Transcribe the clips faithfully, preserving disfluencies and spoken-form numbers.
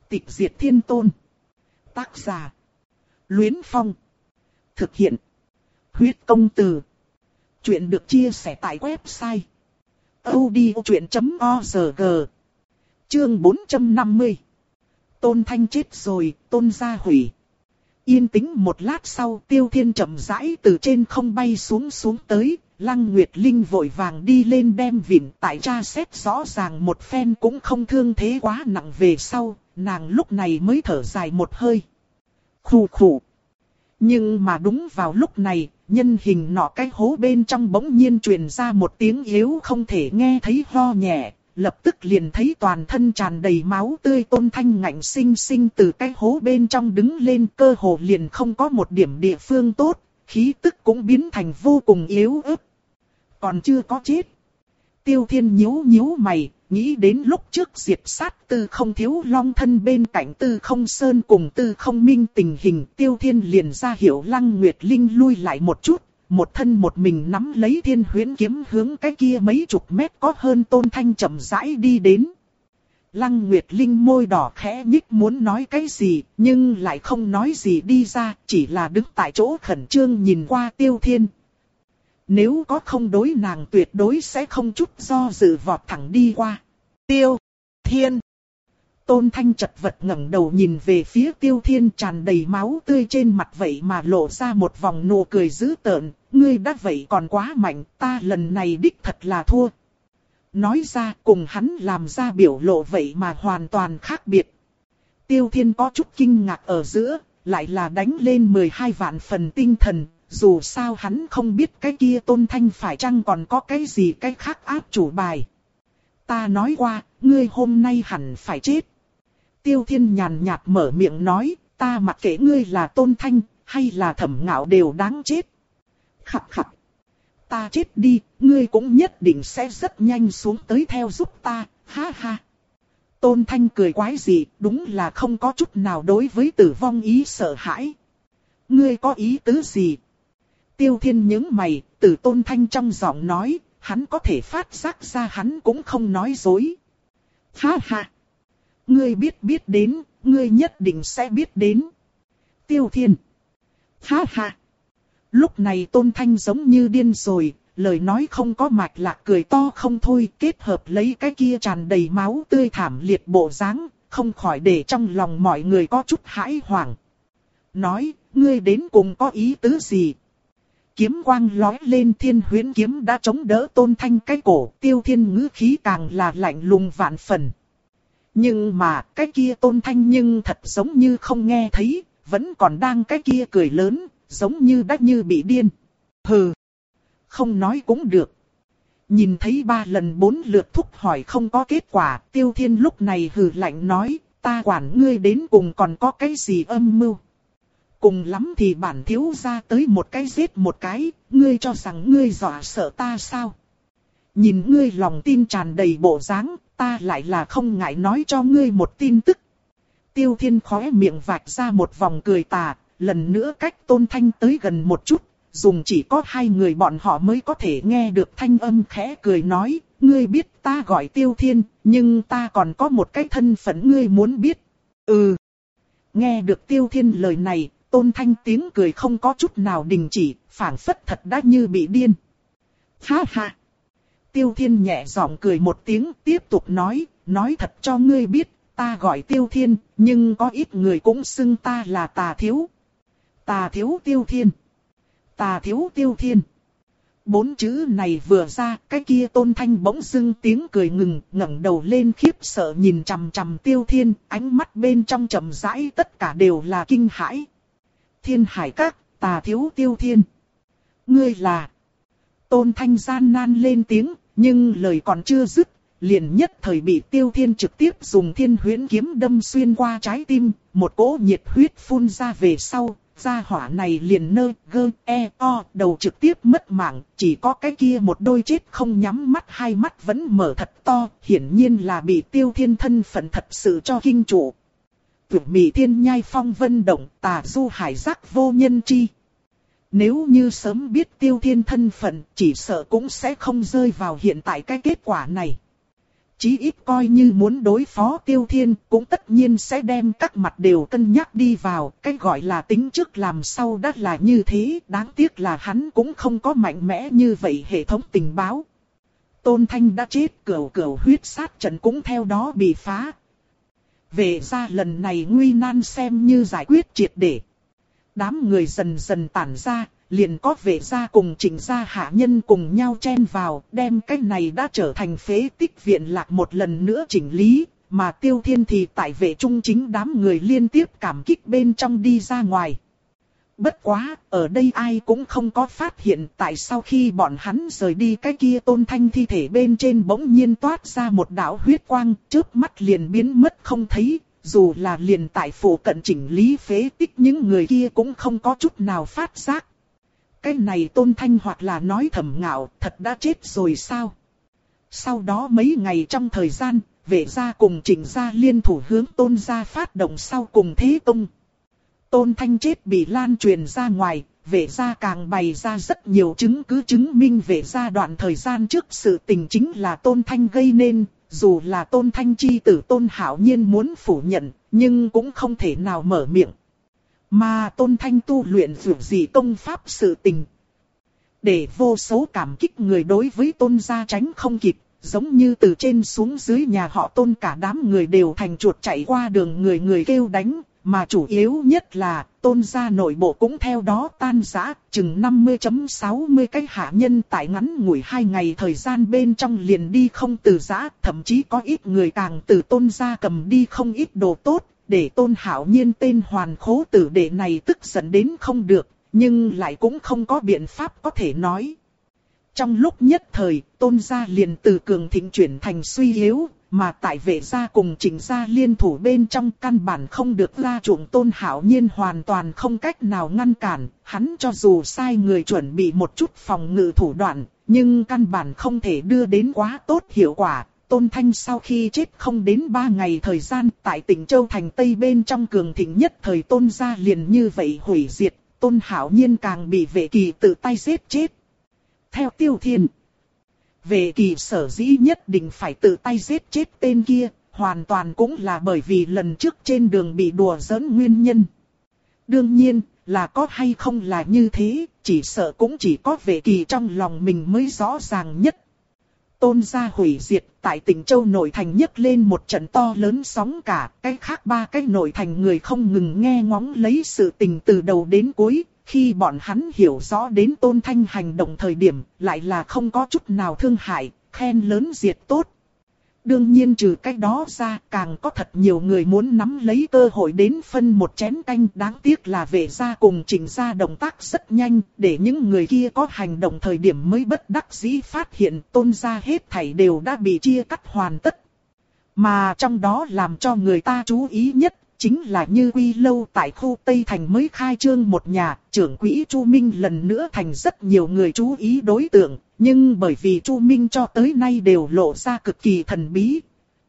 Tịch diệt thiên tôn. Tác giả. Luyến Phong. Thực hiện. Huyết công từ. Chuyện được chia sẻ tại website audiochuyện chấm org. Chương bốn trăm năm mươi. Tôn Thanh chết rồi, Tôn gia hủy. Yên tĩnh một lát sau, Tiêu Thiên chậm rãi từ trên không bay xuống xuống tới. Lăng Nguyệt Linh vội vàng đi lên đem vịn, tại tra xét rõ ràng một phen cũng không thương thế quá nặng về sau, nàng lúc này mới thở dài một hơi. Khù khù. Nhưng mà đúng vào lúc này, nhân hình nọ cái hố bên trong bỗng nhiên truyền ra một tiếng yếu không thể nghe thấy ho nhẹ, lập tức liền thấy toàn thân tràn đầy máu tươi Tôn Thanh ngạnh sinh sinh từ cái hố bên trong đứng lên, cơ hồ liền không có một điểm địa phương tốt, khí tức cũng biến thành vô cùng yếu ớt. Còn chưa có chết. Tiêu Thiên nhíu nhíu mày, nghĩ đến lúc trước diệt sát Tư Không Thiếu Long thân bên cạnh Tư Không Sơn cùng Tư Không Minh tình hình. Tiêu Thiên liền ra hiệu Lăng Nguyệt Linh lui lại một chút, một thân một mình nắm lấy Thiên Huyễn kiếm hướng cái kia mấy chục mét có hơn Tôn Thanh chậm rãi đi đến. Lăng Nguyệt Linh môi đỏ khẽ nhích muốn nói cái gì, nhưng lại không nói gì đi ra, chỉ là đứng tại chỗ khẩn trương nhìn qua Tiêu Thiên. Nếu có không đối nàng tuyệt đối sẽ không chút do dự vọt thẳng đi qua. Tiêu Thiên. Tôn Thanh chật vật ngẩng đầu nhìn về phía Tiêu Thiên, tràn đầy máu tươi trên mặt vậy mà lộ ra một vòng nụ cười dữ tợn. Ngươi đã vậy còn quá mạnh, ta lần này đích thật là thua. Nói ra cùng hắn làm ra biểu lộ vậy mà hoàn toàn khác biệt. Tiêu Thiên có chút kinh ngạc ở giữa, lại là đánh lên mười hai vạn phần tinh thần. Dù sao hắn không biết cái kia Tôn Thanh phải chăng còn có cái gì cái khác áp chủ bài. Ta nói qua, ngươi hôm nay hẳn phải chết. Tiêu Thiên nhàn nhạt mở miệng nói, ta mặc kệ ngươi là Tôn Thanh, hay là Thẩm Ngạo đều đáng chết. Khặt khặt. Ta chết đi, ngươi cũng nhất định sẽ rất nhanh xuống tới theo giúp ta, ha ha. Tôn Thanh cười quái dị, đúng là không có chút nào đối với tử vong ý sợ hãi. Ngươi có ý tứ gì? Tiêu Thiên nhướng mày, từ Tôn Thanh trong giọng nói, hắn có thể phát giác ra hắn cũng không nói dối. Ha ha! Ngươi biết biết đến, ngươi nhất định sẽ biết đến. Tiêu Thiên! Ha ha! Lúc này Tôn Thanh giống như điên rồi, lời nói không có mạch lạc cười to không thôi, kết hợp lấy cái kia tràn đầy máu tươi thảm liệt bộ dáng, không khỏi để trong lòng mọi người có chút hãi hoảng. Nói, ngươi đến cùng có ý tứ gì? Kiếm quang lói lên, Thiên Huyễn kiếm đã chống đỡ Tôn Thanh cái cổ, Tiêu Thiên ngữ khí càng là lạnh lùng vạn phần. Nhưng mà cái kia Tôn Thanh nhưng thật giống như không nghe thấy, vẫn còn đang cái kia cười lớn, giống như đã như bị điên. Hừ, không nói cũng được. Nhìn thấy ba lần bốn lượt thúc hỏi không có kết quả, Tiêu Thiên lúc này hừ lạnh nói, ta quản ngươi đến cùng còn có cái gì âm mưu. Cùng lắm thì bản thiếu ra tới một cái giết một cái, ngươi cho rằng ngươi dọa sợ ta sao? Nhìn ngươi lòng tin tràn đầy bộ dáng, ta lại là không ngại nói cho ngươi một tin tức. Tiêu Thiên khóe miệng vạch ra một vòng cười tà, lần nữa cách Tôn Thanh tới gần một chút, dùng chỉ có hai người bọn họ mới có thể nghe được thanh âm khẽ cười nói, ngươi biết ta gọi Tiêu Thiên, nhưng ta còn có một cái thân phận ngươi muốn biết. Ừ. Nghe được Tiêu Thiên lời này, Tôn Thanh tiếng cười không có chút nào đình chỉ, phảng phất thật đã như bị điên. Ha ha! Tiêu Thiên nhẹ giọng cười một tiếng, tiếp tục nói, nói thật cho ngươi biết, ta gọi Tiêu Thiên, nhưng có ít người cũng xưng ta là Tà Thiếu. Tà Thiếu Tiêu Thiên. Tà Thiếu Tiêu Thiên. Bốn chữ này vừa ra, cái kia Tôn Thanh bỗng dưng tiếng cười ngừng, ngẩng đầu lên khiếp sợ nhìn chằm chằm Tiêu Thiên, ánh mắt bên trong trầm rãi tất cả đều là kinh hãi. Thiên Hải Các, Tà Thiếu Tiêu Thiên. Ngươi là... Tôn Thanh gian nan lên tiếng, nhưng lời còn chưa dứt, liền nhất thời bị Tiêu Thiên trực tiếp dùng Thiên Huyễn kiếm đâm xuyên qua trái tim, một cỗ nhiệt huyết phun ra về sau, gia hỏa này liền nơ, gơ, e, o, đầu trực tiếp mất mạng, chỉ có cái kia một đôi chết không nhắm mắt, hai mắt vẫn mở thật to, hiển nhiên là bị Tiêu Thiên thân phận thật sự cho kinh trụ. Tuyệt mỹ thiên nhai phong vân động, tà du hải giác vô nhân chi. Nếu như sớm biết Tiêu Thiên thân phận, chỉ sợ cũng sẽ không rơi vào hiện tại cái kết quả này. Chí ít coi như muốn đối phó Tiêu Thiên, cũng tất nhiên sẽ đem các mặt đều cân nhắc đi vào. Cái gọi là tính trước làm sau đã là như thế, đáng tiếc là hắn cũng không có mạnh mẽ như vậy hệ thống tình báo. Tôn Thanh đã chết, cửu cửu huyết sát trận cũng theo đó bị phá. Về ra lần này nguy nan xem như giải quyết triệt để. Đám người dần dần tản ra, liền có vệ gia cùng Trịnh gia hạ nhân cùng nhau chen vào, đem cái này đã trở thành phế tích viện lạc một lần nữa chỉnh lý, mà Tiêu Thiên thì tại vệ trung chính đám người liên tiếp cảm kích bên trong đi ra ngoài. Bất quá, ở đây ai cũng không có phát hiện tại sao khi bọn hắn rời đi cái kia Tôn Thanh thi thể bên trên bỗng nhiên toát ra một đạo huyết quang, chớp mắt liền biến mất không thấy, dù là liền tại phủ cận chỉnh lý phế tích những người kia cũng không có chút nào phát giác. Cái này Tôn Thanh hoặc là nói thầm ngạo, thật đã chết rồi sao? Sau đó mấy ngày trong thời gian, vệ gia cùng Trịnh gia liên thủ hướng Tôn gia phát động sau cùng thế công. Tôn Thanh chết bị lan truyền ra ngoài, vệ gia càng bày ra rất nhiều chứng cứ chứng minh vệ gia đoạn thời gian trước sự tình chính là Tôn Thanh gây nên, dù là Tôn Thanh chi tử Tôn Hạo Nhiên muốn phủ nhận, nhưng cũng không thể nào mở miệng. Mà Tôn Thanh tu luyện dù gì công pháp sự tình, để vô số cảm kích người đối với Tôn gia tránh không kịp, giống như từ trên xuống dưới nhà họ Tôn cả đám người đều thành chuột chạy qua đường người người kêu đánh. Mà chủ yếu nhất là, Tôn gia nội bộ cũng theo đó tan rã, chừng năm mươi phẩy sáu mươi cái hạ nhân tại ngắn ngủi hai ngày thời gian bên trong liền đi không từ giã, thậm chí có ít người càng từ Tôn gia cầm đi không ít đồ tốt, để Tôn Hạo Nhiên tên hoàn khố tử đệ này tức giận đến không được, nhưng lại cũng không có biện pháp có thể nói. Trong lúc nhất thời, Tôn gia liền từ cường thịnh chuyển thành suy yếu. Mà tại vệ gia cùng Trịnh gia liên thủ bên trong căn bản không được gia chuộng Tôn Hạo Nhiên hoàn toàn không cách nào ngăn cản, hắn cho dù sai người chuẩn bị một chút phòng ngự thủ đoạn, nhưng căn bản không thể đưa đến quá tốt hiệu quả. Tôn Thanh sau khi chết không đến ba ngày thời gian tại tỉnh Châu Thành Tây bên trong cường thịnh nhất thời Tôn gia liền như vậy hủy diệt, Tôn Hạo Nhiên càng bị vệ kỳ tự tay giết chết. Theo Tiêu Thiên, Vệ kỳ sở dĩ nhất định phải tự tay giết chết tên kia, hoàn toàn cũng là bởi vì lần trước trên đường bị đùa giỡn nguyên nhân. Đương nhiên, là có hay không là như thế, chỉ sợ cũng chỉ có vệ kỳ trong lòng mình mới rõ ràng nhất. Tôn gia hủy diệt, tại tỉnh Châu nội thành nhấc lên một trận to lớn sóng cả, cái khác ba cái nội thành người không ngừng nghe ngóng lấy sự tình từ đầu đến cuối. Khi bọn hắn hiểu rõ đến Tôn Thanh hành động thời điểm, lại là không có chút nào thương hại, khen lớn diệt tốt. Đương nhiên trừ cái đó ra, càng có thật nhiều người muốn nắm lấy cơ hội đến phân một chén canh. Đáng tiếc là vệ gia cùng Trịnh gia động tác rất nhanh, để những người kia có hành động thời điểm mới bất đắc dĩ phát hiện Tôn gia hết thảy đều đã bị chia cắt hoàn tất. Mà trong đó làm cho người ta chú ý nhất, chính là Như Quy Lâu tại khu Tây Thành mới khai trương một nhà, trưởng quỹ Chu Minh lần nữa thành rất nhiều người chú ý đối tượng, nhưng bởi vì Chu Minh cho tới nay đều lộ ra cực kỳ thần bí,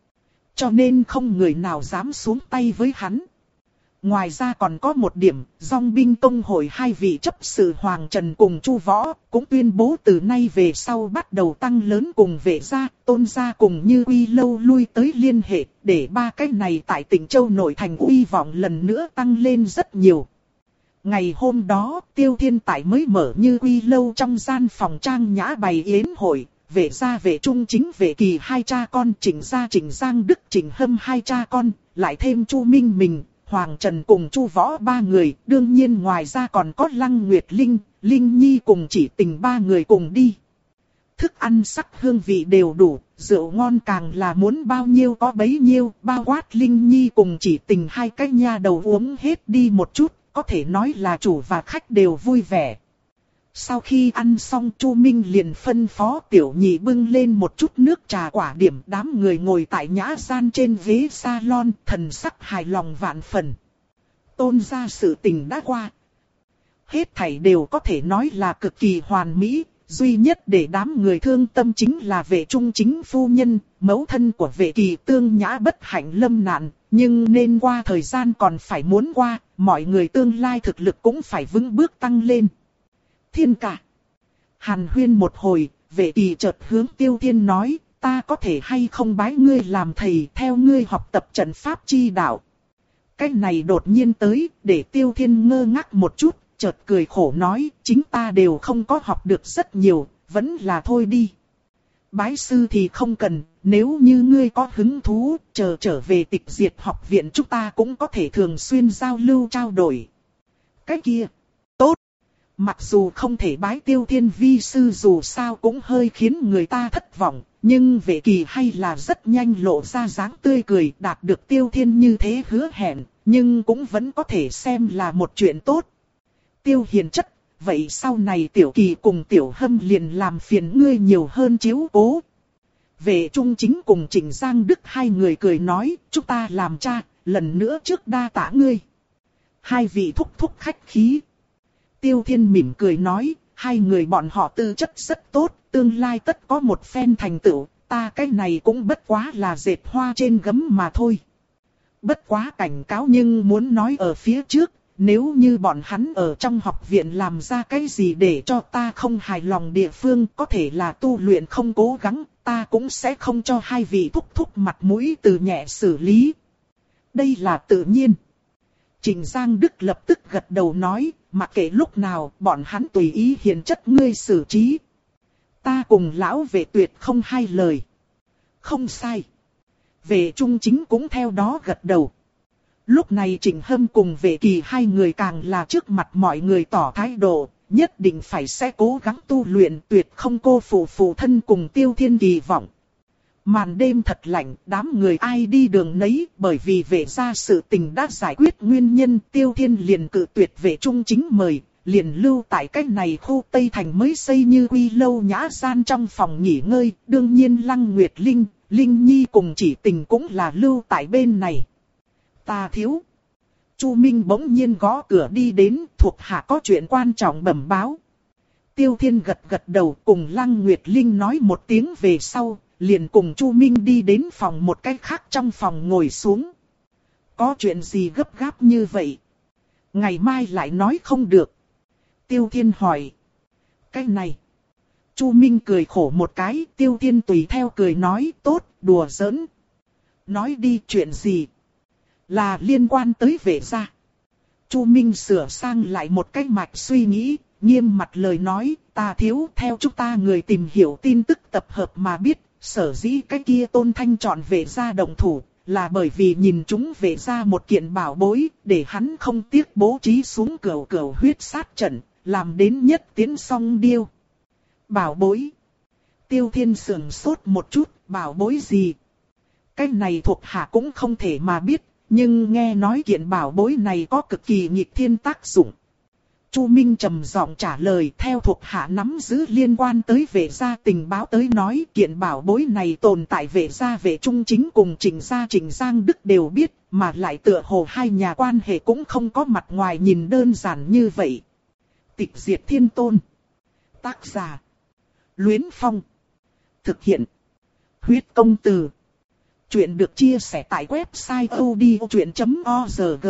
cho nên không người nào dám xuống tay với hắn. Ngoài ra còn có một điểm, Dòng binh công hội hai vị chấp sự Hoàng Trần cùng Chu Võ, cũng tuyên bố từ nay về sau bắt đầu tăng lớn cùng vệ gia, Tôn gia cùng Như Quy Lâu lui tới liên hệ, để ba cái này tại tỉnh Châu nội thành uy vọng lần nữa tăng lên rất nhiều. Ngày hôm đó, Tiêu Thiên tại mới mở Như Quy Lâu trong gian phòng trang nhã bày yến hội, vệ gia vệ trung chính vệ kỳ hai cha con, Trịnh gia Trịnh Giang Đức Trịnh Hâm hai cha con, lại thêm Chu Minh mình. Hoàng Trần cùng Chu Võ ba người, đương nhiên ngoài ra còn có Lăng Nguyệt Linh, Linh Nhi cùng Chỉ Tình ba người cùng đi. Thức ăn sắc hương vị đều đủ, rượu ngon càng là muốn bao nhiêu có bấy nhiêu, bao quát Linh Nhi cùng Chỉ Tình hai cái nha đầu uống hết đi một chút, có thể nói là chủ và khách đều vui vẻ. Sau khi ăn xong Chu Minh liền phân phó tiểu nhị bưng lên một chút nước trà quả điểm, đám người ngồi tại nhã gian trên ghế salon, thần sắc hài lòng vạn phần. Tôn gia sự tình đã qua. Hết thảy đều có thể nói là cực kỳ hoàn mỹ, duy nhất để đám người thương tâm chính là vệ trung chính phu nhân, mẫu thân của vệ kỳ tương nhã bất hạnh lâm nạn, nhưng nên qua thời gian còn phải muốn qua, mọi người tương lai thực lực cũng phải vững bước tăng lên. Thiên cả. Hàn huyên một hồi, vệ kỳ chợt hướng Tiêu Thiên nói, ta có thể hay không bái ngươi làm thầy theo ngươi học tập trận pháp chi đạo. Cái này đột nhiên tới, để Tiêu Thiên ngơ ngác một chút, chợt cười khổ nói, chính ta đều không có học được rất nhiều, vẫn là thôi đi. Bái sư thì không cần, nếu như ngươi có hứng thú, chờ trở về Tịch Diệt học viện chúng ta cũng có thể thường xuyên giao lưu trao đổi. Cái kia, tốt. Mặc dù không thể bái Tiêu Thiên vi sư dù sao cũng hơi khiến người ta thất vọng, nhưng Vệ Kỳ hay là rất nhanh lộ ra dáng tươi cười, đạt được Tiêu Thiên như thế hứa hẹn, nhưng cũng vẫn có thể xem là một chuyện tốt. Tiêu Hiền chất, vậy sau này Tiểu Kỳ cùng Tiểu Hâm liền làm phiền ngươi nhiều hơn chiếu cố. Vệ Trung Chính cùng Trịnh Giang Đức hai người cười nói, chúng ta làm cha, lần nữa trước đa tạ ngươi. Hai vị thúc thúc khách khí. Tiêu Thiên mỉm cười nói, hai người bọn họ tư chất rất tốt, tương lai tất có một phen thành tựu, ta cái này cũng bất quá là dệt hoa trên gấm mà thôi. Bất quá cảnh cáo nhưng muốn nói ở phía trước, nếu như bọn hắn ở trong học viện làm ra cái gì để cho ta không hài lòng địa phương, có thể là tu luyện không cố gắng, ta cũng sẽ không cho hai vị thúc thúc mặt mũi từ nhẹ xử lý. Đây là tự nhiên. Trịnh Giang Đức lập tức gật đầu nói, mặc kệ lúc nào bọn hắn tùy ý hiền chất ngươi xử trí. Ta cùng lão Vệ tuyệt không hai lời. Không sai. Vệ Trung Chính cũng theo đó gật đầu. Lúc này Trịnh Hâm cùng Vệ Kỳ hai người càng là trước mặt mọi người tỏ thái độ, nhất định phải sẽ cố gắng tu luyện, tuyệt không cô phụ phụ thân cùng Tiêu Thiên kỳ vọng. Màn đêm thật lạnh, đám người ai đi đường nấy, bởi vì Vệ gia sự tình đã giải quyết nguyên nhân, Tiêu Thiên liền cự tuyệt Vệ Trung Chính mời, liền lưu tại cách này khu Tây Thành mới xây như quy lâu nhã gian trong phòng nghỉ ngơi, đương nhiên Lăng Nguyệt Linh, Linh Nhi cùng Chỉ Tình cũng là lưu tại bên này. Ta thiếu. Chu Minh bỗng nhiên gõ cửa đi đến, thuộc hạ có chuyện quan trọng bẩm báo. Tiêu Thiên gật gật đầu cùng Lăng Nguyệt Linh nói một tiếng về sau, liền cùng Chu Minh đi đến phòng một cách khác trong phòng ngồi xuống. Có chuyện gì gấp gáp như vậy? Ngày mai lại nói không được. Tiêu Thiên hỏi. Cái này. Chu Minh cười khổ một cái, Tiêu Thiên tùy theo cười nói tốt, đùa giỡn. Nói đi chuyện gì? Là liên quan tới Vệ gia. Chu Minh sửa sang lại một cách mạch suy nghĩ, nghiêm mặt lời nói, ta thiếu theo chúng ta người tìm hiểu tin tức tập hợp mà biết, sở dĩ cái kia Tôn Thanh chọn Vệ gia động thủ, là bởi vì nhìn chúng Vệ gia một kiện bảo bối, để hắn không tiếc bố trí xuống cửu cửu huyết sát trận, làm đến nhất tiến song điêu. Bảo bối. Tiêu Thiên sườn sốt một chút, bảo bối gì? Cái này thuộc hạ cũng không thể mà biết. Nhưng nghe nói kiện bảo bối này có cực kỳ nghịch thiên tác dụng. Chu Minh trầm giọng trả lời theo thuộc hạ nắm giữ liên quan tới Vệ gia tình báo tới nói kiện bảo bối này tồn tại Vệ gia Vệ Trung Chính cùng Trịnh gia Trịnh Giang Đức đều biết, mà lại tựa hồ hai nhà quan hệ cũng không có mặt ngoài nhìn đơn giản như vậy. Tịch Diệt Thiên Tôn. Tác giả. Luyến Phong. Thực hiện. Huyết Công Từ. Chuyện được chia sẻ tại website odchuyện chấm org.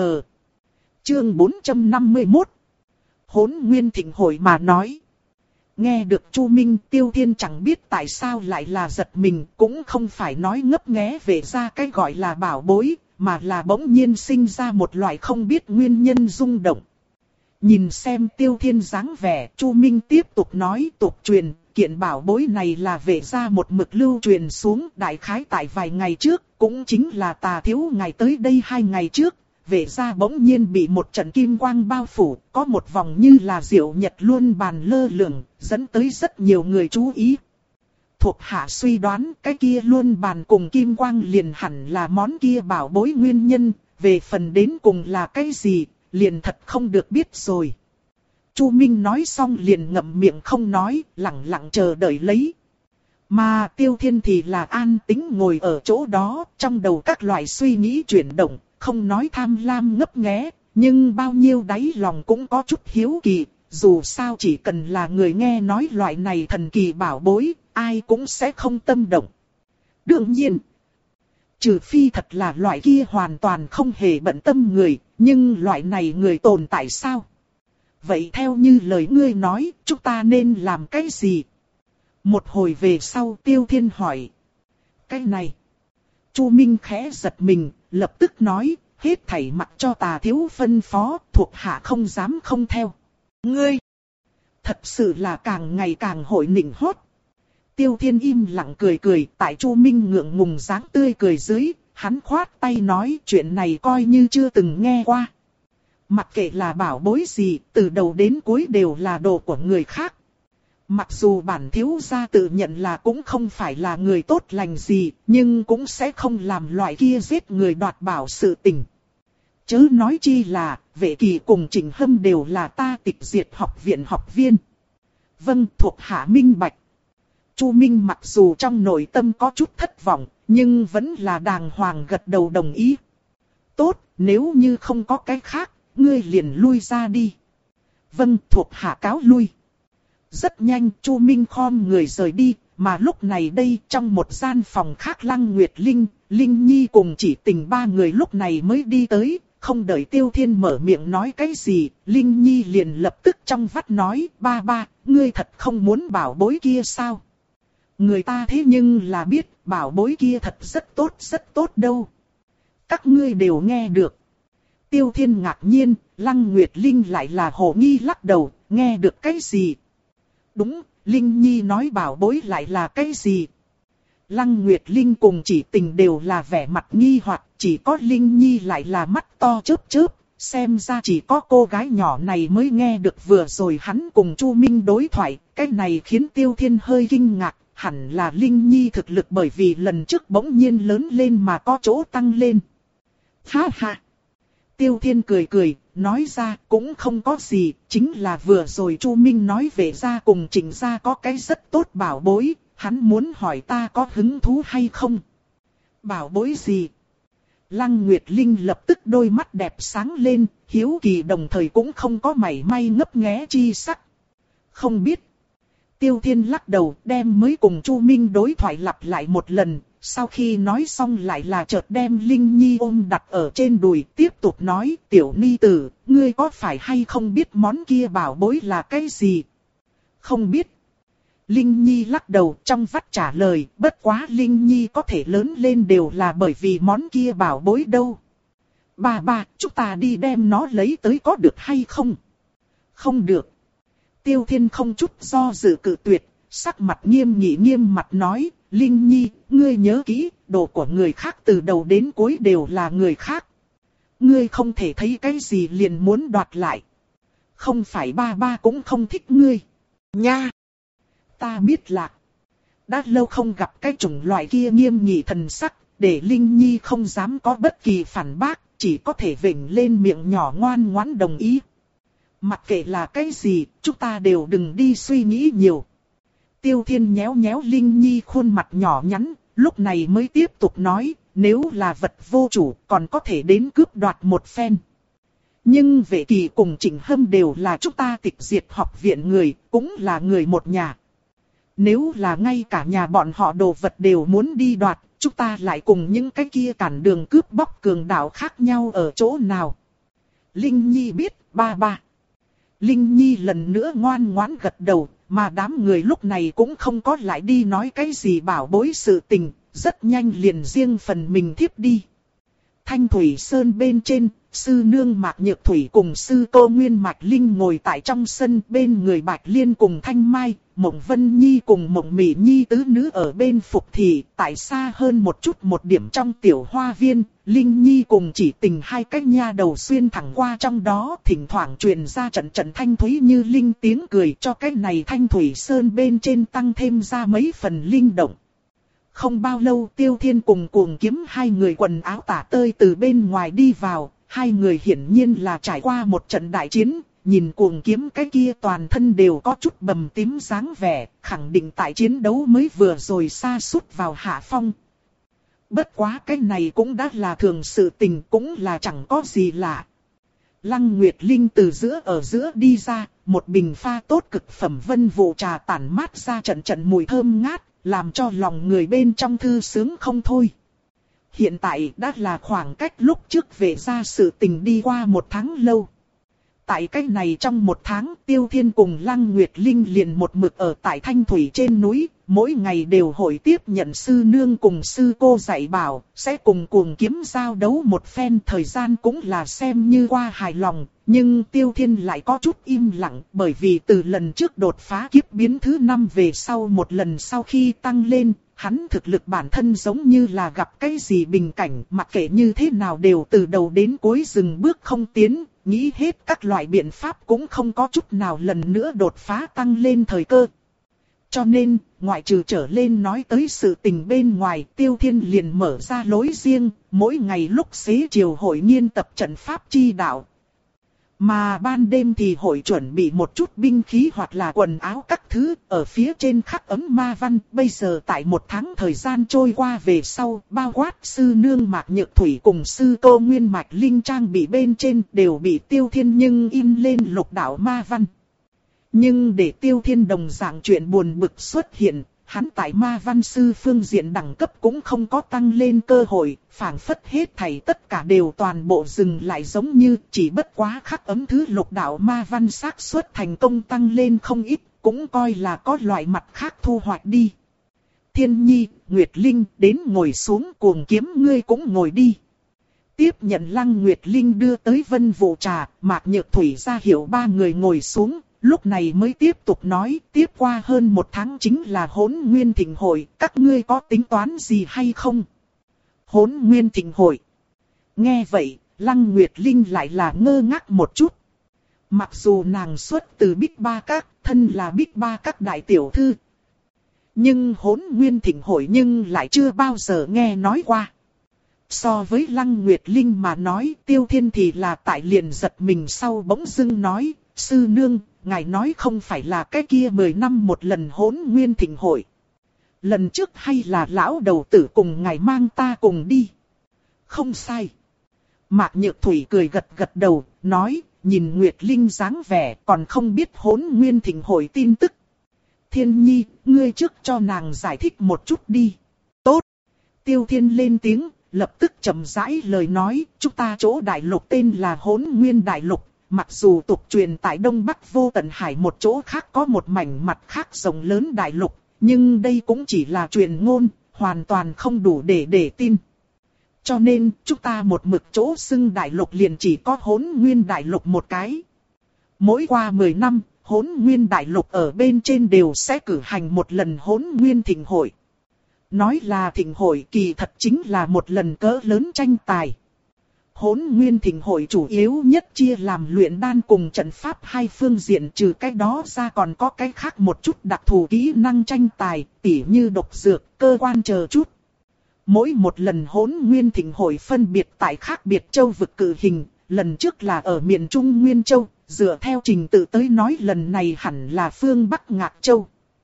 Chương bốn trăm năm mươi mốt. Hỗn Nguyên Thịnh Hội mà nói. Nghe được Chu Minh, Tiêu Thiên chẳng biết tại sao lại là giật mình, cũng không phải nói ngấp nghé về ra cái gọi là bảo bối, mà là bỗng nhiên sinh ra một loại không biết nguyên nhân rung động. Nhìn xem Tiêu Thiên dáng vẻ, Chu Minh tiếp tục nói tục truyền. Kiện bảo bối này là Vệ gia một mực lưu truyền xuống đại khái tại vài ngày trước, cũng chính là Tà thiếu ngày tới đây hai ngày trước, Vệ gia bỗng nhiên bị một trận kim quang bao phủ, có một vòng như là diệu nhật luân bàn lơ lửng, dẫn tới rất nhiều người chú ý. Thuộc hạ suy đoán cái kia luân bàn cùng kim quang liền hẳn là món kia bảo bối nguyên nhân, về phần đến cùng là cái gì, liền thật không được biết rồi. Chu Minh nói xong liền ngậm miệng không nói, lặng lặng chờ đợi lấy. Mà Tiêu Thiên thì là an tĩnh ngồi ở chỗ đó, trong đầu các loại suy nghĩ chuyển động, không nói tham lam ngấp nghé, nhưng bao nhiêu đáy lòng cũng có chút hiếu kỳ, dù sao chỉ cần là người nghe nói loại này thần kỳ bảo bối, ai cũng sẽ không tâm động. Đương nhiên, trừ phi thật là loại kia hoàn toàn không hề bận tâm người, nhưng loại này người tồn tại sao? Vậy theo như lời ngươi nói, chúng ta nên làm cái gì? Một hồi về sau Tiêu Thiên hỏi. Cái này. Chu Minh khẽ giật mình, lập tức nói, hết thảy mặc cho Tà thiếu phân phó, thuộc hạ không dám không theo. Ngươi, thật sự là càng ngày càng hội nịnh hót. Tiêu Thiên im lặng cười cười, tại Chu Minh ngượng ngùng dáng tươi cười dưới, hắn khoát tay nói chuyện này coi như chưa từng nghe qua. Mặc kệ là bảo bối gì, từ đầu đến cuối đều là đồ của người khác. Mặc dù bản thiếu gia tự nhận là cũng không phải là người tốt lành gì, nhưng cũng sẽ không làm loại kia giết người đoạt bảo sự tình. Chớ nói chi là, Vệ Kỳ cùng Trịnh Hâm đều là ta Tịch Diệt học viện học viên. Vâng, thuộc hạ minh bạch. Chu Minh mặc dù trong nội tâm có chút thất vọng, nhưng vẫn là đàng hoàng gật đầu đồng ý. Tốt, nếu như không có cái khác, ngươi liền lui ra đi. Vâng, thuộc hạ cáo lui. Rất nhanh, Chu Minh khom người rời đi, mà lúc này đây trong một gian phòng khác Lăng Nguyệt Linh, Linh Nhi cùng Chỉ Tình ba người lúc này mới đi tới, không đợi Tiêu Thiên mở miệng nói cái gì, Linh Nhi liền lập tức trong vắt nói, ba ba, ngươi thật không muốn bảo bối kia sao? Người ta thế nhưng là biết, bảo bối kia thật rất tốt rất tốt đâu. Các ngươi đều nghe được. Tiêu Thiên ngạc nhiên, Lăng Nguyệt Linh lại là hồ nghi lắc đầu, nghe được cái gì? Đúng, Linh Nhi nói bảo bối lại là cái gì? Lăng Nguyệt Linh cùng Chỉ Tình đều là vẻ mặt nghi hoặc, chỉ có Linh Nhi lại là mắt to chớp chớp, xem ra chỉ có cô gái nhỏ này mới nghe được vừa rồi hắn cùng Chu Minh đối thoại, cái này khiến Tiêu Thiên hơi kinh ngạc, hẳn là Linh Nhi thực lực bởi vì lần trước bỗng nhiên lớn lên mà có chỗ tăng lên. Ha ha! Tiêu Thiên cười cười, nói ra cũng không có gì, chính là vừa rồi Chu Minh nói về gia cùng Trịnh gia có cái rất tốt bảo bối, hắn muốn hỏi ta có hứng thú hay không. Bảo bối gì? Lăng Nguyệt Linh lập tức đôi mắt đẹp sáng lên, hiếu kỳ đồng thời cũng không có mảy may ngấp nghé chi sắc. Không biết. Tiêu Thiên lắc đầu đem mới cùng Chu Minh đối thoại lặp lại một lần. Sau khi nói xong lại là chợt đem Linh Nhi ôm đặt ở trên đùi, tiếp tục nói, tiểu ni tử, ngươi có phải hay không biết món kia bảo bối là cái gì? Không biết. Linh Nhi lắc đầu trong vắt trả lời, bất quá Linh Nhi có thể lớn lên đều là bởi vì món kia bảo bối đâu. Bà bà, chúng ta đi đem nó lấy tới có được hay không? Không được. Tiêu Thiên không chút do dự cự tuyệt, sắc mặt nghiêm nghị nghiêm mặt nói, Linh Nhi, ngươi nhớ kỹ, đồ của người khác từ đầu đến cuối đều là người khác. Ngươi không thể thấy cái gì liền muốn đoạt lại. Không phải ba ba cũng không thích ngươi. Nha! Ta biết là, đã lâu không gặp cái chủng loại kia nghiêm nghị thần sắc, để Linh Nhi không dám có bất kỳ phản bác, chỉ có thể vểnh lên miệng nhỏ ngoan ngoãn đồng ý. Mặc kệ là cái gì, chúng ta đều đừng đi suy nghĩ nhiều. Tiêu Thiên nhéo nhéo Linh Nhi khuôn mặt nhỏ nhắn, lúc này mới tiếp tục nói, nếu là vật vô chủ còn có thể đến cướp đoạt một phen. Nhưng Vệ Kỳ cùng Trịnh Hâm đều là chúng ta Tịch Diệt học viện người, cũng là người một nhà. Nếu là ngay cả nhà bọn họ đồ vật đều muốn đi đoạt, chúng ta lại cùng những cái kia cản đường cướp bóc cường đạo khác nhau ở chỗ nào? Linh Nhi biết, ba ba. Linh Nhi lần nữa ngoan ngoãn gật đầu, mà đám người lúc này cũng không có lại đi nói cái gì bảo bối sự tình, rất nhanh liền riêng phần mình thiếp đi. Thanh Thủy Sơn bên trên, sư nương Mạc Nhược Thủy cùng sư cô Nguyên Mạch Linh ngồi tại trong sân, bên người Bạch Liên cùng Thanh Mai, Mộng Vân Nhi cùng Mộng Mỹ Nhi tứ nữ ở bên Phục Thị, tại xa hơn một chút một điểm trong tiểu hoa viên, Linh Nhi cùng Chỉ Tình hai cái nha đầu xuyên thẳng qua trong đó, thỉnh thoảng truyền ra trận trận thanh thúy như linh tiếng cười, cho cái này Thanh Thủy Sơn bên trên tăng thêm ra mấy phần linh động. Không bao lâu Tiêu Thiên cùng Cuồng Kiếm hai người quần áo tả tơi từ bên ngoài đi vào, hai người hiển nhiên là trải qua một trận đại chiến, nhìn Cuồng Kiếm cái kia toàn thân đều có chút bầm tím dáng vẻ, khẳng định tại chiến đấu mới vừa rồi sa sút vào hạ phong. Bất quá cái này cũng đã là thường sự tình, cũng là chẳng có gì lạ. Lăng Nguyệt Linh từ giữa ở giữa đi ra, một bình pha tốt cực phẩm vân vụ trà tản mát ra trận trận mùi thơm ngát, làm cho lòng người bên trong thư sướng không thôi. Hiện tại đã là khoảng cách lúc trước về ra sự tình đi qua một tháng lâu. tại cái này trong một tháng, Tiêu Thiên cùng Lăng Nguyệt Linh liền một mực ở tại Thanh Thủy trên núi, mỗi ngày đều hội tiếp nhận sư nương cùng sư cô dạy bảo, sẽ cùng cuồng kiếm giao đấu một phen, thời gian cũng là xem như qua hài lòng. Nhưng Tiêu Thiên lại có chút im lặng, bởi vì từ lần trước đột phá kiếp biến thứ năm về sau một lần sau khi tăng lên, hắn thực lực bản thân giống như là gặp cái gì bình cảnh, mặc kệ như thế nào đều từ đầu đến cuối dừng bước không tiến, nghĩ hết các loại biện pháp cũng không có chút nào lần nữa đột phá tăng lên thời cơ. Cho nên, ngoại trừ trở lên nói tới sự tình bên ngoài, Tiêu Thiên liền mở ra lối riêng, mỗi ngày lúc xế chiều hội nghiên tập trận pháp chi đạo. Mà ban đêm thì hội chuẩn bị một chút binh khí hoặc là quần áo các thứ, ở phía trên khắc ấm ma văn. Bây giờ tại một tháng thời gian trôi qua về sau, bao quát sư nương Mạc Nhược Thủy cùng sư cô Nguyên Mạch Linh trang bị bên trên đều bị Tiêu Thiên nhưng in lên lục đạo ma văn. Nhưng để Tiêu Thiên đồng dạng chuyện buồn bực xuất hiện, hắn tại ma văn sư phương diện đẳng cấp cũng không có tăng lên cơ hội, phảng phất hết thảy tất cả đều toàn bộ dừng lại, giống như chỉ bất quá khắc ấm thứ lục đạo ma văn xác suất thành công tăng lên không ít, cũng coi là có loại mặt khác thu hoạch đi. Thiên Nhi, Nguyệt Linh đến ngồi xuống, cuồng kiếm ngươi cũng ngồi đi. Tiếp nhận Lăng Nguyệt Linh đưa tới vân vụ trà, Mạc Nhược Thủy ra hiệu ba người ngồi xuống. Lúc này mới tiếp tục nói, tiếp qua hơn một tháng chính là Hỗn Nguyên Thịnh Hội, các ngươi có tính toán gì hay không? Hỗn Nguyên Thịnh Hội. Nghe vậy, Lăng Nguyệt Linh lại là ngơ ngác một chút. Mặc dù nàng xuất từ Bích Ba Các, thân là Bích Ba Các đại tiểu thư. Nhưng Hỗn Nguyên Thịnh Hội nhưng lại chưa bao giờ nghe nói qua. So với Lăng Nguyệt Linh mà nói, Tiêu Thiên thì là tại liền giật mình sau bỗng dưng nói, sư nương, ngài nói không phải là cái kia mười năm một lần Hỗn Nguyên Thịnh Hội. Lần trước hay là lão đầu tử cùng ngài mang ta cùng đi? Không sai. Mạc Nhược Thủy cười gật gật đầu, nói, nhìn Nguyệt Linh dáng vẻ còn không biết Hỗn Nguyên Thịnh Hội tin tức. Thiên Nhi, ngươi trước cho nàng giải thích một chút đi. Tốt. Tiêu Thiên lên tiếng, lập tức chậm rãi lời nói, chúng ta chỗ đại lục tên là Hỗn Nguyên Đại Lục. Mặc dù tục truyền tại Đông Bắc Vô Tận Hải một chỗ khác có một mảnh mặt khác rộng lớn đại lục, nhưng đây cũng chỉ là truyền ngôn, hoàn toàn không đủ để để tin. Cho nên, chúng ta một mực chỗ xưng đại lục liền chỉ có Hỗn Nguyên Đại Lục một cái. Mỗi qua mười năm, Hỗn Nguyên Đại Lục ở bên trên đều sẽ cử hành một lần Hỗn Nguyên Thịnh Hội. Nói là thịnh hội kỳ thật chính là một lần cỡ lớn tranh tài. Hỗn Nguyên Thịnh Hội chủ yếu nhất chia làm luyện đan cùng trận pháp hai phương diện, trừ cái đó ra còn có cái khác một chút đặc thù kỹ năng tranh tài, tỉ như độc dược, cơ quan chờ chút. Mỗi một lần Hỗn Nguyên Thịnh Hội phân biệt tại khác biệt châu vực cử hình, lần trước là ở miền Trung Nguyên Châu, dựa theo trình tự tới nói lần này hẳn là phương Bắc Ngạc Châu.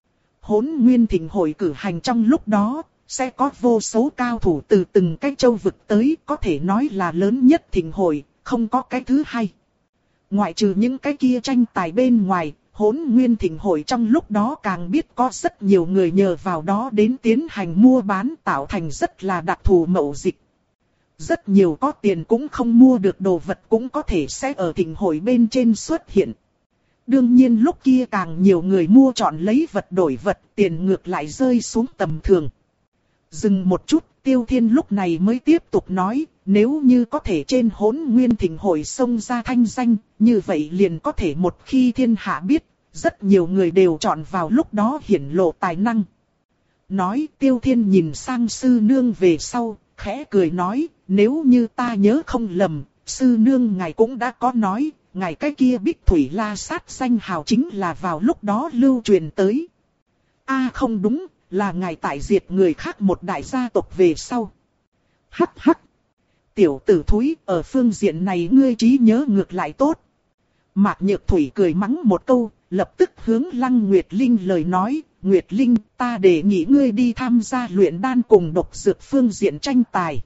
Hỗn Nguyên Thịnh Hội cử hành trong lúc đó, sẽ có vô số cao thủ từ từng cái châu vực tới, có thể nói là lớn nhất thịnh hội, không có cái thứ hai. Ngoại trừ những cái kia tranh tài bên ngoài, Hỗn Nguyên Thịnh Hội trong lúc đó càng biết có rất nhiều người nhờ vào đó đến tiến hành mua bán, tạo thành rất là đặc thù mậu dịch. Rất nhiều có tiền cũng không mua được đồ vật cũng có thể sẽ ở thịnh hội bên trên xuất hiện. Đương nhiên lúc kia càng nhiều người mua chọn lấy vật đổi vật, tiền ngược lại rơi xuống tầm thường. Dừng một chút, Tiêu Thiên lúc này mới tiếp tục nói, nếu như có thể trên Hỗn Nguyên Thịnh Hội xông ra thanh danh, như vậy liền có thể một khi thiên hạ biết, rất nhiều người đều chọn vào lúc đó hiển lộ tài năng. Nói, Tiêu Thiên nhìn sang sư nương về sau, khẽ cười nói, nếu như ta nhớ không lầm, sư nương ngài cũng đã có nói, ngài cái kia Bích Thủy La Sát danh hào chính là vào lúc đó lưu truyền tới. A không đúng, là ngài tại diệt người khác một đại gia tộc về sau. Hắc hắc. Tiểu tử thúi, ở phương diện này ngươi trí nhớ ngược lại tốt. Mạc Nhược Thủy cười mắng một câu, lập tức hướng Lăng Nguyệt Linh lời nói, Nguyệt Linh, ta đề nghị ngươi đi tham gia luyện đan cùng độc dược phương diện tranh tài.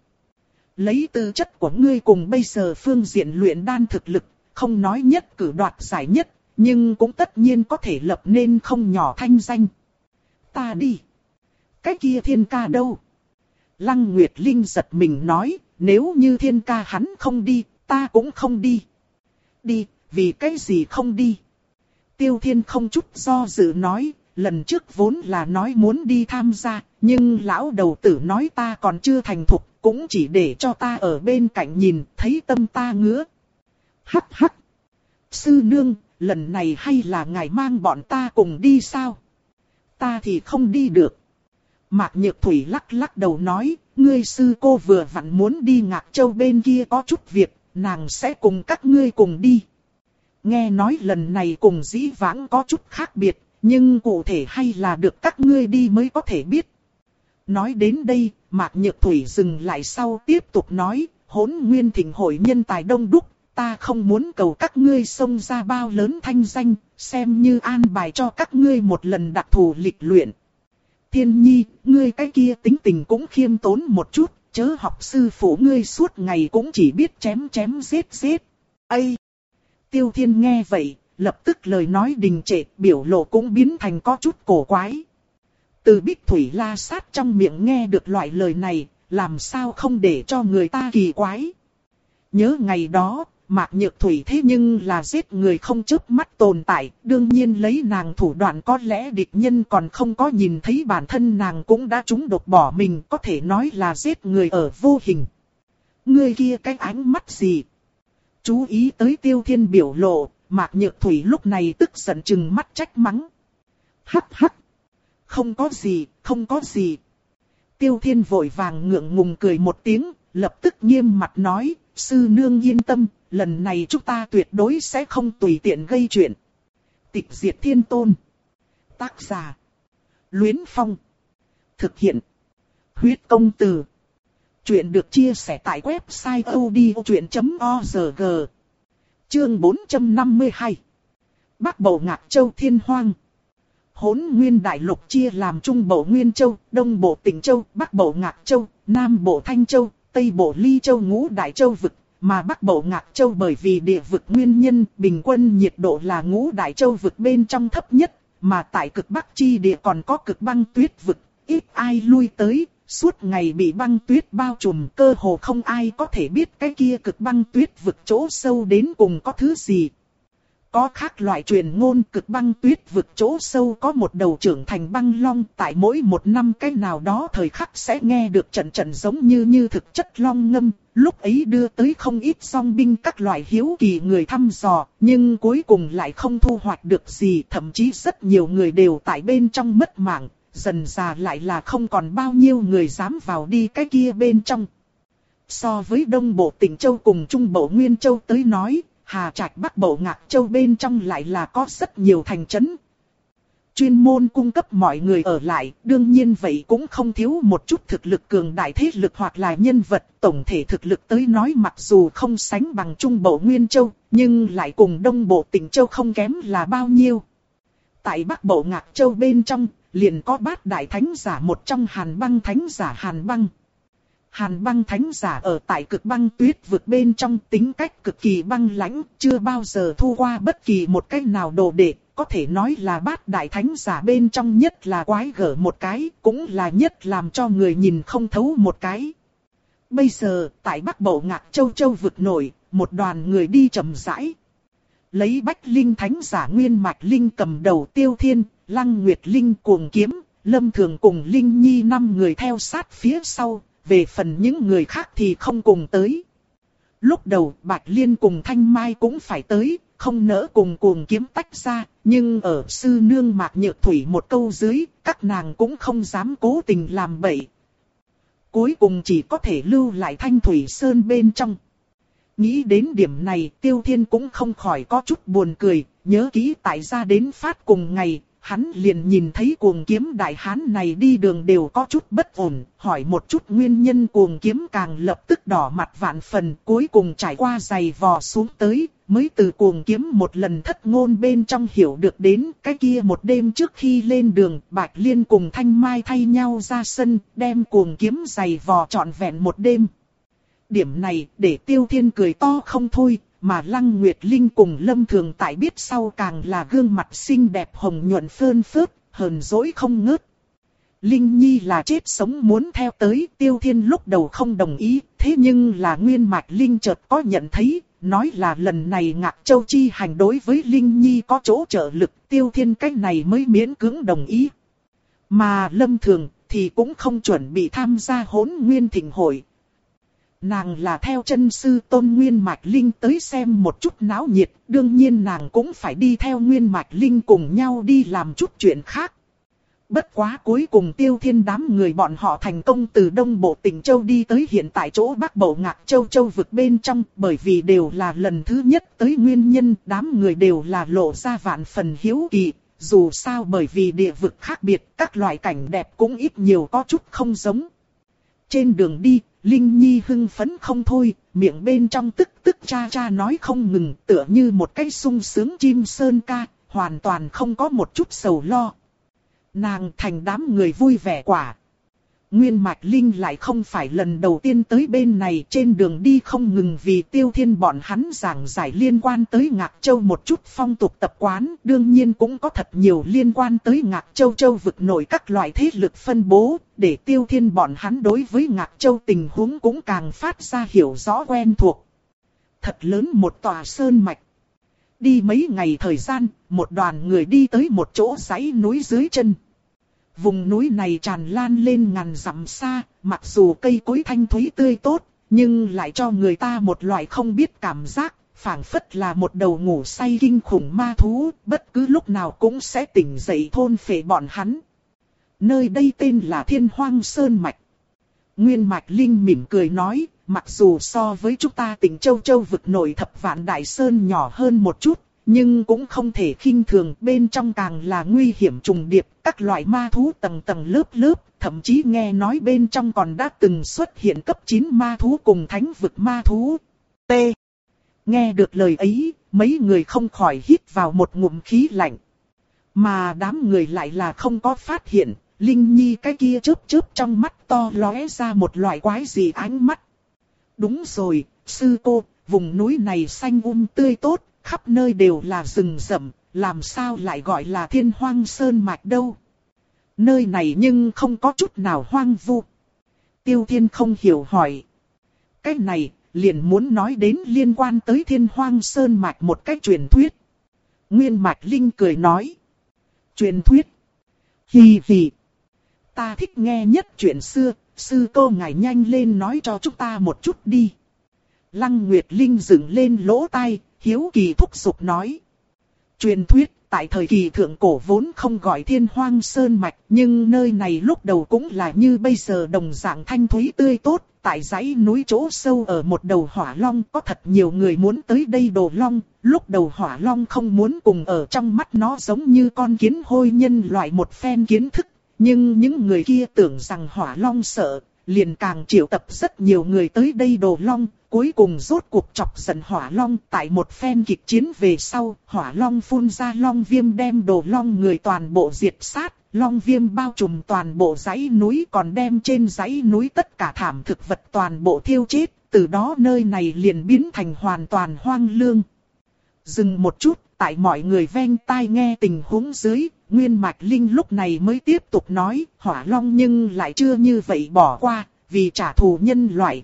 Lấy tư chất của ngươi cùng bây giờ phương diện luyện đan thực lực, không nói nhất cử đoạt giải nhất, nhưng cũng tất nhiên có thể lập nên không nhỏ thanh danh. Ta đi. Cái kia Thiên ca đâu? Lăng Nguyệt Linh giật mình nói, nếu như Thiên ca hắn không đi, ta cũng không đi. Đi, vì cái gì không đi? Tiêu Thiên không chút do dự nói, lần trước vốn là nói muốn đi tham gia, nhưng lão đầu tử nói ta còn chưa thành thục, cũng chỉ để cho ta ở bên cạnh nhìn, thấy tâm ta ngứa. Hắc hắc! Sư nương, lần này hay là ngài mang bọn ta cùng đi sao? Ta thì không đi được. Mạc Nhược Thủy lắc lắc đầu nói, ngươi sư cô vừa vặn muốn đi Ngạc Châu bên kia có chút việc, nàng sẽ cùng các ngươi cùng đi. Nghe nói lần này cùng dĩ vãng có chút khác biệt, nhưng cụ thể hay là được các ngươi đi mới có thể biết. Nói đến đây, Mạc Nhược Thủy dừng lại sau tiếp tục nói, Hỗn Nguyên Thịnh hội nhân tài đông đúc, ta không muốn cầu các ngươi xông ra bao lớn thanh danh, xem như an bài cho các ngươi một lần đặc thù lịch luyện. Thiên Nhi, ngươi cái kia tính tình cũng khiêm tốn một chút, chớ học sư phụ ngươi suốt ngày cũng chỉ biết chém chém giết giết. Ây! Tiêu Thiên nghe vậy, lập tức lời nói đình trệ, biểu lộ cũng biến thành có chút cổ quái. Từ Bích Thủy La Sát trong miệng nghe được loại lời này, làm sao không để cho người ta kỳ quái. Nhớ ngày đó, Mạc Nhược Thủy thế nhưng là giết người không chớp mắt tồn tại, đương nhiên lấy nàng thủ đoạn có lẽ địch nhân còn không có nhìn thấy bản thân nàng cũng đã trúng độc bỏ mình, có thể nói là giết người ở vô hình. Người kia cái ánh mắt gì? Chú ý tới Tiêu Thiên biểu lộ, Mạc Nhược Thủy lúc này tức giận chừng mắt trách mắng. Hắc hắc! Không có gì, không có gì. Tiêu Thiên vội vàng ngượng ngùng cười một tiếng, lập tức nghiêm mặt nói, sư nương yên tâm, lần này chúng ta tuyệt đối sẽ không tùy tiện gây chuyện. Tịch Diệt Thiên Tôn. Tác giả. Luyến Phong. Thực hiện. Huyết Công Từ. Chuyện được chia sẻ tại website odchuyện chấm org. Chương bốn trăm năm mươi hai. Bắc Bộ Ngạc Châu Thiên Hoang. Hỗn Nguyên Đại Lục chia làm Trung Bộ Nguyên Châu, Đông Bộ Tịnh Châu, Bắc Bộ Ngạc Châu, Nam Bộ Thanh Châu, Tây Bộ Ly Châu ngũ Đại Châu vực, mà Bắc Bộ Ngạc Châu bởi vì địa vực nguyên nhân, bình quân nhiệt độ là ngũ Đại Châu vực bên trong thấp nhất, mà tại cực Bắc chi địa còn có cực băng tuyết vực, ít ai lui tới, suốt ngày bị băng tuyết bao trùm, cơ hồ không ai có thể biết cái kia cực băng tuyết vực chỗ sâu đến cùng có thứ gì. Có khác loại truyền ngôn cực băng tuyết vực chỗ sâu có một đầu trưởng thành băng long, tại mỗi một năm cái nào đó thời khắc sẽ nghe được trận trận giống như như thực chất long ngâm, lúc ấy đưa tới không ít song binh các loại hiếu kỳ người thăm dò, nhưng cuối cùng lại không thu hoạch được gì, thậm chí rất nhiều người đều tại bên trong mất mạng, dần già lại là không còn bao nhiêu người dám vào đi cái kia bên trong. So với Đông Bộ Tịnh Châu cùng Trung Bộ Nguyên Châu tới nói, Hà Trạch Bắc Bộ Ngạc Châu bên trong lại là có rất nhiều thành trấn. Chuyên môn cung cấp mọi người ở lại, đương nhiên vậy cũng không thiếu một chút thực lực cường đại thế lực hoặc là nhân vật. Tổng thể thực lực tới nói mặc dù không sánh bằng Trung Bộ Nguyên Châu, nhưng lại cùng Đông Bộ Tịnh Châu không kém là bao nhiêu. Tại Bắc Bộ Ngạc Châu bên trong, liền có bát đại thánh giả một trong Hàn Băng thánh giả Hàn Băng. Hàn Băng thánh giả ở tại cực băng tuyết vực bên trong tính cách cực kỳ băng lãnh, chưa bao giờ thu qua bất kỳ một cái nào đồ đệ, có thể nói là bát đại thánh giả bên trong nhất là quái gở một cái, cũng là nhất làm cho người nhìn không thấu một cái. Bây giờ, tại Bắc Bộ Ngạc Châu Châu vực nổi, một đoàn người đi chậm rãi. Lấy Bách Linh thánh giả Nguyên Mạch Linh cầm đầu Tiêu Thiên, Lăng Nguyệt Linh cuồng kiếm, Lâm Thường cùng Linh Nhi năm người theo sát phía sau. Về phần những người khác thì không cùng tới. Lúc đầu Bạch Liên cùng Thanh Mai cũng phải tới, không nỡ cùng cuồng kiếm tách ra, nhưng ở sư nương Mạc Nhược Thủy một câu dưới, các nàng cũng không dám cố tình làm bậy. Cuối cùng chỉ có thể lưu lại Thanh Thủy Sơn bên trong. Nghĩ đến điểm này, Tiêu Thiên cũng không khỏi có chút buồn cười, nhớ kỹ tại ra đến phát cùng ngày. Hắn liền nhìn thấy cuồng kiếm đại hán này đi đường đều có chút bất ổn, hỏi một chút nguyên nhân cuồng kiếm càng lập tức đỏ mặt vạn phần, cuối cùng trải qua giày vò xuống tới, mới từ cuồng kiếm một lần thất ngôn bên trong hiểu được đến cái kia một đêm trước khi lên đường, Bạch Liên cùng Thanh Mai thay nhau ra sân, đem cuồng kiếm giày vò trọn vẹn một đêm. Điểm này để Tiêu Thiên cười to không thôi. Mà Lăng Nguyệt Linh cùng Lâm Thường tại biết sau càng là gương mặt xinh đẹp hồng nhuận phơn phớt, hờn dỗi không ngớt. Linh Nhi là chết sống muốn theo tới, Tiêu Thiên lúc đầu không đồng ý, thế nhưng là Nguyên Mạch Linh chợt có nhận thấy, nói là lần này Ngạc Châu chi hành đối với Linh Nhi có chỗ trợ lực, Tiêu Thiên cách này mới miễn cưỡng đồng ý. Mà Lâm Thường thì cũng không chuẩn bị tham gia Hỗn Nguyên Thịnh hội. Nàng là theo chân sư Tôn Nguyên Mạch Linh tới xem một chút náo nhiệt, đương nhiên nàng cũng phải đi theo Nguyên Mạch Linh cùng nhau đi làm chút chuyện khác. Bất quá cuối cùng Tiêu Thiên đám người bọn họ thành công từ Đông Bộ Tỉnh Châu đi tới hiện tại chỗ Bắc Bộ Ngạc Châu Châu vực bên trong, bởi vì đều là lần thứ nhất tới nguyên nhân, đám người đều là lộ ra vạn phần hiếu kỳ. Dù sao bởi vì địa vực khác biệt, các loại cảnh đẹp cũng ít nhiều có chút không giống. Trên đường đi, Linh Nhi hưng phấn không thôi, miệng bên trong tức tức cha cha nói không ngừng, tựa như một cái sung sướng chim sơn ca, hoàn toàn không có một chút sầu lo. Nàng thành đám người vui vẻ quả. Nguyên Mạch Linh lại không phải lần đầu tiên tới bên này, trên đường đi không ngừng vì Tiêu Thiên bọn hắn giảng giải liên quan tới Ngạc Châu một chút phong tục tập quán, đương nhiên cũng có thật nhiều liên quan tới Ngạc Châu Châu vực nội các loại thế lực phân bố, để Tiêu Thiên bọn hắn đối với Ngạc Châu tình huống cũng càng phát ra hiểu rõ quen thuộc. Thật lớn một tòa sơn mạch. Đi mấy ngày thời gian, một đoàn người đi tới một chỗ dãy núi dưới chân. Vùng núi này tràn lan lên ngàn dặm xa, mặc dù cây cối thanh thúy tươi tốt, nhưng lại cho người ta một loại không biết cảm giác, phảng phất là một đầu ngủ say kinh khủng ma thú, bất cứ lúc nào cũng sẽ tỉnh dậy thôn phệ bọn hắn. Nơi đây tên là Thiên Hoang Sơn Mạch. Nguyên Mạch Linh mỉm cười nói, mặc dù so với chúng ta tỉnh Châu Châu vực nội thập vạn đại sơn nhỏ hơn một chút, nhưng cũng không thể khinh thường, bên trong càng là nguy hiểm trùng điệp, các loại ma thú tầng tầng lớp lớp, thậm chí nghe nói bên trong còn đã từng xuất hiện cấp chín ma thú cùng thánh vực ma thú. T. Nghe được lời ấy, mấy người không khỏi hít vào một ngụm khí lạnh. Mà đám người lại là không có phát hiện, Linh Nhi cái kia chớp chớp trong mắt to lóe ra một loại quái dị ánh mắt. Đúng rồi, sư cô, vùng núi này xanh um tươi tốt, khắp nơi đều là rừng rậm, làm sao lại gọi là Thiên Hoang Sơn Mạch đâu? Nơi này nhưng không có chút nào hoang vu. Tiêu Thiên không hiểu hỏi. Cái này, liền muốn nói đến liên quan tới Thiên Hoang Sơn Mạch một cái truyền thuyết. Nguyên Mạch Linh cười nói. Truyền thuyết? Hì hì. Ta thích nghe nhất chuyện xưa, sư cô ngài nhanh lên nói cho chúng ta một chút đi. Lăng Nguyệt Linh dựng lên lỗ tai, hiếu kỳ thúc giục nói. Truyền thuyết, tại thời kỳ thượng cổ vốn không gọi Thiên Hoang Sơn Mạch, nhưng nơi này lúc đầu cũng là như bây giờ đồng dạng thanh thúy tươi tốt, tại dãy núi chỗ sâu ở một đầu hỏa long có thật nhiều người muốn tới đây đồ long, lúc đầu hỏa long không muốn cùng ở trong mắt nó giống như con kiến hôi nhân loại một phen kiến thức, nhưng những người kia tưởng rằng hỏa long sợ, liền càng triệu tập rất nhiều người tới đây đồ long. Cuối cùng rốt cuộc chọc giận hỏa long, tại một phen kịch chiến về sau, hỏa long phun ra long viêm đem đồ long người toàn bộ diệt sát, long viêm bao trùm toàn bộ dãy núi, còn đem trên dãy núi tất cả thảm thực vật toàn bộ thiêu chết, từ đó nơi này liền biến thành hoàn toàn hoang lương. Dừng một chút, tại mọi người ven tai nghe tình huống dưới, Nguyên Mạch Linh lúc này mới tiếp tục nói, hỏa long nhưng lại chưa như vậy bỏ qua, vì trả thù nhân loại.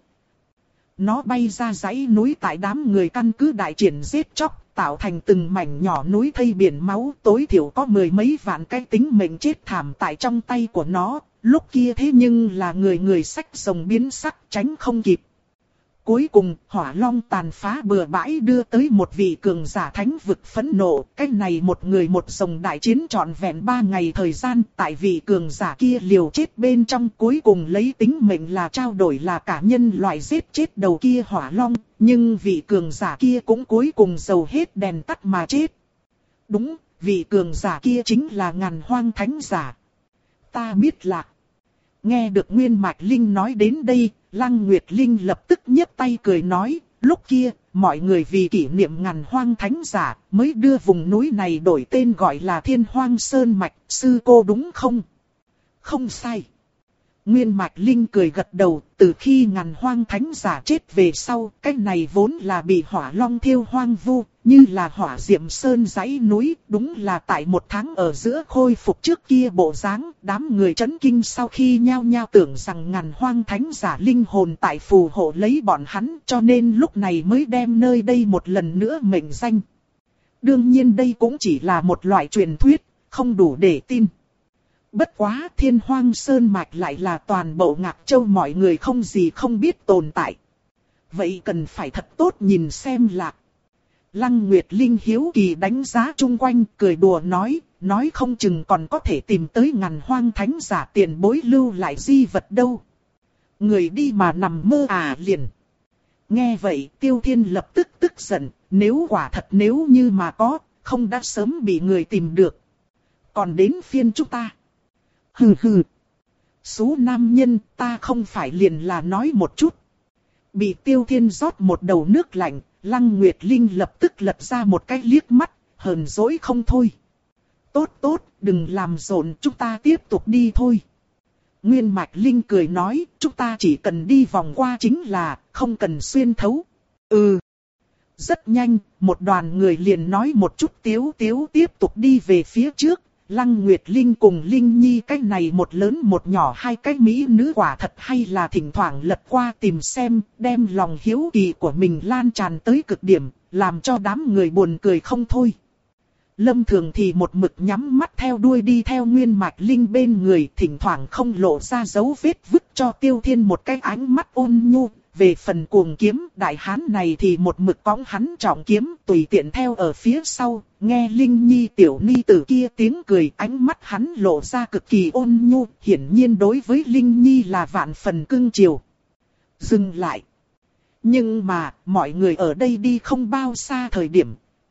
Nó bay ra dãy núi tại đám người căn cứ đại triển giết chóc, tạo thành từng mảnh nhỏ núi thây biển máu, tối thiểu có mười mấy vạn cái tính mệnh chết thảm tại trong tay của nó, lúc kia thế nhưng là người người sách rồng biến sắc tránh không kịp. Cuối cùng, hỏa long tàn phá bừa bãi đưa tới một vị cường giả thánh vực phẫn nộ. Cái này một người một rồng đại chiến trọn vẹn ba ngày thời gian. Tại vị cường giả kia liều chết bên trong, cuối cùng lấy tính mệnh là trao đổi là cả nhân loại giết chết đầu kia hỏa long. Nhưng vị cường giả kia cũng cuối cùng dầu hết đèn tắt mà chết. Đúng, vị cường giả kia chính là Ngàn Hoang Thánh Giả. Ta biết là... Nghe được Nguyên Mạch Linh nói đến đây, Lăng Nguyệt Linh lập tức nhấc tay cười nói, lúc kia, mọi người vì kỷ niệm Ngàn Hoang Thánh Giả, mới đưa vùng núi này đổi tên gọi là Thiên Hoang Sơn Mạch, sư cô đúng không? Không sai. Nguyên Mạch Linh cười gật đầu, từ khi Ngàn Hoang Thánh Giả chết về sau, cái này vốn là bị hỏa long thiêu hoang vu, như là hỏa diệm sơn dãy núi, đúng là tại một tháng ở giữa khôi phục trước kia bộ dáng, đám người chấn kinh sau khi nhao nhao tưởng rằng Ngàn Hoang Thánh Giả linh hồn tại phù hộ lấy bọn hắn, cho nên lúc này mới đem nơi đây một lần nữa mệnh danh. Đương nhiên đây cũng chỉ là một loại truyền thuyết, không đủ để tin. Bất quá Thiên Hoang Sơn Mạch lại là toàn bộ Ngạc Châu mọi người không gì không biết tồn tại. Vậy cần phải thật tốt nhìn xem là. Lăng Nguyệt Linh hiếu kỳ đánh giá chung quanh, cười đùa nói, nói không chừng còn có thể tìm tới Ngàn Hoang Thánh Giả tiền bối lưu lại di vật đâu. Người đi mà nằm mơ à liền. Nghe vậy Tiêu Thiên lập tức tức giận, nếu quả thật nếu như mà có, không đã sớm bị người tìm được. Còn đến phiên chúng ta. Hừ hừ. Số nam nhân ta không phải liền là nói một chút. Bị Tiêu Thiên rót một đầu nước lạnh, Lăng Nguyệt Linh lập tức lật ra một cái liếc mắt, hờn dỗi không thôi. Tốt tốt, đừng làm rộn, chúng ta tiếp tục đi thôi. Nguyên Mạch Linh cười nói, chúng ta chỉ cần đi vòng qua chính là, không cần xuyên thấu. Ừ. Rất nhanh, một đoàn người liền nói một chút tiếu tiếu tiếp tục đi về phía trước. Lăng Nguyệt Linh cùng Linh Nhi cái này một lớn một nhỏ hai cái mỹ nữ quả thật hay là thỉnh thoảng lật qua tìm xem, đem lòng hiếu kỳ của mình lan tràn tới cực điểm, làm cho đám người buồn cười không thôi. Lâm Thường thì một mực nhắm mắt theo đuôi đi theo Nguyên Mạch Linh bên người, thỉnh thoảng không lộ ra dấu vết vứt cho Tiêu Thiên một cái ánh mắt ôn nhu. Về phần cuồng kiếm, đại hán này thì một mực cõng hắn trọng kiếm tùy tiện theo ở phía sau, nghe Linh Nhi tiểu ni tử kia tiếng cười, ánh mắt hắn lộ ra cực kỳ ôn nhu, hiển nhiên đối với Linh Nhi là vạn phần cưng chiều. Dừng lại. Nhưng mà, mọi người ở đây đi không bao xa thời điểm.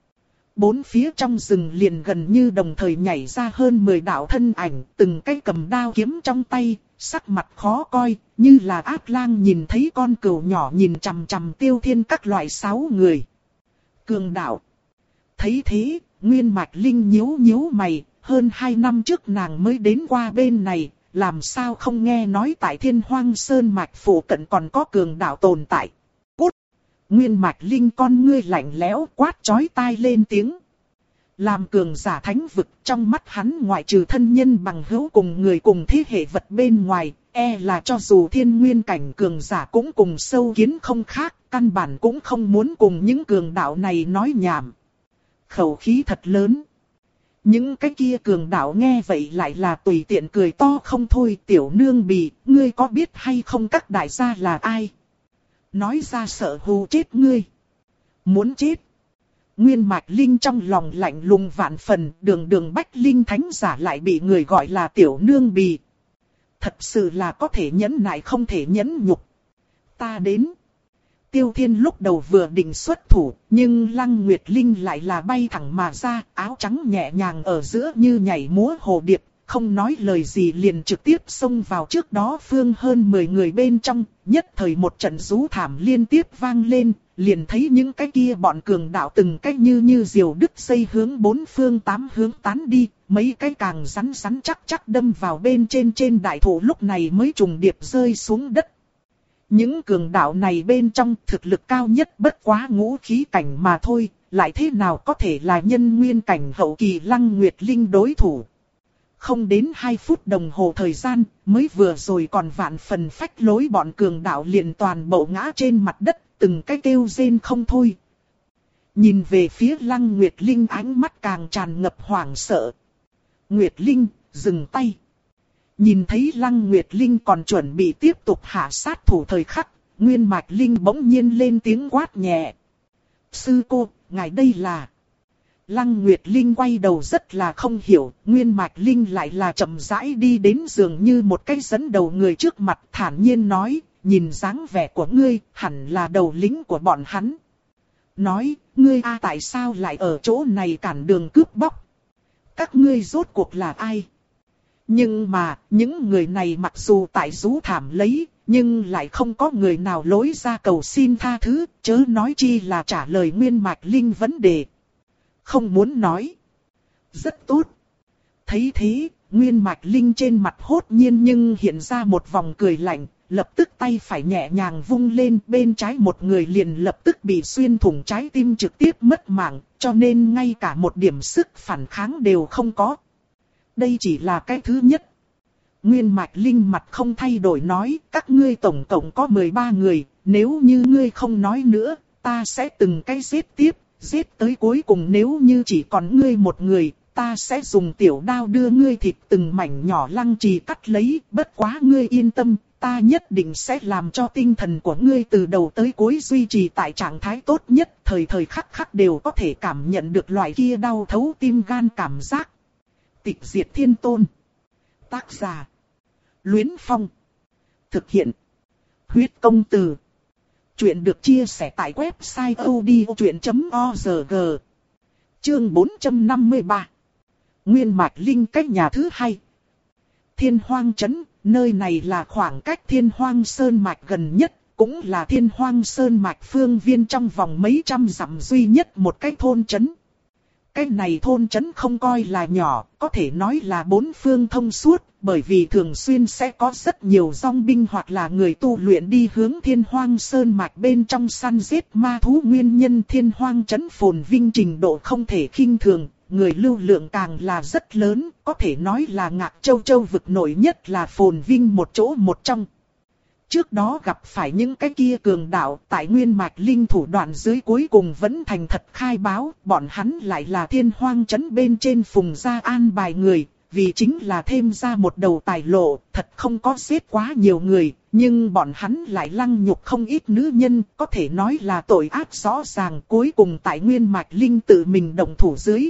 Bốn phía trong rừng liền gần như đồng thời nhảy ra hơn mười đạo thân ảnh, từng cái cầm đao kiếm trong tay, sắc mặt khó coi, như là ác lang nhìn thấy con cừu nhỏ nhìn chằm chằm Tiêu Thiên các loại sáu người. Cường đạo. Thấy thế, Nguyên Mạch Linh nhíu nhíu mày, hơn hai năm trước nàng mới đến qua bên này, làm sao không nghe nói tại Thiên Hoang Sơn Mạch phụ cận còn có cường đạo tồn tại. Cút! Nguyên Mạch Linh con ngươi lạnh lẽo quát chói tai lên tiếng. Làm cường giả thánh vực, trong mắt hắn ngoại trừ thân nhân bằng hữu cùng người cùng thế hệ vật bên ngoài, e là cho dù thiên nguyên cảnh cường giả cũng cùng sâu kiến không khác, căn bản cũng không muốn cùng những cường đạo này nói nhảm. Khẩu khí thật lớn. Những cái kia cường đạo nghe vậy lại là tùy tiện cười to không thôi. Tiểu nương bì, ngươi có biết hay không các đại gia là ai? Nói ra sợ hù chết ngươi. Muốn chết. Nguyên Mạch Linh trong lòng lạnh lùng vạn phần, đường đường bách linh thánh giả lại bị người gọi là tiểu nương bì. Thật sự là có thể nhẫn nại không thể nhẫn nhục. Ta đến. Tiêu Thiên lúc đầu vừa định xuất thủ, nhưng Lăng Nguyệt Linh lại là bay thẳng mà ra, áo trắng nhẹ nhàng ở giữa như nhảy múa hồ điệp, không nói lời gì liền trực tiếp xông vào trước đó phương hơn mười người bên trong, nhất thời một trận rú thảm liên tiếp vang lên, liền thấy những cái kia bọn cường đạo từng cách như như diều đứt dây hướng bốn phương tám hướng tán đi, mấy cái càng rắn rắn chắc chắc đâm vào bên trên trên đại thụ lúc này mới trùng điệp rơi xuống đất. Những cường đạo này bên trong thực lực cao nhất bất quá ngũ khí cảnh mà thôi, lại thế nào có thể là nhân nguyên cảnh hậu kỳ Lăng Nguyệt Linh đối thủ. Không đến hai phút đồng hồ thời gian, mới vừa rồi còn vạn phần phách lối bọn cường đạo liền toàn bộ ngã trên mặt đất, từng cái kêu rên không thôi. Nhìn về phía Lăng Nguyệt Linh ánh mắt càng tràn ngập hoảng sợ. Nguyệt Linh, dừng tay. Nhìn thấy Lăng Nguyệt Linh còn chuẩn bị tiếp tục hạ sát thủ thời khắc, Nguyên Mạch Linh bỗng nhiên lên tiếng quát nhẹ. Sư cô, ngài đây là... Lăng Nguyệt Linh quay đầu rất là không hiểu, Nguyên Mạch Linh lại là chậm rãi đi đến giường như một cái dẫn đầu người trước mặt thản nhiên nói, nhìn dáng vẻ của ngươi, hẳn là đầu lĩnh của bọn hắn. Nói, ngươi a tại sao lại ở chỗ này cản đường cướp bóc? Các ngươi rốt cuộc là ai? Nhưng mà, những người này mặc dù tại rú thảm lấy, nhưng lại không có người nào lối ra cầu xin tha thứ, chớ nói chi là trả lời Nguyên Mạch Linh vấn đề. Không muốn nói. Rất tốt. Thấy thế, Nguyên Mạch Linh trên mặt hốt nhiên nhưng hiện ra một vòng cười lạnh, lập tức tay phải nhẹ nhàng vung lên, bên trái một người liền lập tức bị xuyên thủng trái tim trực tiếp mất mạng, cho nên ngay cả một điểm sức phản kháng đều không có. Đây chỉ là cái thứ nhất. Nguyên Mạch Linh mặt không thay đổi nói, các ngươi tổng cộng có mười ba người, nếu như ngươi không nói nữa, ta sẽ từng cái giết tiếp, giết tới cuối cùng, nếu như chỉ còn ngươi một người, ta sẽ dùng tiểu đao đưa ngươi thịt từng mảnh nhỏ lăng trì cắt lấy, bất quá ngươi yên tâm, ta nhất định sẽ làm cho tinh thần của ngươi từ đầu tới cuối duy trì tại trạng thái tốt nhất, thời thời khắc khắc đều có thể cảm nhận được loại kia đau thấu tim gan cảm giác. Tịch Diệt Thiên Tôn. Tác giả: Luyến Phong. Thực hiện: Huyết Công Từ. Chuyện được chia sẻ tại website odchuyện chấm org. Chương bốn trăm năm mươi ba. Nguyên Mạch Linh cách nhà thứ hai. Thiên Hoang Trấn, nơi này là khoảng cách Thiên Hoang Sơn Mạch gần nhất, cũng là Thiên Hoang Sơn Mạch phương viên trong vòng mấy trăm dặm duy nhất một cái thôn trấn. Cái này thôn trấn không coi là nhỏ, có thể nói là bốn phương thông suốt, bởi vì thường xuyên sẽ có rất nhiều dòng binh hoặc là người tu luyện đi hướng Thiên Hoang Sơn Mạch bên trong săn giết ma thú, nguyên nhân Thiên Hoang Trấn phồn vinh trình độ không thể khinh thường, người lưu lượng càng là rất lớn, có thể nói là Ngạc Châu Châu vực nổi nhất là phồn vinh một chỗ một trong. Trước đó gặp phải những cái kia cường đạo, tại Nguyên Mạch Linh thủ đoạn dưới cuối cùng vẫn thành thật khai báo, bọn hắn lại là Thiên Hoang Trấn bên trên phùng gia an bài người, vì chính là thêm ra một đầu tài lộ, thật không có giết quá nhiều người, nhưng bọn hắn lại lăng nhục không ít nữ nhân, có thể nói là tội ác rõ ràng, cuối cùng tại Nguyên Mạch Linh tự mình động thủ dưới.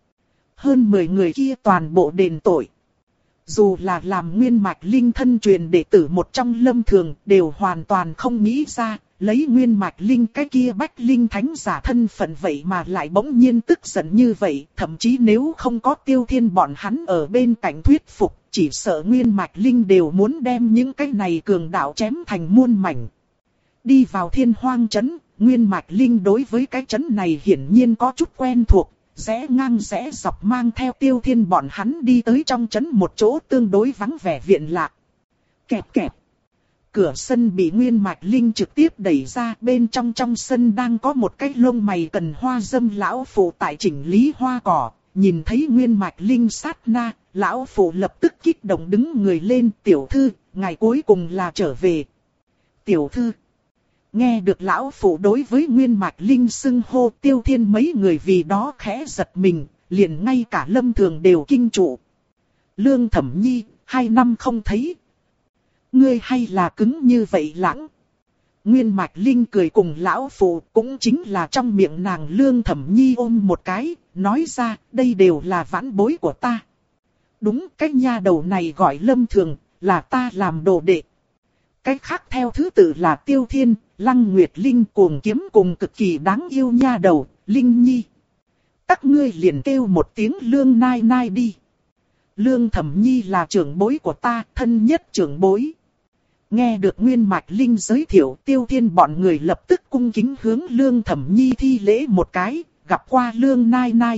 Hơn mười người kia toàn bộ đền tội. Dù là làm Nguyên Mạch Linh thân truyền đệ tử một trong Lâm Thường, đều hoàn toàn không nghĩ ra, lấy Nguyên Mạch Linh cái kia Bách Linh Thánh giả thân phận vậy mà lại bỗng nhiên tức giận như vậy, thậm chí nếu không có Tiêu Thiên bọn hắn ở bên cạnh thuyết phục, chỉ sợ Nguyên Mạch Linh đều muốn đem những cái này cường đạo chém thành muôn mảnh. Đi vào Thiên Hoang Trấn, Nguyên Mạch Linh đối với cái trấn này hiển nhiên có chút quen thuộc. Rẽ ngang rẽ dọc mang theo Tiêu Thiên bọn hắn đi tới trong trấn một chỗ tương đối vắng vẻ viện lạc. Kẹp kẹp. Cửa sân bị Nguyên Mạch Linh trực tiếp đẩy ra, bên trong trong sân đang có một cái lông mày cần hoa dâm lão phụ tại chỉnh lý hoa cỏ. Nhìn thấy Nguyên Mạch Linh sát na, lão phụ lập tức kích động đứng người lên. Tiểu thư, ngày cuối cùng là trở về. Tiểu thư. Nghe được lão phụ đối với Nguyên Mạch Linh xưng hô, Tiêu Thiên mấy người vì đó khẽ giật mình, liền ngay cả Lâm Thường đều kinh trụ. Lương Thẩm Nhi, hai năm không thấy. Ngươi hay là cứng như vậy lãng. Nguyên Mạch Linh cười cùng lão phụ, cũng chính là trong miệng nàng Lương Thẩm Nhi ôm một cái, nói ra, đây đều là vãn bối của ta. Đúng, cái nha đầu này gọi Lâm Thường, là ta làm đồ đệ. Cái khác theo thứ tự là Tiêu Thiên, Lăng Nguyệt Linh, Cuồng Kiếm cùng cực kỳ đáng yêu nha đầu, Linh Nhi. Các ngươi liền kêu một tiếng Lương Nai Nai đi. Lương Thẩm Nhi là trưởng bối của ta, thân nhất trưởng bối. Nghe được Nguyên Mạch Linh giới thiệu, Tiêu Thiên bọn người lập tức cung kính hướng Lương Thẩm Nhi thi lễ một cái, gặp qua Lương Nai Nai.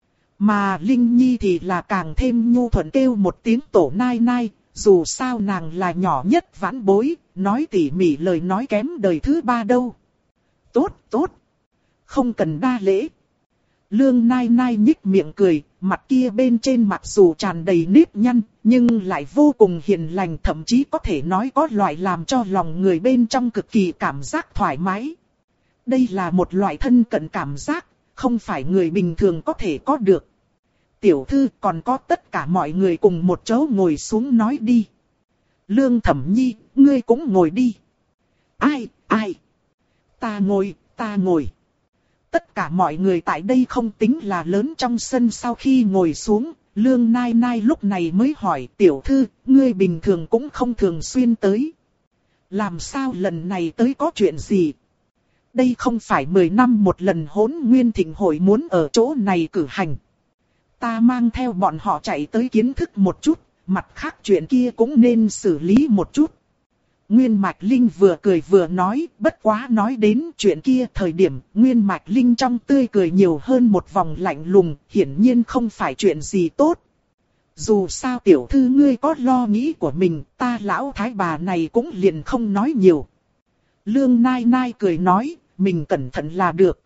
Mà Linh Nhi thì là càng thêm nhu thuận kêu một tiếng tổ Nai Nai. Dù sao nàng là nhỏ nhất vãn bối, nói tỉ mỉ lời nói kém đời thứ ba đâu. Tốt, tốt. Không cần đa lễ. Lương Nai Nai nhích miệng cười, mặt kia bên trên mặc dù tràn đầy nếp nhăn, nhưng lại vô cùng hiền lành, thậm chí có thể nói có loại làm cho lòng người bên trong cực kỳ cảm giác thoải mái. Đây là một loại thân cận cảm giác, không phải người bình thường có thể có được. Tiểu thư, còn có tất cả mọi người cùng một chỗ ngồi xuống nói đi. Lương Thẩm Nhi, ngươi cũng ngồi đi. Ai, ai? Ta ngồi, ta ngồi. Tất cả mọi người tại đây không tính là lớn trong sân, sau khi ngồi xuống, Lương Nai Nai lúc này mới hỏi, tiểu thư, ngươi bình thường cũng không thường xuyên tới. Làm sao lần này tới có chuyện gì? Đây không phải mười năm một lần Hỗn Nguyên Thịnh hội muốn ở chỗ này cử hành. Ta mang theo bọn họ chạy tới kiến thức một chút, mặt khác chuyện kia cũng nên xử lý một chút. Nguyên Mạch Linh vừa cười vừa nói, bất quá nói đến chuyện kia thời điểm, Nguyên Mạch Linh trong tươi cười nhiều hơn một vòng lạnh lùng, hiển nhiên không phải chuyện gì tốt. dù sao tiểu thư ngươi có lo nghĩ của mình, ta lão thái bà này cũng liền không nói nhiều. Lương Nai Nai cười nói, mình cẩn thận là được.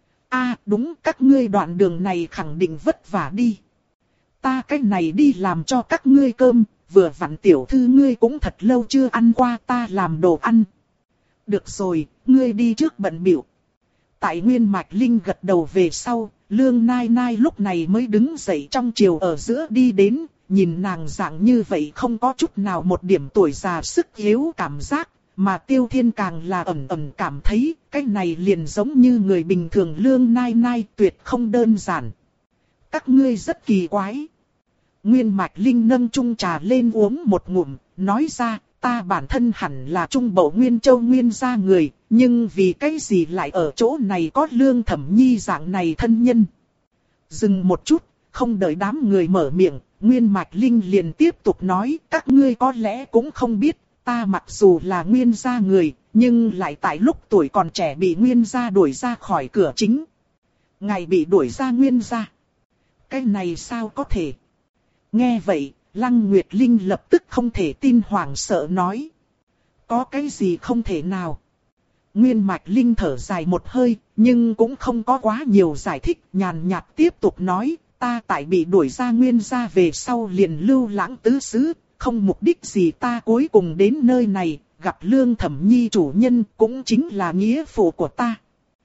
A đúng, các ngươi đoạn đường này khẳng định vất vả đi. Ta cái này đi làm cho các ngươi cơm, vừa vặn tiểu thư ngươi cũng thật lâu chưa ăn qua, ta làm đồ ăn. Được rồi, ngươi đi trước bận bịu. Tại Nguyên Mạch Linh gật đầu về sau, Lương Nai Nai lúc này mới đứng dậy trong chiều ở giữa đi đến, nhìn nàng dạng như vậy không có chút nào một điểm tuổi già sức yếu cảm giác, mà Tiêu Thiên càng là ẩn ẩn cảm thấy, cái này liền giống như người bình thường. Lương Nai Nai tuyệt không đơn giản. Các ngươi rất kỳ quái. Nguyên Mạch Linh nâng chung trà lên uống một ngụm, nói ra, ta bản thân hẳn là Trung Bộ Nguyên Châu Nguyên gia người, nhưng vì cái gì lại ở chỗ này có Lương Thẩm Nhi dạng này thân nhân. Dừng một chút, không đợi đám người mở miệng, Nguyên Mạch Linh liền tiếp tục nói, các ngươi có lẽ cũng không biết, ta mặc dù là Nguyên gia người, nhưng lại tại lúc tuổi còn trẻ bị Nguyên gia đuổi ra khỏi cửa chính. Ngài bị đuổi ra Nguyên gia. Cái này sao có thể? Nghe vậy, Lăng Nguyệt Linh lập tức không thể tin, hoảng sợ nói. Có cái gì không thể nào? Nguyên Mạch Linh thở dài một hơi, nhưng cũng không có quá nhiều giải thích, nhàn nhạt tiếp tục nói, ta tại bị đuổi ra Nguyên gia về sau liền lưu lãng tứ xứ, không mục đích gì, ta cuối cùng đến nơi này, gặp Lương Thẩm Nhi chủ nhân, cũng chính là nghĩa phụ của ta.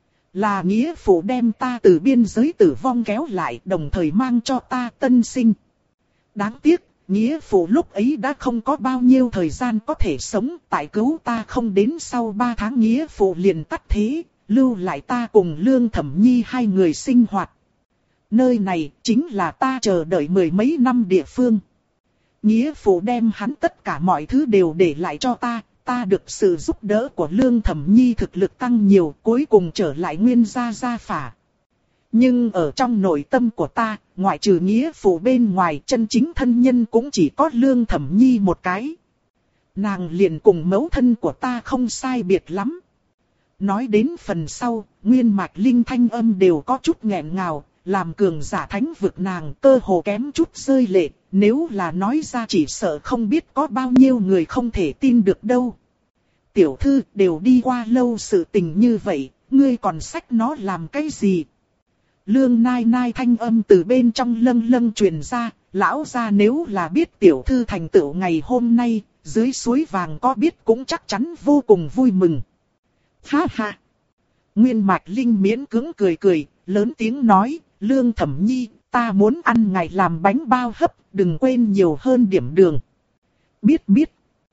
Là nghĩa phụ đem ta từ biên giới tử vong kéo lại, đồng thời mang cho ta tân sinh. Đáng tiếc, nghĩa phụ lúc ấy đã không có bao nhiêu thời gian có thể sống, tại cứu ta không đến sau ba tháng nghĩa phụ liền tắt thế, lưu lại ta cùng Lương Thẩm Nhi hai người sinh hoạt. Nơi này chính là ta chờ đợi mười mấy năm địa phương. Nghĩa phụ đem hắn tất cả mọi thứ đều để lại cho ta, ta được sự giúp đỡ của Lương Thẩm Nhi thực lực tăng nhiều, cuối cùng trở lại Nguyên gia gia phả. Nhưng ở trong nội tâm của ta, ngoại trừ nghĩa phụ bên ngoài, chân chính thân nhân cũng chỉ có Lương Thẩm Nhi một cái. Nàng liền cùng mẫu thân của ta không sai biệt lắm. Nói đến phần sau, Nguyên Mạch Linh thanh âm đều có chút nghẹn ngào, làm cường giả thánh vực nàng cơ hồ kém chút rơi lệ, nếu là nói ra chỉ sợ không biết có bao nhiêu người không thể tin được đâu. Tiểu thư đều đi qua lâu sự tình như vậy, ngươi còn xách nó làm cái gì? Lương Nai Nai thanh âm từ bên trong lâng lâng truyền ra, lão gia nếu là biết tiểu thư thành tựu ngày hôm nay, dưới suối vàng có biết cũng chắc chắn vô cùng vui mừng. Ha ha! Nguyên Mạch Linh miễn cưỡng cười cười, lớn tiếng nói, Lương Thẩm Nhi, ta muốn ăn ngài làm bánh bao hấp, đừng quên nhiều hơn điểm đường. Biết biết.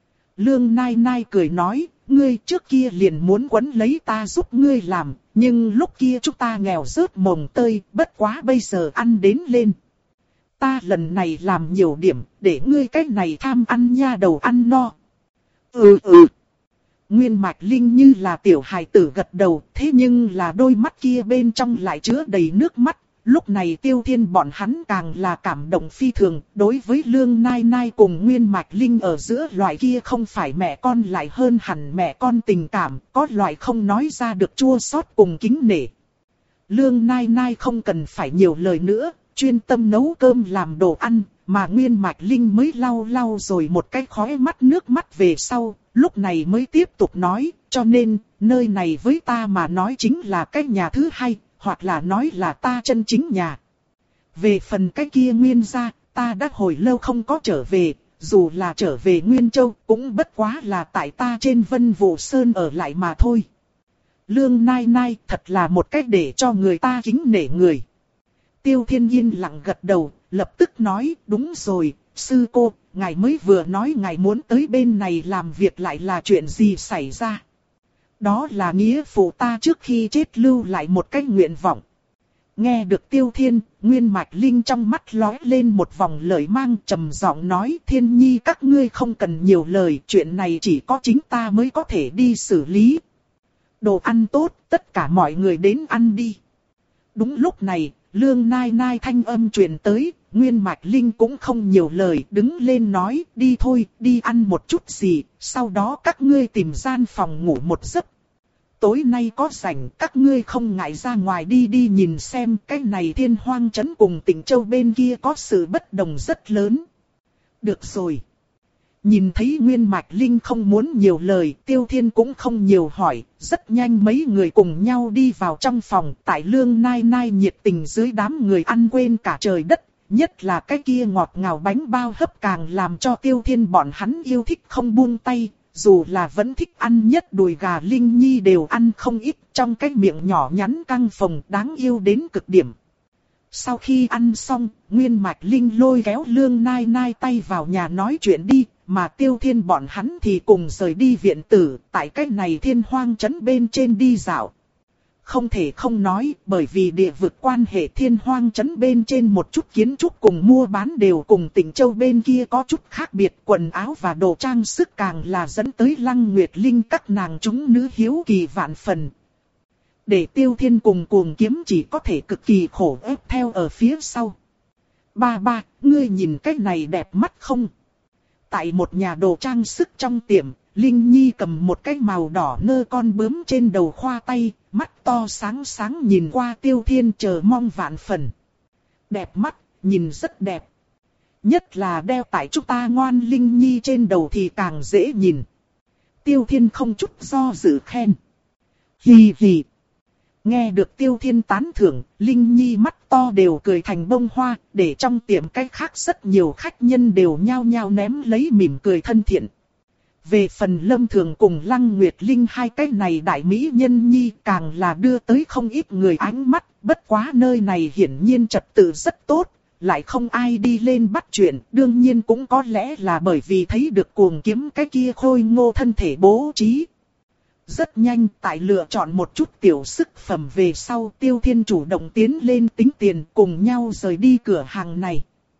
Lương Nai Nai cười nói, ngươi trước kia liền muốn quấn lấy ta giúp ngươi làm, nhưng lúc kia chúng ta nghèo rớt mồng tơi, bất quá bây giờ ăn đến lên. Ta lần này làm nhiều điểm, để ngươi cách này tham ăn nha đầu ăn no. Ừ ừ. Nguyên Mạch Linh như là tiểu hài tử gật đầu, thế nhưng là đôi mắt kia bên trong lại chứa đầy nước mắt. Lúc này Tiêu Thiên bọn hắn càng là cảm động phi thường, đối với Lương Nai Nai cùng Nguyên Mạch Linh ở giữa loại kia không phải mẹ con lại hơn hẳn mẹ con tình cảm, có loại không nói ra được chua xót cùng kính nể. Lương Nai Nai không cần phải nhiều lời nữa, chuyên tâm nấu cơm làm đồ ăn, mà Nguyên Mạch Linh mới lau lau rồi một cái khóe mắt nước mắt về sau, lúc này mới tiếp tục nói, cho nên, nơi này với ta mà nói chính là cái nhà thứ hai. Hoặc là nói là ta chân chính nhà. Về phần cái kia Nguyên gia, ta đã hồi lâu không có trở về, dù là trở về Nguyên Châu cũng bất quá là tại ta trên Vân Vũ Sơn ở lại mà thôi. Lương Nai Nai thật là một cách để cho người ta kính nể người. Tiêu Thiên yên lặng gật đầu, lập tức nói, đúng rồi, sư cô, ngài mới vừa nói ngài muốn tới bên này làm việc lại là chuyện gì xảy ra. Đó là nghĩa phụ ta trước khi chết lưu lại một cái nguyện vọng. Nghe được Tiêu Thiên, Nguyên Mạch Linh trong mắt lóe lên một vòng lời mang trầm giọng nói, Thiên Nhi các ngươi không cần nhiều lời, chuyện này chỉ có chính ta mới có thể đi xử lý. Đồ ăn tốt, tất cả mọi người đến ăn đi. Đúng lúc này, Lương Nai Nai thanh âm truyền tới, Nguyên Mạch Linh cũng không nhiều lời, đứng lên nói, đi thôi, đi ăn một chút gì, sau đó các ngươi tìm gian phòng ngủ một giấc. tối nay có rảnh, các ngươi không ngại ra ngoài đi đi nhìn xem cái này Thiên Hoang trấn cùng Tịnh Châu bên kia có sự bất đồng rất lớn. Được rồi. Nhìn thấy Nguyên Mạch Linh không muốn nhiều lời, Tiêu Thiên cũng không nhiều hỏi, rất nhanh mấy người cùng nhau đi vào trong phòng, tại Lương Nai Nai nhiệt tình dưới đám người ăn quên cả trời đất, nhất là cái kia ngọt ngào bánh bao hấp càng làm cho Tiêu Thiên bọn hắn yêu thích không buông tay, dù là vẫn thích ăn nhất đùi gà Linh Nhi đều ăn không ít, trong cái miệng nhỏ nhắn căng phồng đáng yêu đến cực điểm. Sau khi ăn xong, Nguyên Mạch Linh lôi kéo Lương Nai Nai tay vào nhà nói chuyện đi, mà Tiêu Thiên bọn hắn thì cùng rời đi viện tử, tại cái này Thiên Hoang trấn bên trên đi dạo. Không thể không nói, bởi vì địa vực quan hệ Thiên Hoang trấn bên trên một chút kiến trúc cùng mua bán đều cùng Tịnh Châu bên kia có chút khác biệt, quần áo và đồ trang sức càng là dẫn tới Lăng Nguyệt Linh các nàng chúng nữ hiếu kỳ vạn phần. Để Tiêu Thiên cùng Cuồng Kiếm chỉ có thể cực kỳ khổ ép theo ở phía sau. Ba ba, ngươi nhìn cái này đẹp mắt không? Tại một nhà đồ trang sức trong tiệm, Linh Nhi cầm một cái màu đỏ nơ con bướm trên đầu khoa tay, mắt to sáng sáng nhìn qua Tiêu Thiên chờ mong vạn phần. Đẹp mắt, nhìn rất đẹp. Nhất là đeo tại chúng ta ngoan Linh Nhi trên đầu thì càng dễ nhìn. Tiêu Thiên không chút do dự khen. Hì hì. Nghe được Tiêu Thiên tán thưởng, Linh Nhi mắt to đều cười thành bông hoa, để trong tiệm cách khác rất nhiều khách nhân đều nhao nhao ném lấy mỉm cười thân thiện. Về phần Lâm Thường cùng Lăng Nguyệt Linh hai cái này đại mỹ nhân nhi càng là đưa tới không ít người ánh mắt, bất quá nơi này hiển nhiên trật tự rất tốt, lại không ai đi lên bắt chuyện, đương nhiên cũng có lẽ là bởi vì thấy được Cuồng Kiếm cái kia khôi ngô thân thể bố trí. Rất nhanh, tại lựa chọn một chút tiểu sức phẩm về sau, Tiêu Thiên chủ động tiến lên tính tiền cùng nhau rời đi cửa hàng này.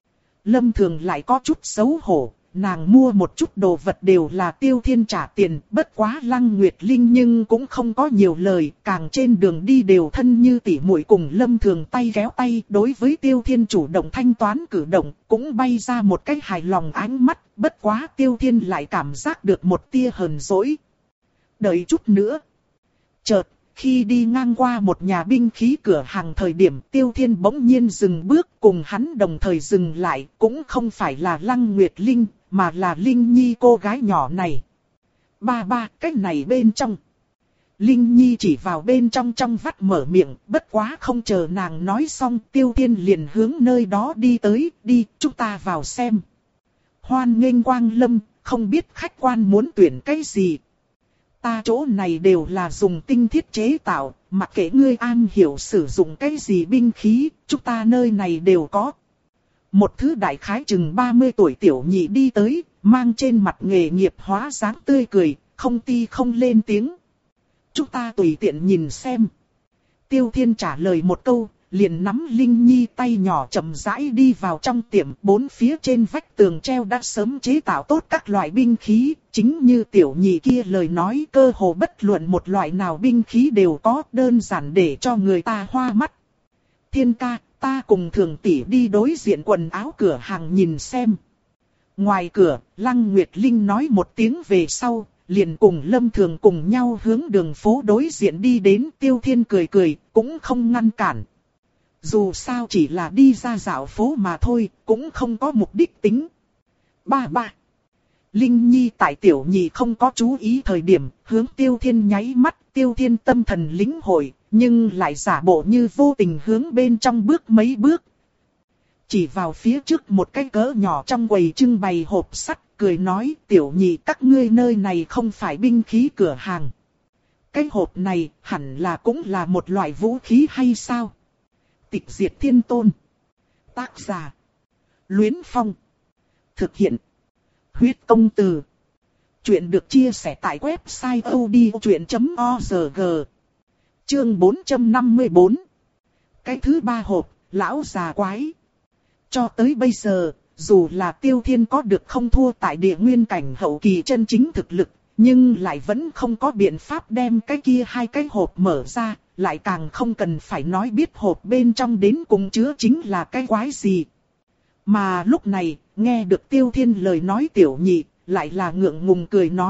Lâm Thường lại có chút xấu hổ, nàng mua một chút đồ vật đều là Tiêu Thiên trả tiền, bất quá Lăng Nguyệt Linh nhưng cũng không có nhiều lời, càng trên đường đi đều thân như tỉ muội cùng Lâm Thường tay kéo tay, đối với Tiêu Thiên chủ động thanh toán cử động, cũng bay ra một cái hài lòng ánh mắt, bất quá Tiêu Thiên lại cảm giác được một tia hờn dỗi. Đợi chút nữa. Chợt, khi đi ngang qua một nhà binh khí cửa hàng thời điểm Tiêu Thiên bỗng nhiên dừng bước cùng hắn đồng thời dừng lại, cũng không phải là Lăng Nguyệt Linh, mà là Linh Nhi cô gái nhỏ này. Ba ba, cái này bên trong. Linh Nhi chỉ vào bên trong trong vắt mở miệng, bất quá không chờ nàng nói xong Tiêu Thiên liền hướng nơi đó đi tới, đi, chúng ta vào xem. Hoan nghênh Quang Lâm, không biết khách quan muốn tuyển cái gì. Ta chỗ này đều là dùng tinh thiết chế tạo, mặc kệ ngươi an hiểu sử dụng cái gì binh khí, chúng ta nơi này đều có. Một thứ đại khái chừng ba mươi tuổi tiểu nhị đi tới, mang trên mặt nghề nghiệp hóa dáng tươi cười, không ti không lên tiếng. Chúng ta tùy tiện nhìn xem. Tiêu Thiên trả lời một câu, liền nắm Linh Nhi tay nhỏ chậm rãi đi vào trong tiệm, bốn phía trên vách tường treo đã sớm chế tạo tốt các loại binh khí, chính như tiểu nhị kia lời nói, cơ hồ bất luận một loại nào binh khí đều có, đơn giản để cho người ta hoa mắt. Thiên ca, ta cùng Thường tỷ đi đối diện quần áo cửa hàng nhìn xem. Ngoài cửa, Lăng Nguyệt Linh nói một tiếng về sau, liền cùng Lâm Thường cùng nhau hướng đường phố đối diện đi đến. Tiêu Thiên cười cười, cũng không ngăn cản. Dù sao chỉ là đi ra dạo phố mà thôi, cũng không có mục đích tính. Ba ba. Linh Nhi tại tiểu nhị không có chú ý thời điểm, hướng Tiêu Thiên nháy mắt, Tiêu Thiên tâm thần lĩnh hội, nhưng lại giả bộ như vô tình hướng bên trong bước mấy bước. Chỉ vào phía trước một cái cỡ nhỏ trong quầy trưng bày hộp sắt, cười nói, tiểu nhị các ngươi nơi này không phải binh khí cửa hàng. Cái hộp này hẳn là cũng là một loại vũ khí hay sao? Tịch diệt thiên tôn. Tác giả. Luyến Phong. Thực hiện. Huyết công từ. Chuyện được chia sẻ tại website odchuyện chấm org. Chương bốn trăm năm mươi tư. Cái thứ ba hộp, lão già quái. Cho tới bây giờ, dù là Tiêu Thiên có được không thua tại địa nguyên cảnh hậu kỳ chân chính thực lực, nhưng lại vẫn không có biện pháp đem cái kia hai cái hộp mở ra, lại càng không cần phải nói biết hộp bên trong đến cùng chứa chính là cái quái gì. Mà lúc này, nghe được Tiêu Thiên lời nói tiểu nhị, lại là ngượng ngùng cười nói,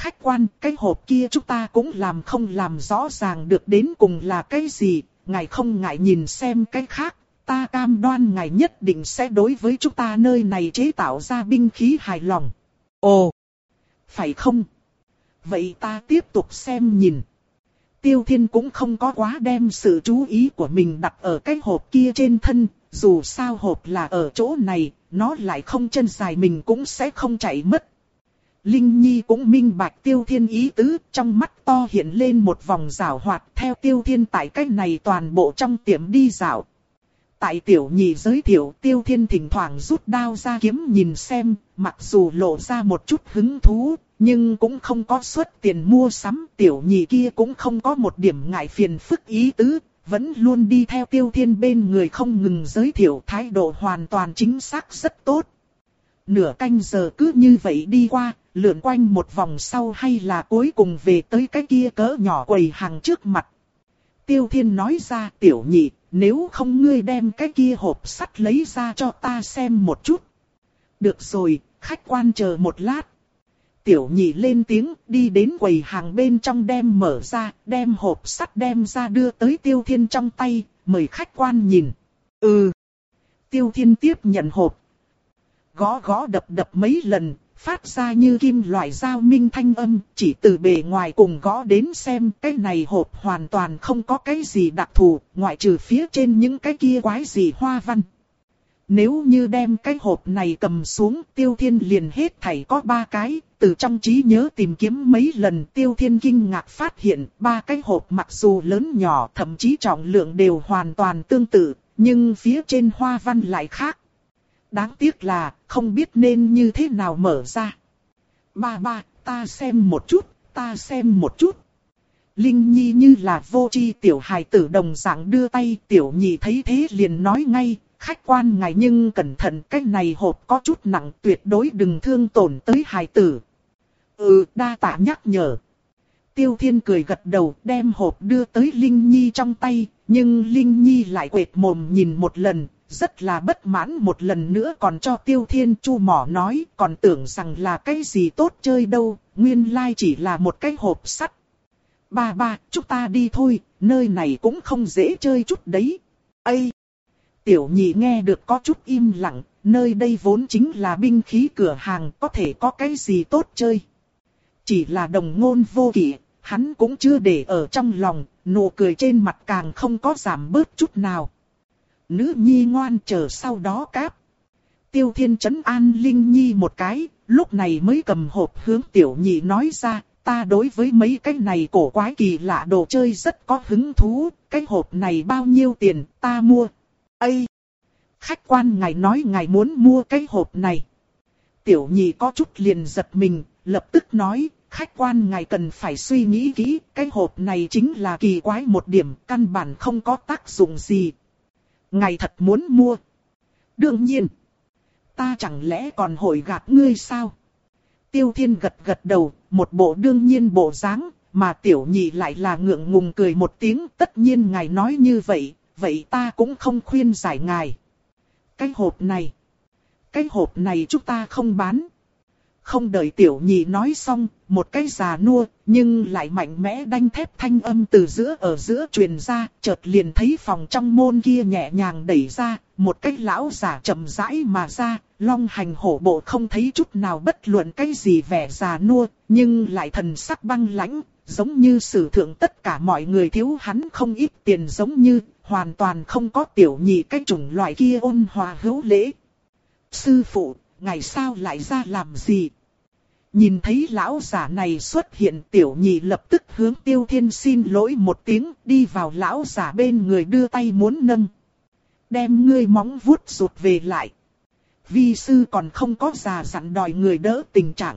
khách quan, cái hộp kia chúng ta cũng làm không làm rõ ràng được đến cùng là cái gì, ngài không ngại nhìn xem cái khác, ta cam đoan ngài nhất định sẽ đối với chúng ta nơi này chế tạo ra binh khí hài lòng. Ồ, phải không? Vậy ta tiếp tục xem nhìn. Tiêu Thiên cũng không có quá đem sự chú ý của mình đặt ở cái hộp kia trên thân, dù sao hộp là ở chỗ này, nó lại không chân dài mình cũng sẽ không chạy mất. Linh Nhi cũng minh bạch Tiêu Thiên ý tứ, trong mắt to hiện lên một vòng giảo hoạt theo Tiêu Thiên tại cách này toàn bộ trong tiệm đi dạo. Tại tiểu nhị giới thiệu Tiêu Thiên thỉnh thoảng rút đao ra kiếm nhìn xem, mặc dù lộ ra một chút hứng thú, nhưng cũng không có xuất tiền mua sắm. Tiểu nhị kia cũng không có một điểm ngại phiền phức ý tứ, vẫn luôn đi theo Tiêu Thiên bên người không ngừng giới thiệu, thái độ hoàn toàn chính xác rất tốt. Nửa canh giờ cứ như vậy đi qua, lượn quanh một vòng sau hay là cuối cùng về tới cái kia cỡ nhỏ quầy hàng trước mặt. Tiêu Thiên nói ra, tiểu nhị, nếu không ngươi đem cái kia hộp sắt lấy ra cho ta xem một chút. Được rồi, khách quan chờ một lát. Tiểu nhị lên tiếng, đi đến quầy hàng bên trong đem mở ra, đem hộp sắt đem ra đưa tới Tiêu Thiên trong tay, mời khách quan nhìn. Ừ. Tiêu Thiên tiếp nhận hộp. Gõ gõ đập đập mấy lần, phát ra như kim loại dao minh thanh âm, chỉ từ bề ngoài cùng gõ đến xem cái này hộp hoàn toàn không có cái gì đặc thù, ngoại trừ phía trên những cái kia quái gì hoa văn. Nếu như đem cái hộp này cầm xuống, Tiêu Thiên liền hết thảy có ba cái, từ trong trí nhớ tìm kiếm mấy lần Tiêu Thiên kinh ngạc phát hiện ba cái hộp mặc dù lớn nhỏ thậm chí trọng lượng đều hoàn toàn tương tự, nhưng phía trên hoa văn lại khác. Đáng tiếc là không biết nên như thế nào mở ra. Ba ba, ta xem một chút, ta xem một chút. Linh Nhi như là vô tri tiểu hài tử đồng dạng đưa tay, tiểu nhị thấy thế liền nói ngay, khách quan ngài nhưng cẩn thận, cái này hộp có chút nặng, tuyệt đối đừng thương tổn tới hài tử. Ừ, đa tạ nhắc nhở. Tiêu Thiên cười gật đầu, đem hộp đưa tới Linh Nhi trong tay, nhưng Linh Nhi lại quệt mồm nhìn một lần, rất là bất mãn, một lần nữa còn cho Tiêu Thiên chu mỏ nói, còn tưởng rằng là cái gì tốt chơi đâu, nguyên lai chỉ là một cái hộp sắt. Ba ba, chúng ta đi thôi, nơi này cũng không dễ chơi chút đấy. Ây! Tiểu nhị nghe được có chút im lặng, nơi đây vốn chính là binh khí cửa hàng, có thể có cái gì tốt chơi. Chỉ là đồng ngôn vô kỷ, hắn cũng chưa để ở trong lòng, nụ cười trên mặt càng không có giảm bớt chút nào. Nữ nhi ngoan chờ sau đó cáp. Tiêu Thiên trấn an Linh Nhi một cái, lúc này mới cầm hộp hướng tiểu nhị nói ra, ta đối với mấy cái này cổ quái kỳ lạ đồ chơi rất có hứng thú, cái hộp này bao nhiêu tiền, ta mua. Ây! Khách quan ngài nói ngài muốn mua cái hộp này. Tiểu nhị có chút liền giật mình, lập tức nói, khách quan ngài cần phải suy nghĩ kỹ, cái hộp này chính là kỳ quái một điểm, căn bản không có tác dụng gì. Ngài thật muốn mua? Đương nhiên. Ta chẳng lẽ còn hội gạt ngươi sao? Tiêu Thiên gật gật đầu, một bộ đương nhiên bộ dáng, mà tiểu nhị lại là ngượng ngùng cười một tiếng. Tất nhiên ngài nói như vậy, vậy ta cũng không khuyên giải ngài. Cái hộp này, cái hộp này chúng ta không bán. Không đợi tiểu nhị nói xong, một cái già nua, nhưng lại mạnh mẽ đanh thép thanh âm từ giữa ở giữa truyền ra, chợt liền thấy phòng trong môn kia nhẹ nhàng đẩy ra, một cái lão già chậm rãi mà ra, long hành hổ bộ không thấy chút nào bất luận cái gì vẻ già nua, nhưng lại thần sắc băng lãnh, giống như sử thượng tất cả mọi người thiếu hắn không ít tiền, giống như hoàn toàn không có tiểu nhị cái chủng loại kia ôn hòa hữu lễ. Sư phụ, ngày sao lại ra làm gì? Nhìn thấy lão giả này xuất hiện, tiểu nhị lập tức hướng Tiêu Thiên xin lỗi một tiếng, đi vào lão giả bên người đưa tay muốn nâng. Đem ngươi móng vuốt rụt về lại. Vi sư còn không có già dặn đòi người đỡ tình trạng.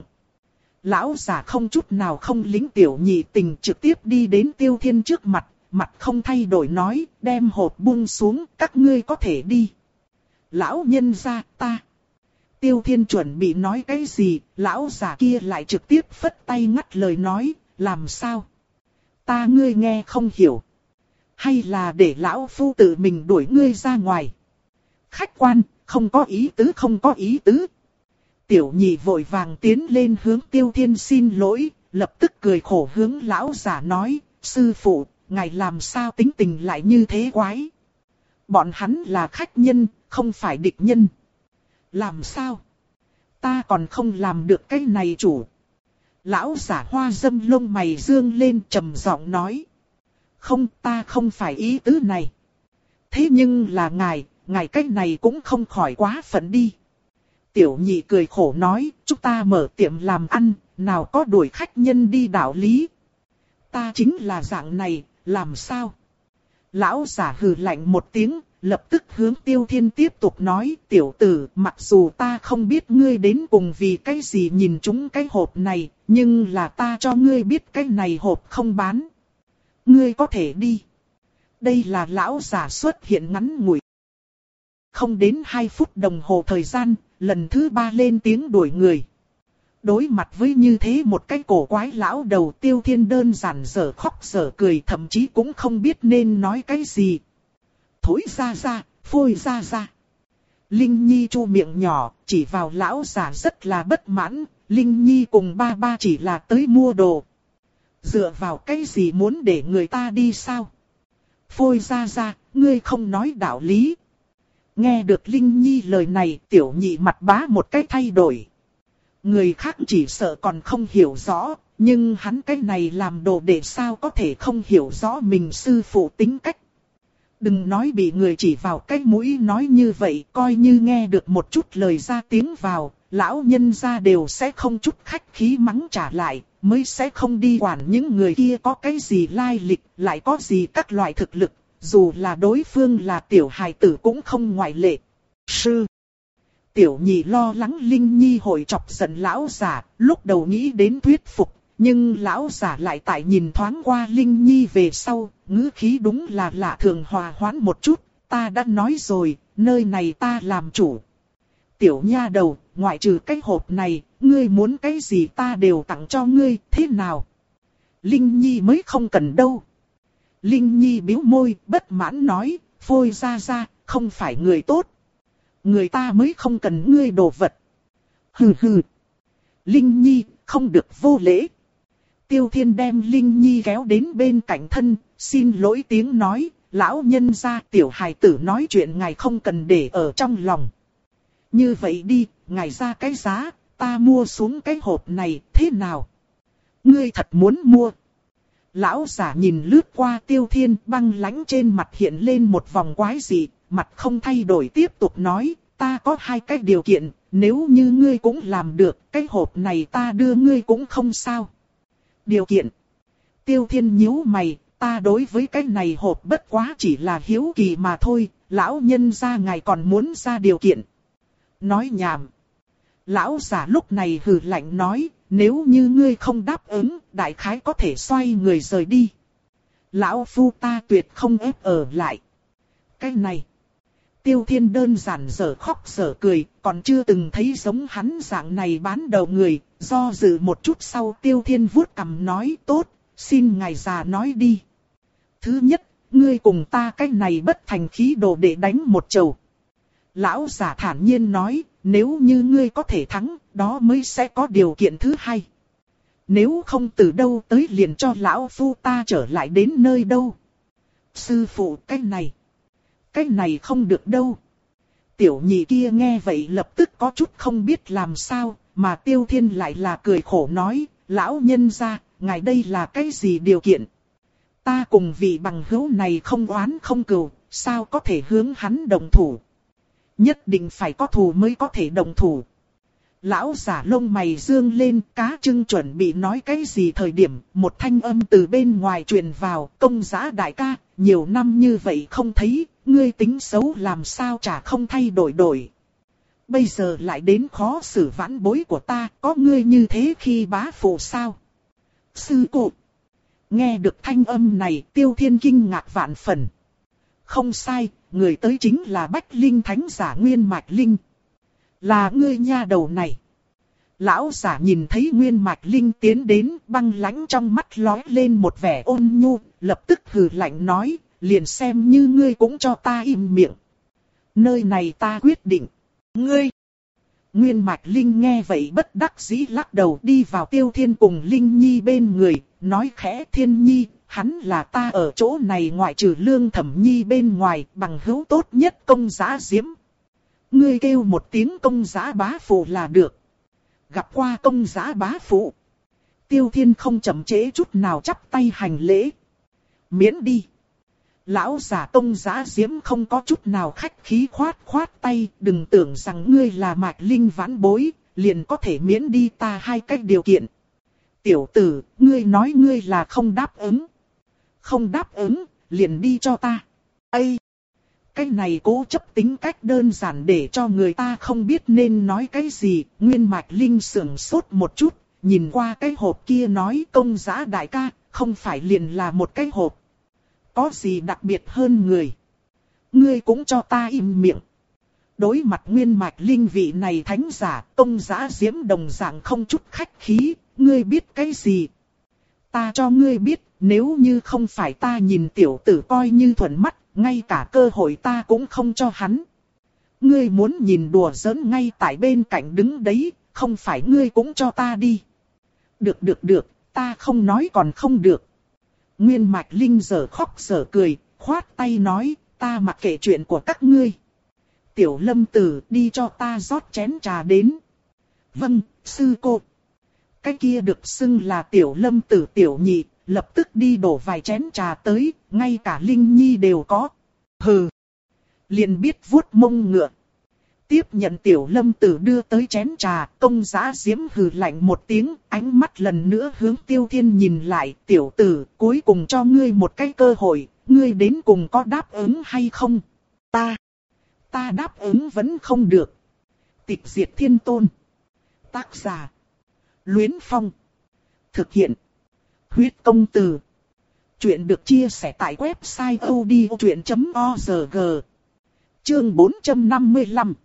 Lão giả không chút nào không lính tiểu nhị tình, trực tiếp đi đến Tiêu Thiên trước mặt, mặt không thay đổi nói, đem hộp buông xuống, các ngươi có thể đi. Lão nhân gia, ta. Tiêu Thiên chuẩn bị nói cái gì, lão già kia lại trực tiếp phất tay ngắt lời nói, làm sao? Ta ngươi nghe không hiểu. Hay là để lão phu tự mình đuổi ngươi ra ngoài? Khách quan, không có ý tứ, không có ý tứ. Tiểu nhị vội vàng tiến lên hướng Tiêu Thiên xin lỗi, lập tức cười khổ hướng lão giả nói, sư phụ, ngài làm sao tính tình lại như thế quái. Bọn hắn là khách nhân, không phải địch nhân. Làm sao? Ta còn không làm được cái này chủ. Lão giả hoa dâm lông mày dương lên trầm giọng nói. Không, ta không phải ý tứ này. Thế nhưng là ngài, ngài cái này cũng không khỏi quá phận đi. Tiểu nhị cười khổ nói, chúng ta mở tiệm làm ăn, nào có đuổi khách nhân đi đạo lý. Ta chính là dạng này, làm sao? Lão giả hừ lạnh một tiếng, lập tức hướng Tiêu Thiên tiếp tục nói, tiểu tử, mặc dù ta không biết ngươi đến cùng vì cái gì nhìn chúng cái hộp này, nhưng là ta cho ngươi biết cái này hộp không bán. Ngươi có thể đi. Đây là lão giả xuất hiện ngắn ngủi. Không đến hai phút đồng hồ thời gian, lần thứ ba lên tiếng đuổi người. Đối mặt với như thế một cái cổ quái lão đầu, Tiêu Thiên đơn giản dở khóc dở cười, thậm chí cũng không biết nên nói cái gì. Thối ra ra, phôi ra ra. Linh Nhi chu miệng nhỏ, chỉ vào lão giả rất là bất mãn. Linh Nhi cùng ba ba chỉ là tới mua đồ. Dựa vào cái gì muốn để người ta đi sao? Phôi ra ra, ngươi không nói đạo lý. Nghe được Linh Nhi lời này, tiểu nhị mặt bá một cái thay đổi. Người khác chỉ sợ còn không hiểu rõ, nhưng hắn cái này làm đồ để sao có thể không hiểu rõ mình sư phụ tính cách. Đừng nói bị người chỉ vào cái mũi nói như vậy, coi như nghe được một chút lời ra tiếng vào, lão nhân gia đều sẽ không chút khách khí mắng trả lại, mới sẽ không đi quản những người kia có cái gì lai lịch, lại có gì các loại thực lực, dù là đối phương là tiểu hài tử cũng không ngoại lệ. Sư Tiểu nhị lo lắng Linh Nhi hội chọc giận lão giả, lúc đầu nghĩ đến thuyết phục, nhưng lão giả lại tại nhìn thoáng qua Linh Nhi về sau, ngữ khí đúng là lạ thường hòa hoãn một chút, ta đã nói rồi, nơi này ta làm chủ. Tiểu nha đầu, ngoại trừ cái hộp này, ngươi muốn cái gì ta đều tặng cho ngươi, thế nào? Linh Nhi mới không cần đâu. Linh Nhi bĩu môi, bất mãn nói, phôi ra ra, không phải người tốt. Người ta mới không cần ngươi đồ vật. Hừ hừ. Linh Nhi, không được vô lễ. Tiêu Thiên đem Linh Nhi kéo đến bên cạnh thân, xin lỗi tiếng nói, lão nhân gia tiểu hài tử nói chuyện ngài không cần để ở trong lòng. Như vậy đi, ngài ra cái giá, ta mua xuống cái hộp này, thế nào? Ngươi thật muốn mua? Lão giả nhìn lướt qua Tiêu Thiên, băng lãnh trên mặt hiện lên một vòng quái dị, mặt không thay đổi tiếp tục nói, ta có hai cái điều kiện, nếu như ngươi cũng làm được, cái hộp này ta đưa ngươi cũng không sao. Điều kiện? Tiêu Thiên nhíu mày, ta đối với cái này hộp bất quá chỉ là hiếu kỳ mà thôi, lão nhân gia ngài còn muốn ra điều kiện. Nói nhảm. Lão giả lúc này hừ lạnh nói, nếu như ngươi không đáp ứng, đại khái có thể xoay người rời đi. Lão phu ta tuyệt không ép ở lại. Cái này. Tiêu Thiên đơn giản dở khóc dở cười, còn chưa từng thấy giống hắn dạng này bán đầu người, do dự một chút sau Tiêu Thiên vuốt cằm nói tốt, xin ngài già nói đi. Thứ nhất, ngươi cùng ta cái này bất thành khí đồ để đánh một chầu. Lão giả thản nhiên nói, nếu như ngươi có thể thắng, đó mới sẽ có điều kiện thứ hai. Nếu không từ đâu tới liền cho lão phu ta trở lại đến nơi đâu. Sư phụ cái này. Cái này không được đâu. Tiểu nhị kia nghe vậy lập tức có chút không biết làm sao, mà Tiêu Thiên lại là cười khổ nói, lão nhân gia, ngài đây là cái gì điều kiện? Ta cùng vị bằng hữu này không oán không cừu, sao có thể hướng hắn đồng thủ? Nhất định phải có thù mới có thể đồng thủ. Lão giả lông mày dương lên, cá trưng chuẩn bị nói cái gì thời điểm, một thanh âm từ bên ngoài truyền vào, công giá đại ca, nhiều năm như vậy không thấy, ngươi tính xấu làm sao chả không thay đổi đổi. Bây giờ lại đến khó xử vãn bối của ta, có ngươi như thế khi bá phụ sao? Sư cụ. Nghe được thanh âm này, Tiêu Thiên kinh ngạc vạn phần. Không sai, người tới chính là Bách Linh Thánh giả Nguyên Mạch Linh. Là ngươi nha đầu này. Lão giả nhìn thấy Nguyên Mạch Linh tiến đến, băng lãnh trong mắt lóe lên một vẻ ôn nhu, lập tức hừ lạnh nói, liền xem như ngươi cũng cho ta im miệng. Nơi này ta quyết định. Ngươi! Nguyên Mạch Linh nghe vậy bất đắc dĩ lắc đầu đi vào Tiêu Thiên cùng Linh Nhi bên người, nói khẽ Thiên Nhi, hắn là ta ở chỗ này ngoại trừ Lương Thẩm Nhi bên ngoài, bằng hữu tốt nhất Công Giá Diễm. Ngươi kêu một tiếng Công Giá bá phụ là được. Gặp qua Công Giá bá phụ. Tiêu Thiên không chậm trễ chút nào chắp tay hành lễ. Miễn đi. Lão giả Công Giá Diễm không có chút nào khách khí khoát khoát tay, đừng tưởng rằng ngươi là Mạch Linh vãn bối, liền có thể miễn đi ta hai cách điều kiện. Tiểu tử, ngươi nói ngươi là không đáp ứng. Không đáp ứng, liền đi cho ta. Ây! Cái này cố chấp tính cách đơn giản để cho người ta không biết nên nói cái gì. Nguyên Mạch Linh sững sốt một chút, nhìn qua cái hộp kia nói Công Giá đại ca, không phải liền là một cái hộp. Có gì đặc biệt hơn người? Ngươi cũng cho ta im miệng. Đối mặt Nguyên Mạch Linh vị này thánh giả, Công Giá Diễm đồng dạng không chút khách khí, ngươi biết cái gì? Ta cho ngươi biết, nếu như không phải ta nhìn tiểu tử coi như thuận mắt, ngay cả cơ hội ta cũng không cho hắn. Ngươi muốn nhìn đùa giỡn ngay tại bên cạnh đứng đấy, không phải ngươi cũng cho ta đi. Được được được, ta không nói còn không được. Nguyên Mạch Linh giờ khóc giờ cười, khoát tay nói, ta mặc kệ chuyện của các ngươi. Tiểu Lâm Tử đi cho ta rót chén trà đến. Vâng, sư cô. Cái kia được xưng là Tiểu Lâm Tử tiểu nhị, lập tức đi đổ vài chén trà tới, ngay cả Linh Nhi đều có. Hừ. Liền biết vuốt mông ngựa. Tiếp nhận Tiểu Lâm Tử đưa tới chén trà, Công Giá Diễm hừ lạnh một tiếng, ánh mắt lần nữa hướng Tiêu Thiên nhìn lại. Tiểu tử, cuối cùng cho ngươi một cái cơ hội, ngươi đến cùng có đáp ứng hay không? Ta, ta đáp ứng vẫn không được. Tịch diệt thiên tôn. Tác giả. Luyến Phong. Thực hiện. Huyết công từ. Chuyện được chia sẻ tại website odchuyện chấm org. Chương bốn trăm năm mươi lăm.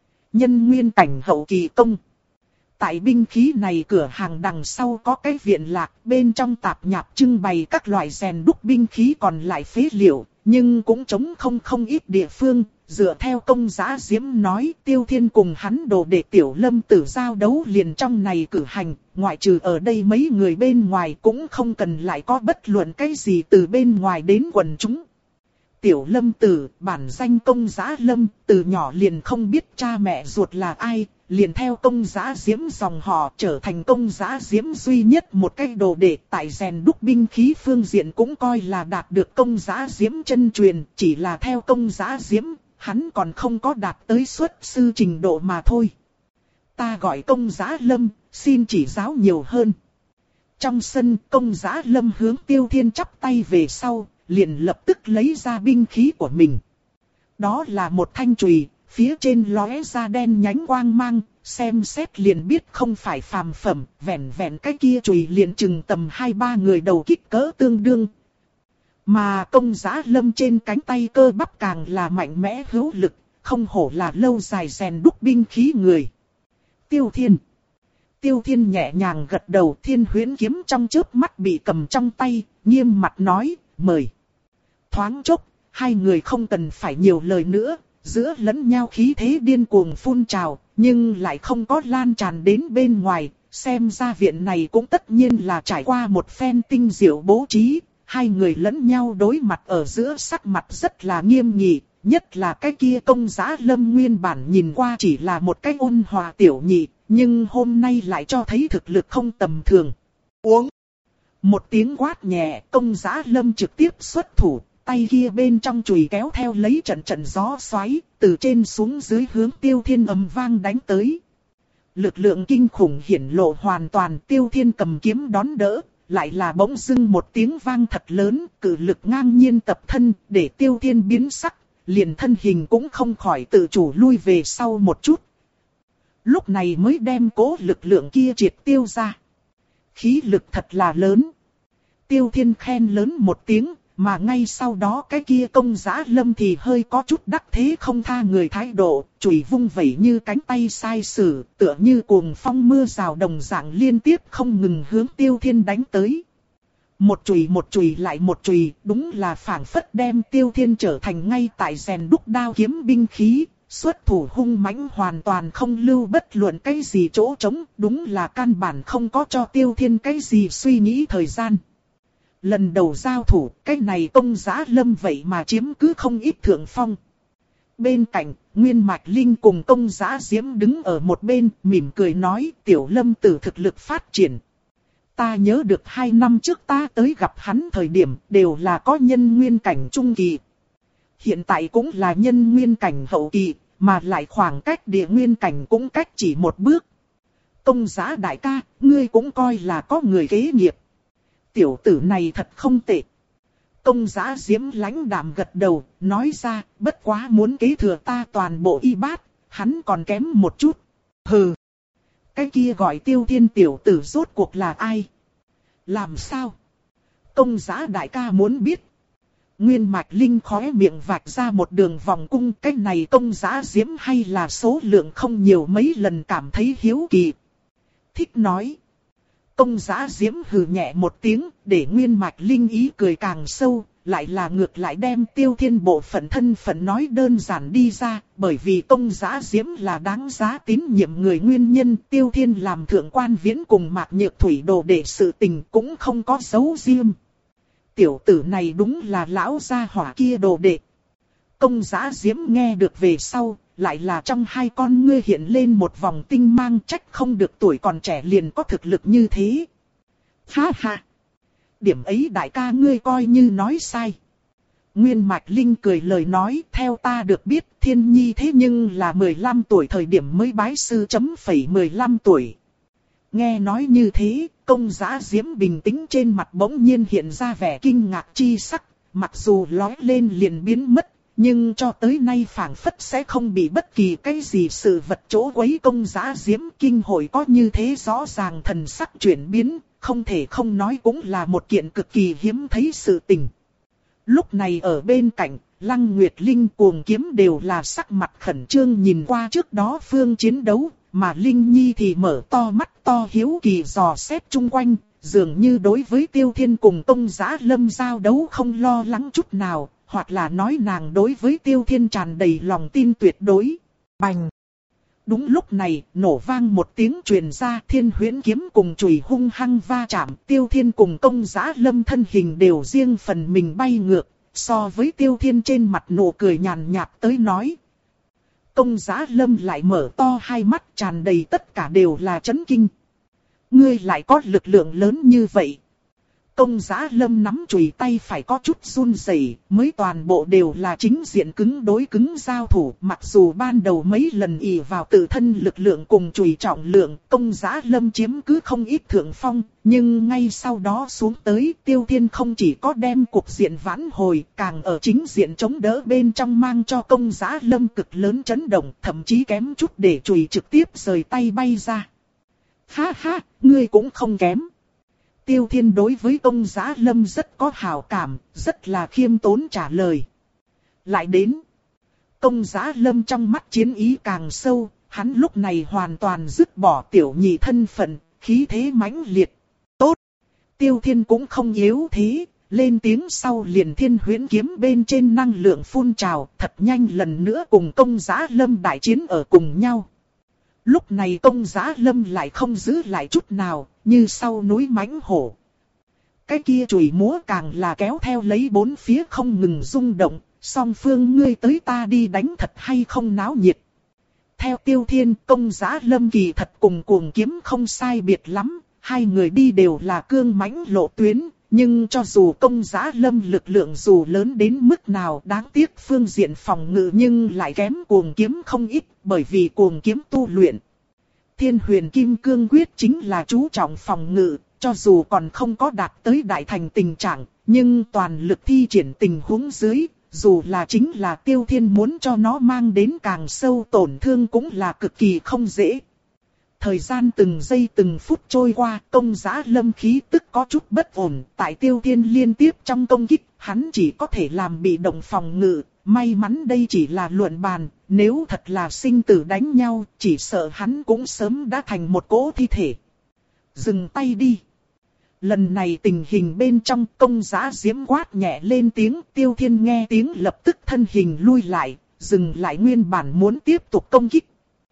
Nhân nguyên cảnh hậu kỳ công. Tại binh khí này cửa hàng đằng sau có cái viện lạc, bên trong tạp nhạp trưng bày các loại rèn đúc binh khí còn lại phế liệu, nhưng cũng trống không không ít địa phương. Dựa theo Công Giá Diễm nói, Tiêu Thiên cùng hắn đồ đệ Tiểu Lâm Tử giao đấu liền trong này cử hành, ngoại trừ ở đây mấy người bên ngoài cũng không cần lại có bất luận cái gì từ bên ngoài đến quần chúng. Tiểu Lâm Tử, bản danh Công Giá Lâm, từ nhỏ liền không biết cha mẹ ruột là ai, liền theo Công Giá Diễm dòng họ trở thành Công Giá Diễm duy nhất một cái đồ đệ, tại rèn đúc binh khí phương diện cũng coi là đạt được Công Giá Diễm chân truyền, chỉ là theo Công Giá Diễm, hắn còn không có đạt tới xuất sư trình độ mà thôi. Ta gọi Công Giá Lâm, xin chỉ giáo nhiều hơn. Trong sân, Công Giá Lâm hướng Tiêu Thiên chắp tay về sau, liền lập tức lấy ra binh khí của mình. Đó là một thanh chùy, phía trên lóe ra đen nhánh quang mang, xem xét liền biết không phải phàm phẩm, vẹn vẹn cái kia chùy liền chừng tầm hai ba người đầu kích cỡ tương đương. Mà Công Giá Lâm trên cánh tay cơ bắp càng là mạnh mẽ hữu lực, không hổ là lâu dài rèn đúc binh khí người. Tiêu Thiên. Tiêu Thiên nhẹ nhàng gật đầu, Thiên Huyễn kiếm trong chớp mắt bị cầm trong tay, nghiêm mặt nói, mời. Thoáng chốc, hai người không cần phải nhiều lời nữa, giữa lẫn nhau khí thế điên cuồng phun trào, nhưng lại không có lan tràn đến bên ngoài, xem ra viện này cũng tất nhiên là trải qua một phen tinh diệu bố trí. Hai người lẫn nhau đối mặt ở giữa sắc mặt rất là nghiêm nghị, nhất là cái kia Công Giá Lâm nguyên bản nhìn qua chỉ là một cái ôn hòa tiểu nhị, nhưng hôm nay lại cho thấy thực lực không tầm thường. Uống! Một tiếng quát nhẹ, Công Giá Lâm trực tiếp xuất thủ, tay kia bên trong chùy kéo theo lấy trận trận gió xoáy, từ trên xuống dưới hướng Tiêu Thiên ầm vang đánh tới. Lực lượng kinh khủng hiển lộ hoàn toàn, Tiêu Thiên cầm kiếm đón đỡ. Lại là bỗng dưng một tiếng vang thật lớn, cử lực ngang nhiên tập thân, để Tiêu Thiên biến sắc, liền thân hình cũng không khỏi tự chủ lui về sau một chút. Lúc này mới đem cố lực lượng kia triệt tiêu ra. Khí lực thật là lớn. Tiêu Thiên khen lớn một tiếng, mà ngay sau đó cái kia Công Giá Lâm thì hơi có chút đắc thế không tha người thái độ, chùy vung vẩy như cánh tay sai sử, tựa như cuồng phong mưa rào đồng dạng liên tiếp không ngừng hướng Tiêu Thiên đánh tới. Một chùy một chùy lại một chùy, đúng là phảng phất đem Tiêu Thiên trở thành ngay tại rèn đúc đao kiếm binh khí, Xuất thủ hung mãnh hoàn toàn không lưu bất luận cái gì chỗ trống, đúng là căn bản không có cho Tiêu Thiên cái gì suy nghĩ thời gian. Lần đầu giao thủ, cái này Công Giá Lâm vậy mà chiếm cứ không ít thượng phong. Bên cạnh, Nguyên Mạch Linh cùng Công Giá Diễm đứng ở một bên, mỉm cười nói, Tiểu Lâm tử thực lực phát triển. Ta nhớ được hai năm trước ta tới gặp hắn thời điểm, đều là có nhân nguyên cảnh trung kỳ. Hiện tại cũng là nhân nguyên cảnh hậu kỳ, mà lại khoảng cách địa nguyên cảnh cũng cách chỉ một bước. Công Giá đại ca, ngươi cũng coi là có người kế nghiệp. Tiểu tử này thật không tệ. Công Giá Diễm lãnh đạm gật đầu, nói ra, bất quá muốn kế thừa ta toàn bộ y bát, hắn còn kém một chút. Hừ. Cái kia gọi Tiêu Thiên tiểu tử rốt cuộc là ai? Làm sao? Công Giá đại ca muốn biết. Nguyên Mạch Linh khóe miệng vạch ra một đường vòng cung, cái này Công Giá Diễm hay là số lượng không nhiều, mấy lần cảm thấy hiếu kỳ. Thích nói. Công Giá Diễm hừ nhẹ một tiếng, để Nguyên Mạch Linh ý cười càng sâu, lại là ngược lại đem Tiêu Thiên bộ phận thân phận nói đơn giản đi ra, bởi vì Công Giá Diễm là đáng giá tín nhiệm người nguyên nhân, Tiêu Thiên làm thượng quan viễn cùng Mạc Nhược Thủy đồ để sự tình cũng không có giấu riêng. Tiểu tử này đúng là lão gia hỏa kia đồ đệ. Công Giá Diễm nghe được về sau, lại là trong hai con ngươi hiện lên một vòng tinh mang, trách không được tuổi còn trẻ liền có thực lực như thế. Ha ha! Điểm ấy đại ca ngươi coi như nói sai. Nguyên Mạch Linh cười lời nói, theo ta được biết Thiên Nhi thế nhưng là mười lăm tuổi thời điểm mới bái sư chấm phẩy mười lăm tuổi. Nghe nói như thế, Công Giá Diễm bình tĩnh trên mặt bỗng nhiên hiện ra vẻ kinh ngạc chi sắc, mặc dù lói lên liền biến mất, nhưng cho tới nay phảng phất sẽ không bị bất kỳ cái gì sự vật chỗ quấy. Công Giá Diễm kinh hồi có như thế rõ ràng thần sắc chuyển biến, không thể không nói cũng là một kiện cực kỳ hiếm thấy sự tình. Lúc này ở bên cạnh, Lăng Nguyệt Linh Cuồng Kiếm đều là sắc mặt khẩn trương nhìn qua trước đó phương chiến đấu, mà Linh Nhi thì mở to mắt to hiếu kỳ dò xét chung quanh, dường như đối với Tiêu Thiên cùng Công Giá Lâm giao đấu không lo lắng chút nào, hoặc là nói nàng đối với Tiêu Thiên tràn đầy lòng tin tuyệt đối. Bành! Đúng lúc này, nổ vang một tiếng truyền ra, Thiên Huyễn kiếm cùng chùy hung hăng va chạm, Tiêu Thiên cùng Công Giá Lâm thân hình đều riêng phần mình bay ngược, so với Tiêu Thiên trên mặt nụ cười nhàn nhạt tới nói. Công Giá Lâm lại mở to hai mắt, tràn đầy tất cả đều là chấn kinh. Ngươi lại có lực lượng lớn như vậy. Công Giá Lâm nắm chùy tay phải có chút run rẩy, mới toàn bộ đều là chính diện cứng đối cứng giao thủ, mặc dù ban đầu mấy lần ỷ vào tự thân lực lượng cùng chùy trọng lượng, Công Giá Lâm chiếm cứ không ít thượng phong, nhưng ngay sau đó xuống tới, Tiêu Thiên không chỉ có đem cuộc diện vãn hồi, càng ở chính diện chống đỡ bên trong mang cho Công Giá Lâm cực lớn chấn động, thậm chí kém chút để chùy trực tiếp rời tay bay ra. Ha ha, ngươi cũng không kém. Tiêu Thiên đối với Công Giá Lâm rất có hảo cảm, rất là khiêm tốn trả lời. Lại đến, Công Giá Lâm trong mắt chiến ý càng sâu, hắn lúc này hoàn toàn dứt bỏ tiểu nhị thân phận, khí thế mãnh liệt. Tốt! Tiêu Thiên cũng không yếu thế, lên tiếng sau liền Thiên Huyễn kiếm bên trên năng lượng phun trào, thật nhanh lần nữa cùng Công Giá Lâm đại chiến ở cùng nhau. Lúc này Công Giá Lâm lại không giữ lại chút nào, như sau núi mãnh hổ. Cái kia chùy múa càng là kéo theo lấy bốn phía không ngừng rung động, song phương ngươi tới ta đi đánh thật hay không náo nhiệt. Theo Tiêu Thiên, Công Giá Lâm kỳ thật cùng Cuồng Kiếm không sai biệt lắm, hai người đi đều là cương mãnh lộ tuyến, nhưng cho dù Công Giá Lâm lực lượng dù lớn đến mức nào đáng tiếc phương diện phòng ngự nhưng lại kém Cuồng Kiếm không ít, bởi vì Cuồng Kiếm tu luyện Thiên Huyền Kim Cương Quyết chính là chú trọng phòng ngự, cho dù còn không có đạt tới đại thành tình trạng, nhưng toàn lực thi triển tình huống dưới, dù là chính là Tiêu Thiên muốn cho nó mang đến càng sâu tổn thương cũng là cực kỳ không dễ. Thời gian từng giây từng phút trôi qua, Công Giá Lâm khí tức có chút bất ổn, tại Tiêu Thiên liên tiếp trong công kích, hắn chỉ có thể làm bị động phòng ngự. May mắn đây chỉ là luận bàn, nếu thật là sinh tử đánh nhau, chỉ sợ hắn cũng sớm đã thành một cỗ thi thể. Dừng tay đi. Lần này tình hình bên trong Công Giá Diễm quát nhẹ lên tiếng, Tiêu Thiên nghe tiếng lập tức thân hình lui lại, dừng lại nguyên bản muốn tiếp tục công kích.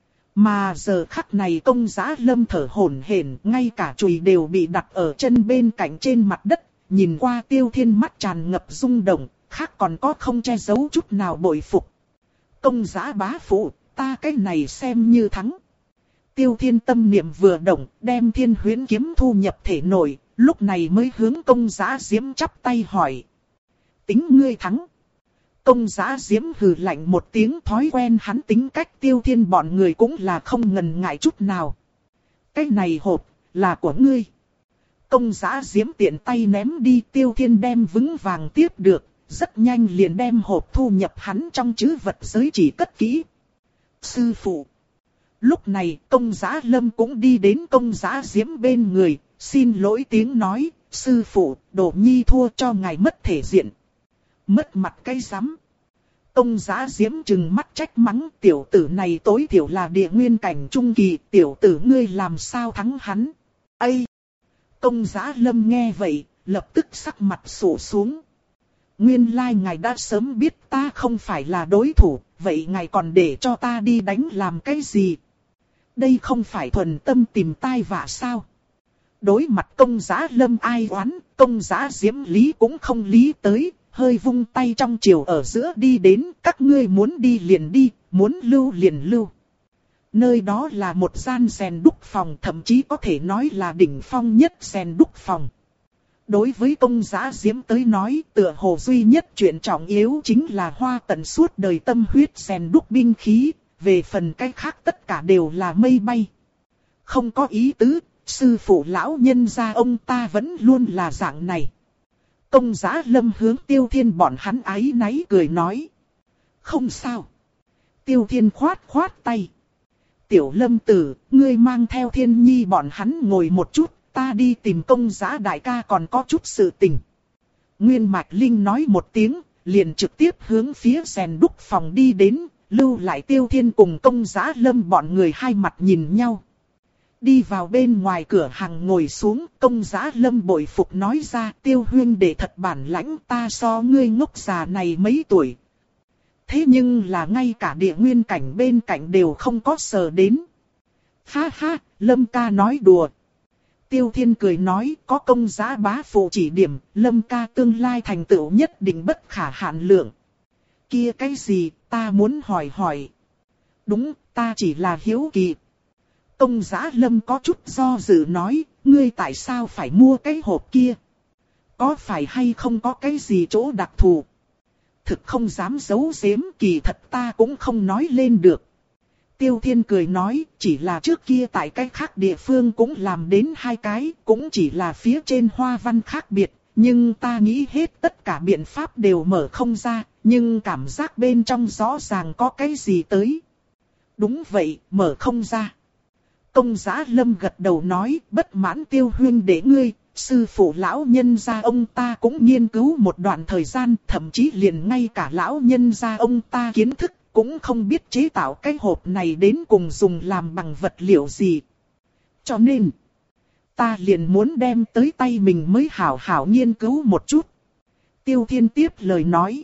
Mà giờ khắc này Công Giá Lâm thở hổn hển, ngay cả chùy đều bị đặt ở chân bên cạnh trên mặt đất, nhìn qua Tiêu Thiên mắt tràn ngập rung động, khác còn có không che giấu chút nào bội phục. Công Giá bá phụ, ta cái này xem như thắng. Tiêu Thiên tâm niệm vừa động, đem Thiên Huyễn kiếm thu nhập thể nội, lúc này mới hướng Công Giá Diễm chắp tay hỏi. Tính ngươi thắng. Công Giá Diễm hừ lạnh một tiếng, thói quen hắn tính cách Tiêu Thiên bọn người cũng là không ngần ngại chút nào. Cái này hộp, là của ngươi. Công Giá Diễm tiện tay ném đi, Tiêu Thiên đem vững vàng tiếp được, rất nhanh liền đem hộp thu nhập hắn trong trữ vật giới chỉ cất kỹ. Sư phụ. Lúc này Công Giá Lâm cũng đi đến Công Giá Diễm bên người, xin lỗi tiếng nói, sư phụ, Đỗ Nhi thua cho ngài mất thể diện. Mất mặt cái rắm. Công Giá Diễm trừng mắt trách mắng, tiểu tử này tối thiểu là địa nguyên cảnh trung kỳ, tiểu tử ngươi làm sao thắng hắn. Ây! Công Giá Lâm nghe vậy, lập tức sắc mặt sụ xuống. Nguyên lai ngài đã sớm biết ta không phải là đối thủ, vậy ngài còn để cho ta đi đánh làm cái gì? Đây không phải thuần tâm tìm tai vạ sao? Đối mặt Công Giá Lâm ai oán, Công Giá Diễm lý cũng không lý tới, hơi vung tay trong chiều ở giữa đi đến, các ngươi muốn đi liền đi, muốn lưu liền lưu. Nơi đó là một gian rèn đúc phòng, thậm chí có thể nói là đỉnh phong nhất rèn đúc phòng. Đối với Công Giá Diễm tới nói, tựa hồ duy nhất chuyện trọng yếu chính là hoa tận suốt đời tâm huyết rèn đúc binh khí, về phần cái khác tất cả đều là mây bay. Không có ý tứ, sư phụ lão nhân gia ông ta vẫn luôn là dạng này. Công Giá Lâm hướng Tiêu Thiên bọn hắn áy náy cười nói. Không sao. Tiêu Thiên khoát khoát tay. Tiểu Lâm tử, ngươi mang theo Thiên Nhi bọn hắn ngồi một chút, ta đi tìm Công Giá đại ca còn có chút sự tình. Nguyên Mạch Linh nói một tiếng, liền trực tiếp hướng phía rèn đúc phòng đi đến, lưu lại Tiêu Thiên cùng Công Giá Lâm bọn người hai mặt nhìn nhau. Đi vào bên ngoài cửa hàng ngồi xuống, Công Giá Lâm bội phục nói ra, Tiêu huynh đệ thật bản lãnh, ta so ngươi ngốc già này mấy tuổi. Thế nhưng là ngay cả địa nguyên cảnh bên cạnh đều không có sờ đến. Ha ha, Lâm ca nói đùa. Tiêu Thiên cười nói, có Công Giá bá phụ chỉ điểm, Lâm ca tương lai thành tựu nhất định bất khả hạn lượng. Kia cái gì, ta muốn hỏi hỏi. Đúng, ta chỉ là hiếu kỳ. Công Giá Lâm có chút do dự nói, ngươi tại sao phải mua cái hộp kia? Có phải hay không có cái gì chỗ đặc thù? Thực không dám giấu giếm, kỳ thật ta cũng không nói lên được. Tiêu Thiên cười nói, chỉ là trước kia tại cái khác địa phương cũng làm đến hai cái, cũng chỉ là phía trên hoa văn khác biệt, nhưng ta nghĩ hết tất cả biện pháp đều mở không ra, nhưng cảm giác bên trong rõ ràng có cái gì tới. Đúng vậy, mở không ra. Công Giá Lâm gật đầu nói, bất mãn Tiêu huynh để ngươi, sư phụ lão nhân gia ông ta cũng nghiên cứu một đoạn thời gian, thậm chí liền ngay cả lão nhân gia ông ta kiến thức, cũng không biết chế tạo cái hộp này đến cùng dùng làm bằng vật liệu gì. Cho nên, ta liền muốn đem tới tay mình mới hảo hảo nghiên cứu một chút. Tiêu Thiên tiếp lời nói.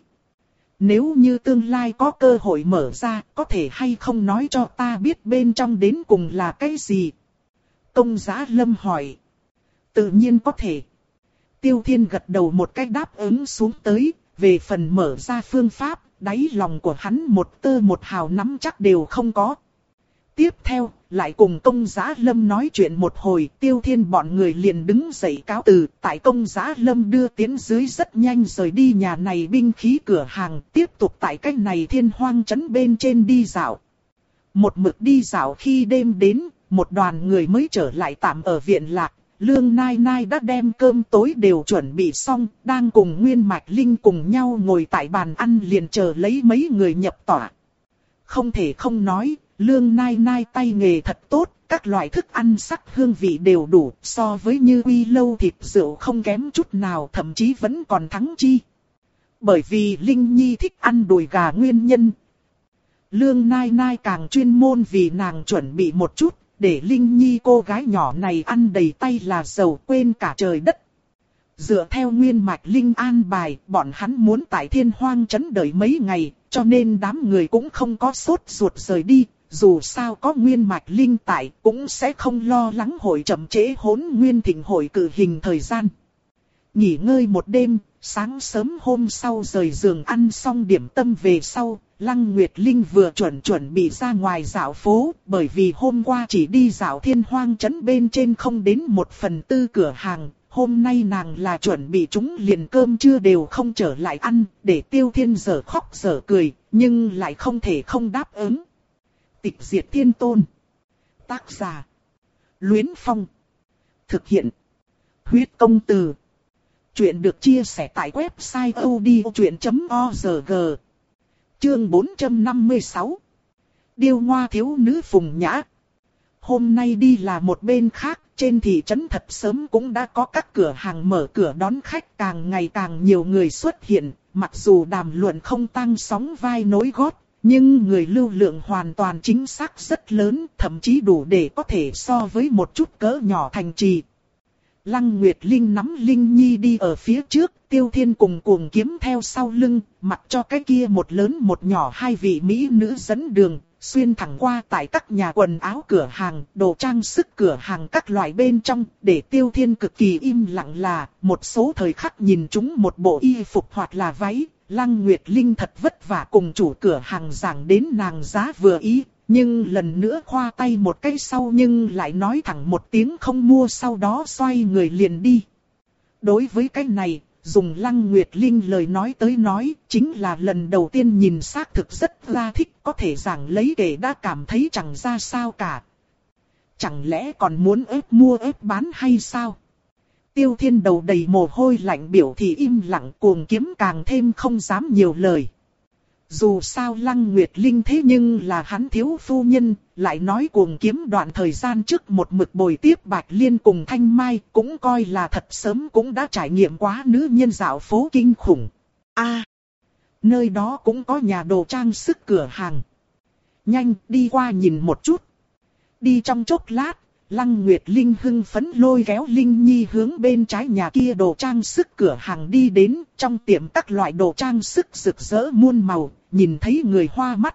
Nếu như tương lai có cơ hội mở ra, có thể hay không nói cho ta biết bên trong đến cùng là cái gì? Công Giá Lâm hỏi. Tự nhiên có thể. Tiêu Thiên gật đầu một cách đáp ứng xuống tới, về phần mở ra phương pháp, đáy lòng của hắn một tơ một hào nắm chắc đều không có. Tiếp theo, lại cùng Công Giá Lâm nói chuyện một hồi, Tiêu Thiên bọn người liền đứng dậy cáo từ, tại Công Giá Lâm đưa tiến dưới rất nhanh rời đi nhà này binh khí cửa hàng, tiếp tục tại cách này thiên hoang trấn bên trên đi dạo. Một mực đi dạo khi đêm đến, một đoàn người mới trở lại tạm ở viện lạc, Lương Nai Nai đã đem cơm tối đều chuẩn bị xong, đang cùng Nguyên Mạch Linh cùng nhau ngồi tại bàn ăn liền chờ lấy mấy người nhập tọa. Không thể không nói, Lương Nai Nai tay nghề thật tốt, các loại thức ăn sắc hương vị đều đủ, so với Như Quy lâu thịt rượu không kém chút nào, thậm chí vẫn còn thắng chi. Bởi vì Linh Nhi thích ăn đùi gà nguyên nhân, Lương Nai Nai càng chuyên môn vì nàng chuẩn bị một chút, để Linh Nhi cô gái nhỏ này ăn đầy tay là dầu, quên cả trời đất. Dựa theo Nguyên Mạch Linh an bài, bọn hắn muốn tại thiên hoang trấn đợi mấy ngày, cho nên đám người cũng không có sốt ruột rời đi, dù sao có Nguyên Mạch Linh tại cũng sẽ không lo lắng hội chậm trễ Hỗn Nguyên Thịnh hội cử hình thời gian. Nghỉ ngơi một đêm, sáng sớm hôm sau rời giường ăn xong điểm tâm về sau, Lăng Nguyệt Linh vừa chuẩn chuẩn bị ra ngoài dạo phố, bởi vì hôm qua chỉ đi dạo Thiên Hoang trấn bên trên không đến một phần tư cửa hàng, hôm nay nàng là chuẩn bị chúng liền cơm trưa đều không trở lại ăn, để Tiêu Thiên dở khóc dở cười, nhưng lại không thể không đáp ứng. Tịch Diệt Thiên Tôn. Tác giả: Luyến Phong. Thực hiện: Huyết Công Từ. Chuyện được chia sẻ tại website odchuyện chấm org. Chương bốn trăm năm mươi sáu. Điêu ngoa thiếu nữ Phùng Nhã. Hôm nay đi là một bên khác, trên thị trấn thật sớm cũng đã có các cửa hàng mở cửa đón khách, càng ngày càng nhiều người xuất hiện, mặc dù đàm luận không tăng sóng vai nối gót, nhưng người lưu lượng hoàn toàn chính xác rất lớn, thậm chí đủ để có thể so với một chút cỡ nhỏ thành trì. Lăng Nguyệt Linh nắm Linh Nhi đi ở phía trước, Tiêu Thiên cùng Cuồng Kiếm theo sau lưng, mặc cho cái kia một lớn một nhỏ hai vị mỹ nữ dẫn đường, xuyên thẳng qua tại các nhà quần áo cửa hàng, đồ trang sức cửa hàng các loại bên trong, để Tiêu Thiên cực kỳ im lặng là, một số thời khắc nhìn chúng một bộ y phục hoặc là váy, Lăng Nguyệt Linh thật vất vả cùng chủ cửa hàng giảng đến nàng giá vừa ý. Nhưng lần nữa khoa tay một cái sau nhưng lại nói thẳng một tiếng không mua, sau đó xoay người liền đi. Đối với cái này, dùng Lăng Nguyệt Linh lời nói tới nói, chính là lần đầu tiên nhìn xác thực rất ra thích, có thể giảng lấy kể đã cảm thấy chẳng ra sao cả. Chẳng lẽ còn muốn ép mua ép bán hay sao? Tiêu Thiên đầu đầy mồ hôi lạnh biểu thì im lặng, Cuồng Kiếm càng thêm không dám nhiều lời. Dù sao Lăng Nguyệt Linh thế nhưng là hắn thiếu phu nhân, lại nói Cuồng Kiếm đoạn thời gian trước một mực bồi tiếp Bạch Liên cùng Thanh Mai, cũng coi là thật sớm cũng đã trải nghiệm quá nữ nhân dạo phố kinh khủng. A, à, nơi đó cũng có nhà đồ trang sức cửa hàng. Nhanh đi qua nhìn một chút. Đi trong chốc lát, Lăng Nguyệt Linh hưng phấn lôi kéo Linh Nhi hướng bên trái nhà kia đồ trang sức cửa hàng đi đến, trong tiệm các loại đồ trang sức rực rỡ muôn màu, nhìn thấy người hoa mắt.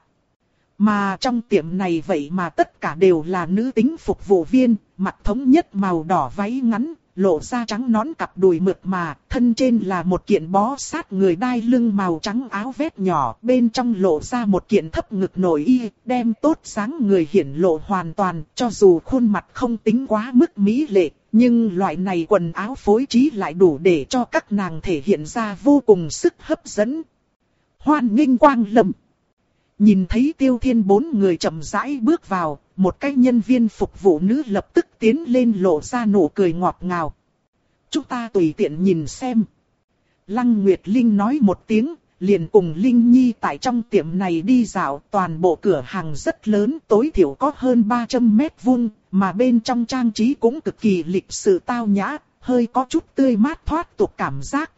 Mà trong tiệm này vậy mà tất cả đều là nữ tính phục vụ viên, mặc thống nhất màu đỏ váy ngắn, lộ ra trắng nõn cặp đùi mượt mà, thân trên là một kiện bó sát người đai lưng màu trắng áo vest nhỏ, bên trong lộ ra một kiện thấp ngực nội y, đem tốt dáng người hiển lộ hoàn toàn, cho dù khuôn mặt không tính quá mức mỹ lệ, nhưng loại này quần áo phối trí lại đủ để cho các nàng thể hiện ra vô cùng sức hấp dẫn. Hoan nghênh quang lâm. Nhìn thấy Tiêu Thiên bốn người chậm rãi bước vào, một cái nhân viên phục vụ nữ lập tức tiến lên lộ ra nụ cười ngọt ngào. Chúng ta tùy tiện nhìn xem. Lăng Nguyệt Linh nói một tiếng, liền cùng Linh Nhi tại trong tiệm này đi dạo. Toàn bộ cửa hàng rất lớn, tối thiểu có hơn ba trăm mét vuông, mà bên trong trang trí cũng cực kỳ lịch sự tao nhã, hơi có chút tươi mát thoát tục cảm giác.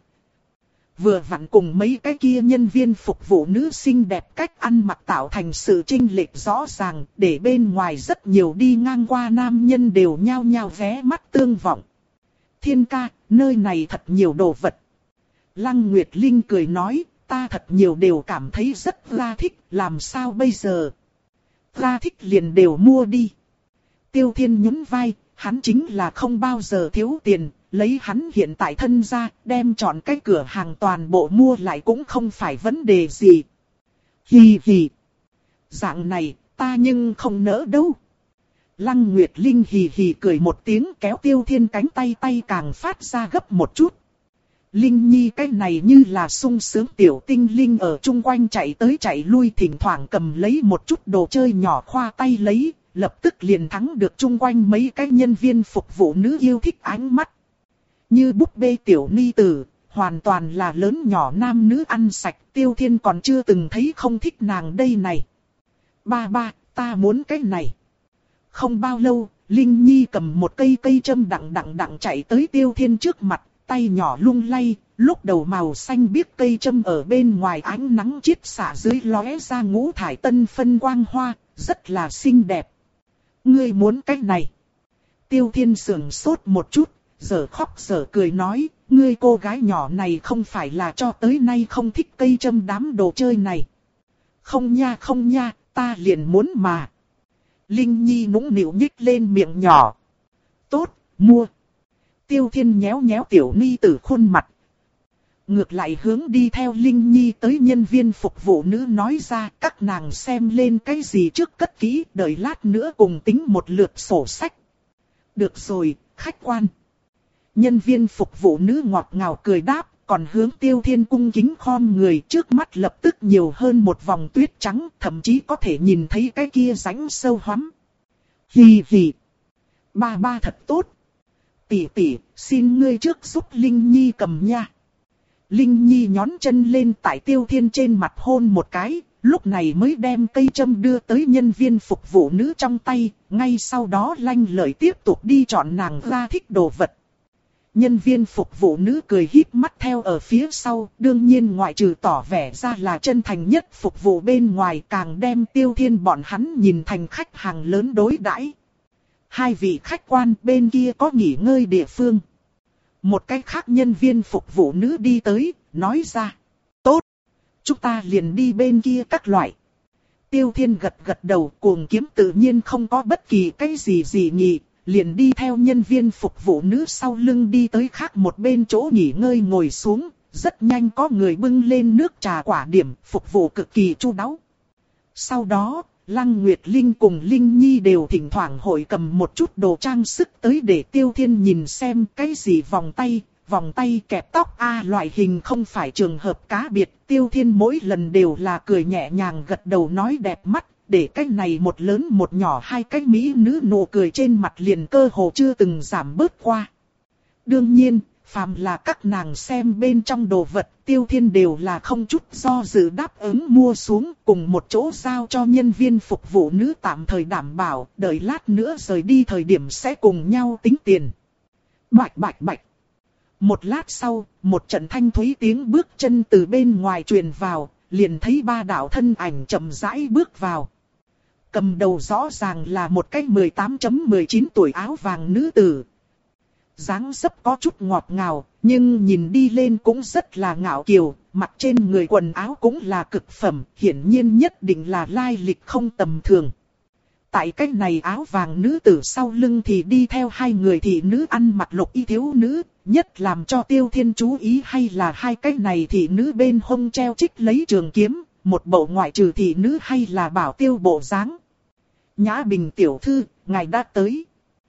Vừa vặn cùng mấy cái kia nhân viên phục vụ nữ xinh đẹp cách ăn mặc tạo thành sự chênh lệch rõ ràng, để bên ngoài rất nhiều đi ngang qua nam nhân đều nhao nhao ghé mắt tương vọng. Thiên ca, nơi này thật nhiều đồ vật. Lăng Nguyệt Linh cười nói, ta thật nhiều đều cảm thấy rất ra thích, làm sao bây giờ? Ra thích liền đều mua đi. Tiêu Thiên nhún vai, hắn chính là không bao giờ thiếu tiền. Lấy hắn hiện tại thân ra, đem chọn cái cửa hàng toàn bộ mua lại cũng không phải vấn đề gì. Hì hì. Dạng này, ta nhưng không nỡ đâu. Lăng Nguyệt Linh hì hì cười một tiếng, kéo Tiêu Thiên cánh tay, tay càng phát ra gấp một chút. Linh Nhi cái này như là sung sướng tiểu tinh linh ở chung quanh chạy tới chạy lui, thỉnh thoảng cầm lấy một chút đồ chơi nhỏ khoa tay lấy, lập tức liền thắng được chung quanh mấy cái nhân viên phục vụ nữ yêu thích ánh mắt. Như búp bê tiểu ni tử, hoàn toàn là lớn nhỏ nam nữ ăn sạch, Tiêu Thiên còn chưa từng thấy không thích nàng đây này. Ba ba, ta muốn cái này. Không bao lâu, Linh Nhi cầm một cây cây châm đặng đặng đặng chạy tới Tiêu Thiên trước mặt, tay nhỏ lung lay, lúc đầu màu xanh biếc cây châm ở bên ngoài ánh nắng chiết xạ dưới lóe ra ngũ thải tân phân quang hoa, rất là xinh đẹp. Ngươi muốn cái này. Tiêu Thiên sườn sốt một chút. Giờ khóc giờ cười nói, ngươi cô gái nhỏ này không phải là cho tới nay không thích cây châm đám đồ chơi này. Không nha không nha, ta liền muốn mà. Linh Nhi nũng nịu nhích lên miệng nhỏ. Tốt, mua. Tiêu Thiên nhéo nhéo tiểu ni tử khuôn mặt. Ngược lại hướng đi theo Linh Nhi tới nhân viên phục vụ nữ nói ra, các nàng xem lên cái gì trước cất kỹ, đợi lát nữa cùng tính một lượt sổ sách. Được rồi, khách quan. Nhân viên phục vụ nữ ngọt ngào cười đáp, còn hướng Tiêu Thiên cung kính khom người, trước mắt lập tức nhiều hơn một vòng tuyết trắng, thậm chí có thể nhìn thấy cái kia rãnh sâu hoắm. Hì hì. Ba ba thật tốt. Tỷ tỷ, xin ngươi trước giúp Linh Nhi cầm nha. Linh Nhi nhón chân lên tại Tiêu Thiên trên mặt hôn một cái, lúc này mới đem cây châm đưa tới nhân viên phục vụ nữ trong tay, ngay sau đó lanh lợi tiếp tục đi chọn nàng ra thích đồ vật. Nhân viên phục vụ nữ cười híp mắt theo ở phía sau, đương nhiên ngoại trừ tỏ vẻ ra là chân thành nhất phục vụ bên ngoài, càng đem Tiêu Thiên bọn hắn nhìn thành khách hàng lớn đối đãi. Hai vị khách quan bên kia có nghỉ ngơi địa phương. Một cái khác nhân viên phục vụ nữ đi tới, nói ra. Tốt, chúng ta liền đi bên kia các loại. Tiêu Thiên gật gật đầu, cuồng kiếm tự nhiên không có bất kỳ cái gì gì nhỉ. Liền đi theo nhân viên phục vụ nữ sau lưng đi tới khác một bên chỗ nghỉ ngơi ngồi xuống, rất nhanh có người bưng lên nước trà quả điểm, phục vụ cực kỳ chu đáo. Sau đó, Lăng Nguyệt Linh cùng Linh Nhi đều thỉnh thoảng hội cầm một chút đồ trang sức tới để Tiêu Thiên nhìn xem cái gì vòng tay, vòng tay kẹp tóc a loại hình không phải trường hợp cá biệt. Tiêu Thiên mỗi lần đều là cười nhẹ nhàng gật đầu nói đẹp mắt. Để cái này một lớn một nhỏ hai cái mỹ nữ nụ cười trên mặt liền cơ hồ chưa từng giảm bớt qua. Đương nhiên, phàm là các nàng xem bên trong đồ vật, Tiêu Thiên đều là không chút do dự đáp ứng mua xuống, cùng một chỗ giao cho nhân viên phục vụ nữ tạm thời đảm bảo, đợi lát nữa rời đi thời điểm sẽ cùng nhau tính tiền. Bạch bạch bạch. Một lát sau, một trận thanh thúy tiếng bước chân từ bên ngoài truyền vào, liền thấy ba đạo thân ảnh chậm rãi bước vào. Cầm đầu rõ ràng là một cái mười tám mười chín tuổi áo vàng nữ tử. Dáng dấp có chút ngọt ngào, nhưng nhìn đi lên cũng rất là ngạo kiều, mặc trên người quần áo cũng là cực phẩm, hiển nhiên nhất định là lai lịch không tầm thường. Tại cái này áo vàng nữ tử sau lưng thì đi theo hai người thị nữ ăn mặc lục y thiếu nữ, nhất làm cho Tiêu Thiên chú ý hay là hai cái này thị nữ bên hông treo trích lấy trường kiếm. Một bộ ngoại trừ thị nữ hay là bảo tiêu bộ dáng. Nhã Bình tiểu thư, ngài đã tới.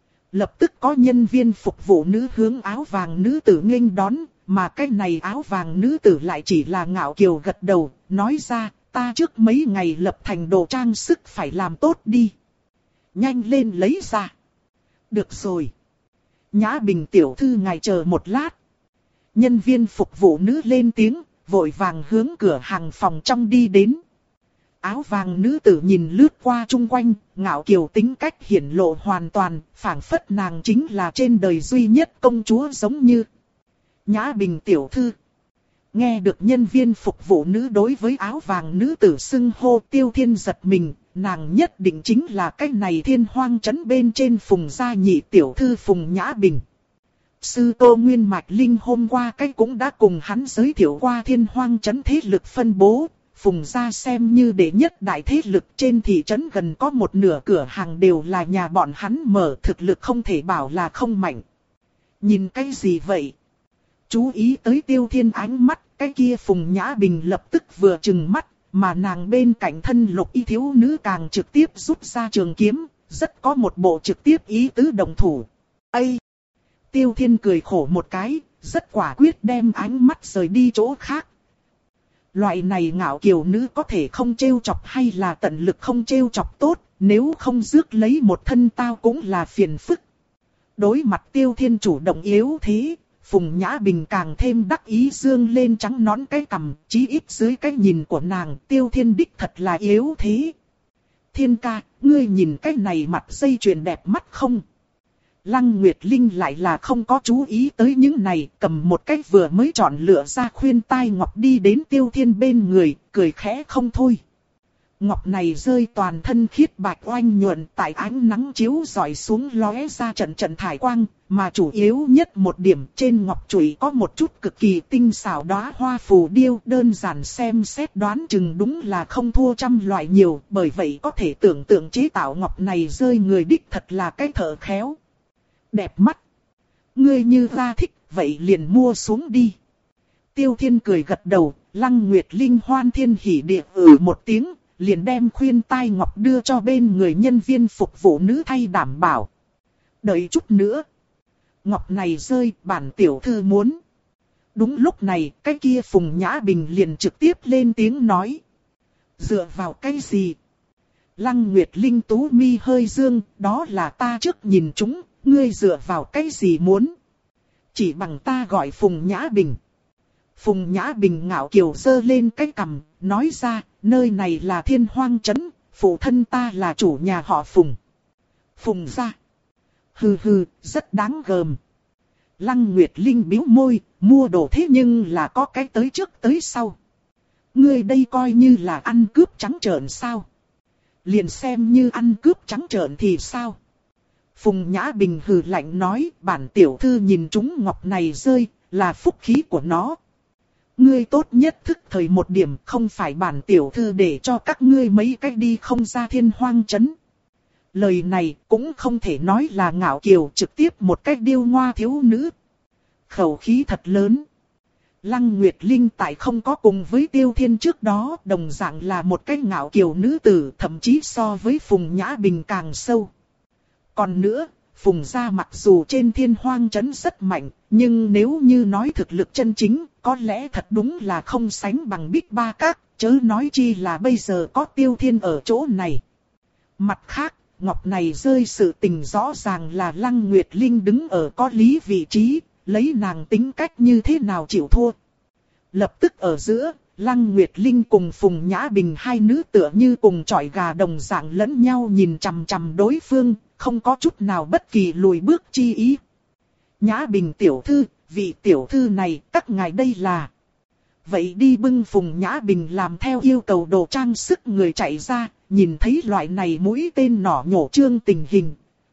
Lập tức có nhân viên phục vụ nữ hướng áo vàng nữ tử nghênh đón, mà cái này áo vàng nữ tử lại chỉ là ngạo kiều gật đầu, nói ra, ta trước mấy ngày lập thành đồ trang sức phải làm tốt đi. Nhanh lên lấy ra. Được rồi. Nhã Bình tiểu thư ngài chờ một lát. Nhân viên phục vụ nữ lên tiếng. Vội vàng hướng cửa hàng phòng trong đi đến. Áo vàng nữ tử nhìn lướt qua chung quanh, ngạo kiều tính cách hiển lộ hoàn toàn, phảng phất nàng chính là trên đời duy nhất công chúa giống như. Nhã Bình tiểu thư. Nghe được nhân viên phục vụ nữ đối với áo vàng nữ tử xưng hô, Tiêu Thiên giật mình, nàng nhất định chính là cái này Thiên Hoang trấn bên trên Phùng gia nhị tiểu thư Phùng Nhã Bình. Sư Tô Nguyên Mạch Linh hôm qua cách cũng đã cùng hắn giới thiệu qua Thiên Hoang trấn thế lực phân bố, Phùng gia xem như đệ nhất đại thế lực trên thị trấn gần có một nửa cửa hàng đều là nhà bọn hắn mở, thực lực không thể bảo là không mạnh. Nhìn cái gì vậy? Chú ý tới Tiêu Thiên ánh mắt, cái kia Phùng Nhã Bình lập tức vừa trừng mắt, mà nàng bên cạnh thân lục y thiếu nữ càng trực tiếp rút ra trường kiếm, rất có một bộ trực tiếp ý tứ đồng thủ. Ây! Tiêu Thiên cười khổ một cái, rất quả quyết đem ánh mắt rời đi chỗ khác. Loại này ngạo kiều nữ có thể không trêu chọc hay là tận lực không trêu chọc tốt, nếu không rước lấy một thân tao cũng là phiền phức. Đối mặt Tiêu Thiên chủ động yếu thế, Phùng Nhã Bình càng thêm đắc ý dương lên trắng nón cái cằm, chí ít dưới cái nhìn của nàng, Tiêu Thiên đích thật là yếu thế. Thiên ca, ngươi nhìn cái này mặt dây chuyền đẹp mắt không? Lăng Nguyệt Linh lại là không có chú ý tới những này, cầm một cái vừa mới chọn lựa ra khuyên tai ngọc đi đến Tiêu Thiên bên người, cười khẽ không thôi. Ngọc này rơi toàn thân khiết bạch oanh nhuận, tại ánh nắng chiếu rọi xuống lóe ra trận trận thải quang, mà chủ yếu nhất một điểm trên ngọc chùy có một chút cực kỳ tinh xảo đóa hoa phù điêu, đơn giản xem xét đoán chừng đúng là không thua trăm loại nhiều, bởi vậy có thể tưởng tượng chế tạo ngọc này rơi người đích thật là cái thợ khéo. Đẹp mắt. Ngươi như ra thích, vậy liền mua xuống đi. Tiêu Thiên cười gật đầu, Lăng Nguyệt Linh hoan thiên hỉ địa ừ một tiếng, liền đem khuyên tai ngọc đưa cho bên người nhân viên phục vụ nữ thay đảm bảo. Đợi chút nữa. Ngọc này rơi, bản tiểu thư muốn. Đúng lúc này, cái kia Phùng Nhã Bình liền trực tiếp lên tiếng nói. Dựa vào cái gì? Lăng Nguyệt Linh tú mi hơi dương, đó là ta trước nhìn chúng, ngươi dựa vào cái gì muốn? Chỉ bằng ta gọi Phùng Nhã Bình. Phùng Nhã Bình ngạo kiều giơ lên cái cằm, nói ra, nơi này là Thiên Hoang Trấn, phụ thân ta là chủ nhà họ Phùng. Phùng gia. Hừ hừ, rất đáng gờm. Lăng Nguyệt Linh bĩu môi, mua đồ thế nhưng là có cái tới trước tới sau. Ngươi đây coi như là ăn cướp trắng trợn sao? Liền xem như ăn cướp trắng trợn thì sao? Phùng Nhã Bình hừ lạnh nói, bản tiểu thư nhìn chúng ngọc này rơi, là phúc khí của nó. Ngươi tốt nhất thức thời một điểm, không phải bản tiểu thư để cho các ngươi mấy cách đi không ra Thiên Hoang Trấn. Lời này cũng không thể nói là ngạo kiều, trực tiếp một cách điêu ngoa thiếu nữ. Khẩu khí thật lớn. Lăng Nguyệt Linh tại không có cùng với Tiêu Thiên trước đó, đồng dạng là một cái ngạo kiều nữ tử, thậm chí so với Phùng Nhã Bình càng sâu. Còn nữa, Phùng gia mặc dù trên Thiên Hoang Trấn rất mạnh, nhưng nếu như nói thực lực chân chính, có lẽ thật đúng là không sánh bằng Bích Ba Các, chớ nói chi là bây giờ có Tiêu Thiên ở chỗ này. Mặt khác, ngọc này rơi sự tình rõ ràng là Lăng Nguyệt Linh đứng ở có lý vị trí, lấy nàng tính cách như thế nào chịu thua. Lập tức ở giữa, Lăng Nguyệt Linh cùng Phùng Nhã Bình hai nữ tựa như cùng chọi gà đồng dạng lẫn nhau nhìn chằm chằm đối phương, không có chút nào bất kỳ lùi bước chi ý. Nhã Bình tiểu thư, vị tiểu thư này, các ngài đây là... Vậy đi bưng Phùng Nhã Bình làm theo yêu cầu đồ trang sức người chạy ra, nhìn thấy loại này mũi tên nỏ nhổ trương tình hình.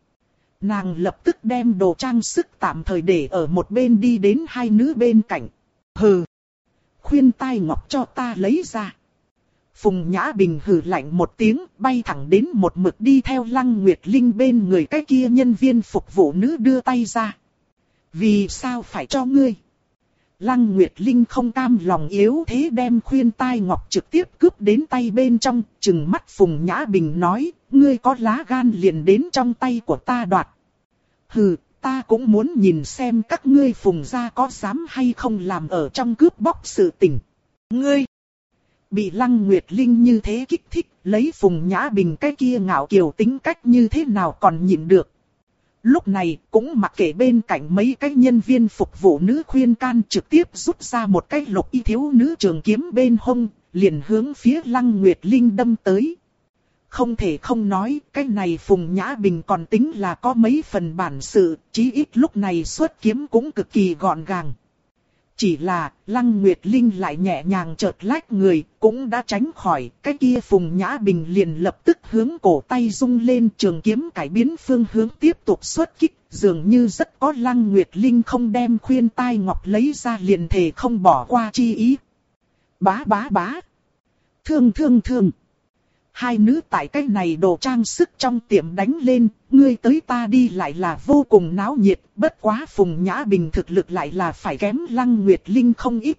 Nàng lập tức đem đồ trang sức tạm thời để ở một bên đi đến hai nữ bên cạnh. Hừ! Khuyên tai ngọc cho ta lấy ra. Phùng Nhã Bình hừ lạnh một tiếng, bay thẳng đến một mực đi theo Lăng Nguyệt Linh bên người cái kia nhân viên phục vụ nữ đưa tay ra. Vì sao phải cho ngươi? Lăng Nguyệt Linh không cam lòng yếu thế đem khuyên tai ngọc trực tiếp cướp đến tay bên trong, trừng mắt Phùng Nhã Bình nói, ngươi có lá gan liền đến trong tay của ta đoạt. Hừ, ta cũng muốn nhìn xem các ngươi Phùng gia có dám hay không làm ở trong cướp bóc sự tình. Ngươi! Bị Lăng Nguyệt Linh như thế kích thích, lấy Phùng Nhã Bình cái kia ngạo kiều tính cách như thế nào còn nhịn được. Lúc này cũng mặc kệ bên cạnh mấy cái nhân viên phục vụ nữ khuyên can, trực tiếp rút ra một cái lục y thiếu nữ trường kiếm bên hông, liền hướng phía Lăng Nguyệt Linh đâm tới. Không thể không nói, cái này Phùng Nhã Bình còn tính là có mấy phần bản sự, chí ít lúc này xuất kiếm cũng cực kỳ gọn gàng. Chỉ là, Lăng Nguyệt Linh lại nhẹ nhàng chợt lách người, cũng đã tránh khỏi, cái kia Phùng Nhã Bình liền lập tức hướng cổ tay rung lên, trường kiếm cải biến phương hướng tiếp tục xuất kích, dường như rất có Lăng Nguyệt Linh không đem khuyên tai ngọc lấy ra liền thể không bỏ qua chi ý. Bá bá bá. Thương thương thương. Hai nữ tại cái này đồ trang sức trong tiệm đánh lên, ngươi tới ta đi lại là vô cùng náo nhiệt, bất quá Phùng Nhã Bình thực lực lại là phải kém Lăng Nguyệt Linh không ít.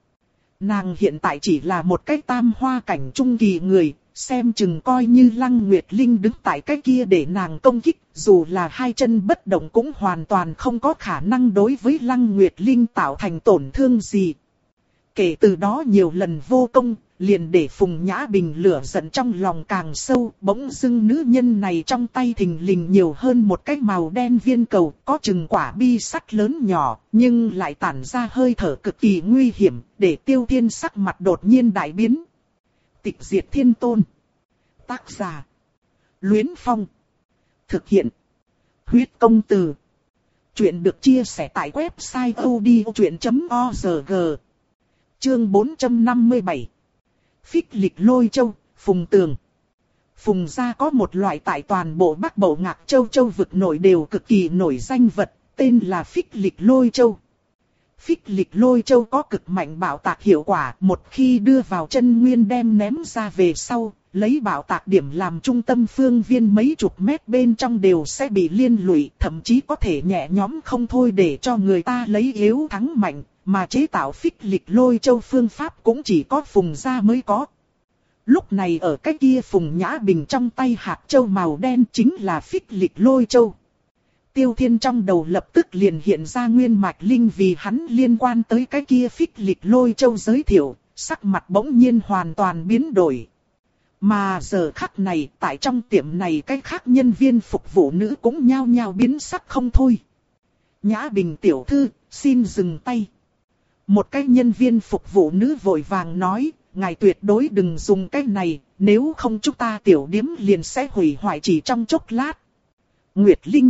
Nàng hiện tại chỉ là một cái tam hoa cảnh trung kỳ người, xem chừng coi như Lăng Nguyệt Linh đứng tại cái kia để nàng công kích, dù là hai chân bất động cũng hoàn toàn không có khả năng đối với Lăng Nguyệt Linh tạo thành tổn thương gì. Kể từ đó nhiều lần vô công, liền để Phùng Nhã Bình lửa giận trong lòng càng sâu, bỗng dưng nữ nhân này trong tay thình lình nhiều hơn một cái màu đen viên cầu, có chừng quả bi sắt lớn nhỏ, nhưng lại tản ra hơi thở cực kỳ nguy hiểm, để Tiêu Thiên sắc mặt đột nhiên đại biến. Tịch diệt thiên tôn. Tác giả. Luyến Phong. Thực hiện. Huyết công từ. Chuyện được chia sẻ tại website odchuyện chấm org. Chương bốn trăm năm mươi bảy. Phích lịch lôi châu, Phùng Tường. Phùng gia có một loại tại toàn bộ Bắc Bộ Ngạc Châu châu vực nổi đều cực kỳ nổi danh vật, tên là Phích Lịch Lôi Châu. Phích Lịch Lôi Châu có cực mạnh bạo tạc hiệu quả, một khi đưa vào chân nguyên đem ném ra về sau, lấy bạo tạc điểm làm trung tâm phương viên mấy chục mét bên trong đều sẽ bị liên lụy, thậm chí có thể nhẹ nhõm không thôi để cho người ta lấy yếu thắng mạnh, mà chế tạo Phích Lịch Lôi Châu phương pháp cũng chỉ có Phùng gia mới có. Lúc này ở cái kia Phùng Nhã Bình trong tay hạt châu màu đen chính là Phích Lịch Lôi Châu. Tiêu Thiên trong đầu lập tức liền hiện ra nguyên mạch linh vì hắn liên quan tới cái kia Phích Lịch Lôi Châu giới thiệu, sắc mặt bỗng nhiên hoàn toàn biến đổi. Mà giờ khắc này, tại trong tiệm này cái khác nhân viên phục vụ nữ cũng nhao nhao biến sắc không thôi. Nhã Bình tiểu thư, xin dừng tay. Một cái nhân viên phục vụ nữ vội vàng nói, ngài tuyệt đối đừng dùng cái này, nếu không chúng ta tiểu điếm liền sẽ hủy hoại chỉ trong chốc lát. Nguyệt Linh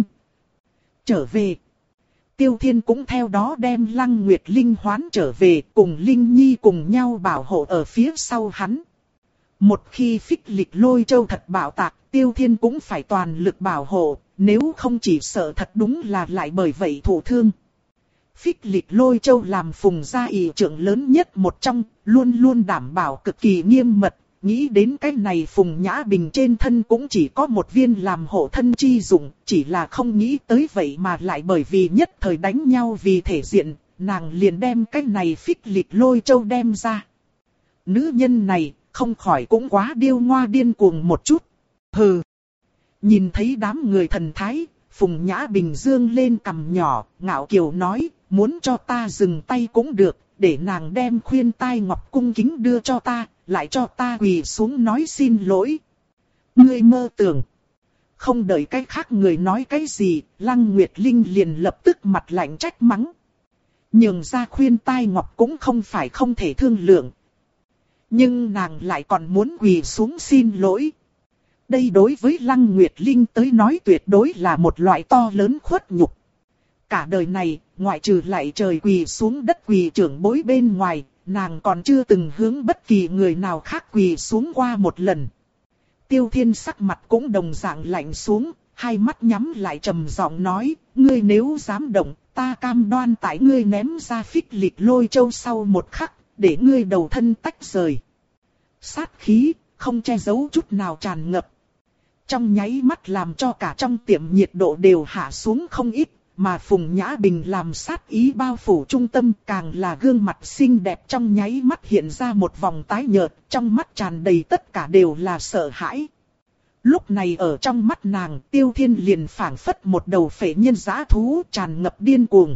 trở về. Tiêu Thiên cũng theo đó đem Lăng Nguyệt Linh hoán trở về, cùng Linh Nhi cùng nhau bảo hộ ở phía sau hắn. Một khi Phích Lịch Lôi Châu thật bạo tạc, Tiêu Thiên cũng phải toàn lực bảo hộ, nếu không chỉ sợ thật đúng là lại bởi vậy thụ thương. Phích Lịch Lôi Châu làm Phùng gia ỷ trưởng lớn nhất một trong, luôn luôn đảm bảo cực kỳ nghiêm mật. Nghĩ đến cái này Phùng Nhã Bình trên thân cũng chỉ có một viên làm hộ thân chi dụng, chỉ là không nghĩ tới vậy mà lại bởi vì nhất thời đánh nhau vì thể diện, nàng liền đem cái này Phích Lịch Lôi Châu đem ra. Nữ nhân này, không khỏi cũng quá điêu ngoa điên cuồng một chút. Hừ. Nhìn thấy đám người thần thái, Phùng Nhã Bình dương lên cằm nhỏ, ngạo kiều nói, muốn cho ta dừng tay cũng được, để nàng đem khuyên tai ngọc cung kính đưa cho ta, lại cho ta quỳ xuống nói xin lỗi. Ngươi mơ tưởng. Không đợi cái khác người nói cái gì, Lăng Nguyệt Linh liền lập tức mặt lạnh trách mắng. Nhường ra khuyên tai ngọc cũng không phải không thể thương lượng. Nhưng nàng lại còn muốn quỳ xuống xin lỗi. Đây đối với Lăng Nguyệt Linh tới nói tuyệt đối là một loại to lớn khuất nhục. Cả đời này, ngoại trừ lại trời quỳ xuống đất quỳ trưởng bối bên ngoài, nàng còn chưa từng hướng bất kỳ người nào khác quỳ xuống qua một lần. Tiêu Thiên sắc mặt cũng đồng dạng lạnh xuống, hai mắt nhắm lại trầm giọng nói, ngươi nếu dám động, ta cam đoan tại ngươi ném ra Phích Lịch Lôi Châu sau một khắc, để ngươi đầu thân tách rời. Sát khí, không che giấu chút nào tràn ngập. Trong nháy mắt làm cho cả trong tiệm nhiệt độ đều hạ xuống không ít, mà Phùng Nhã Bình làm sát ý bao phủ trung tâm càng là gương mặt xinh đẹp trong nháy mắt hiện ra một vòng tái nhợt, trong mắt tràn đầy tất cả đều là sợ hãi. Lúc này ở trong mắt nàng, Tiêu Thiên liền phảng phất một đầu phệ nhân dã thú tràn ngập điên cuồng.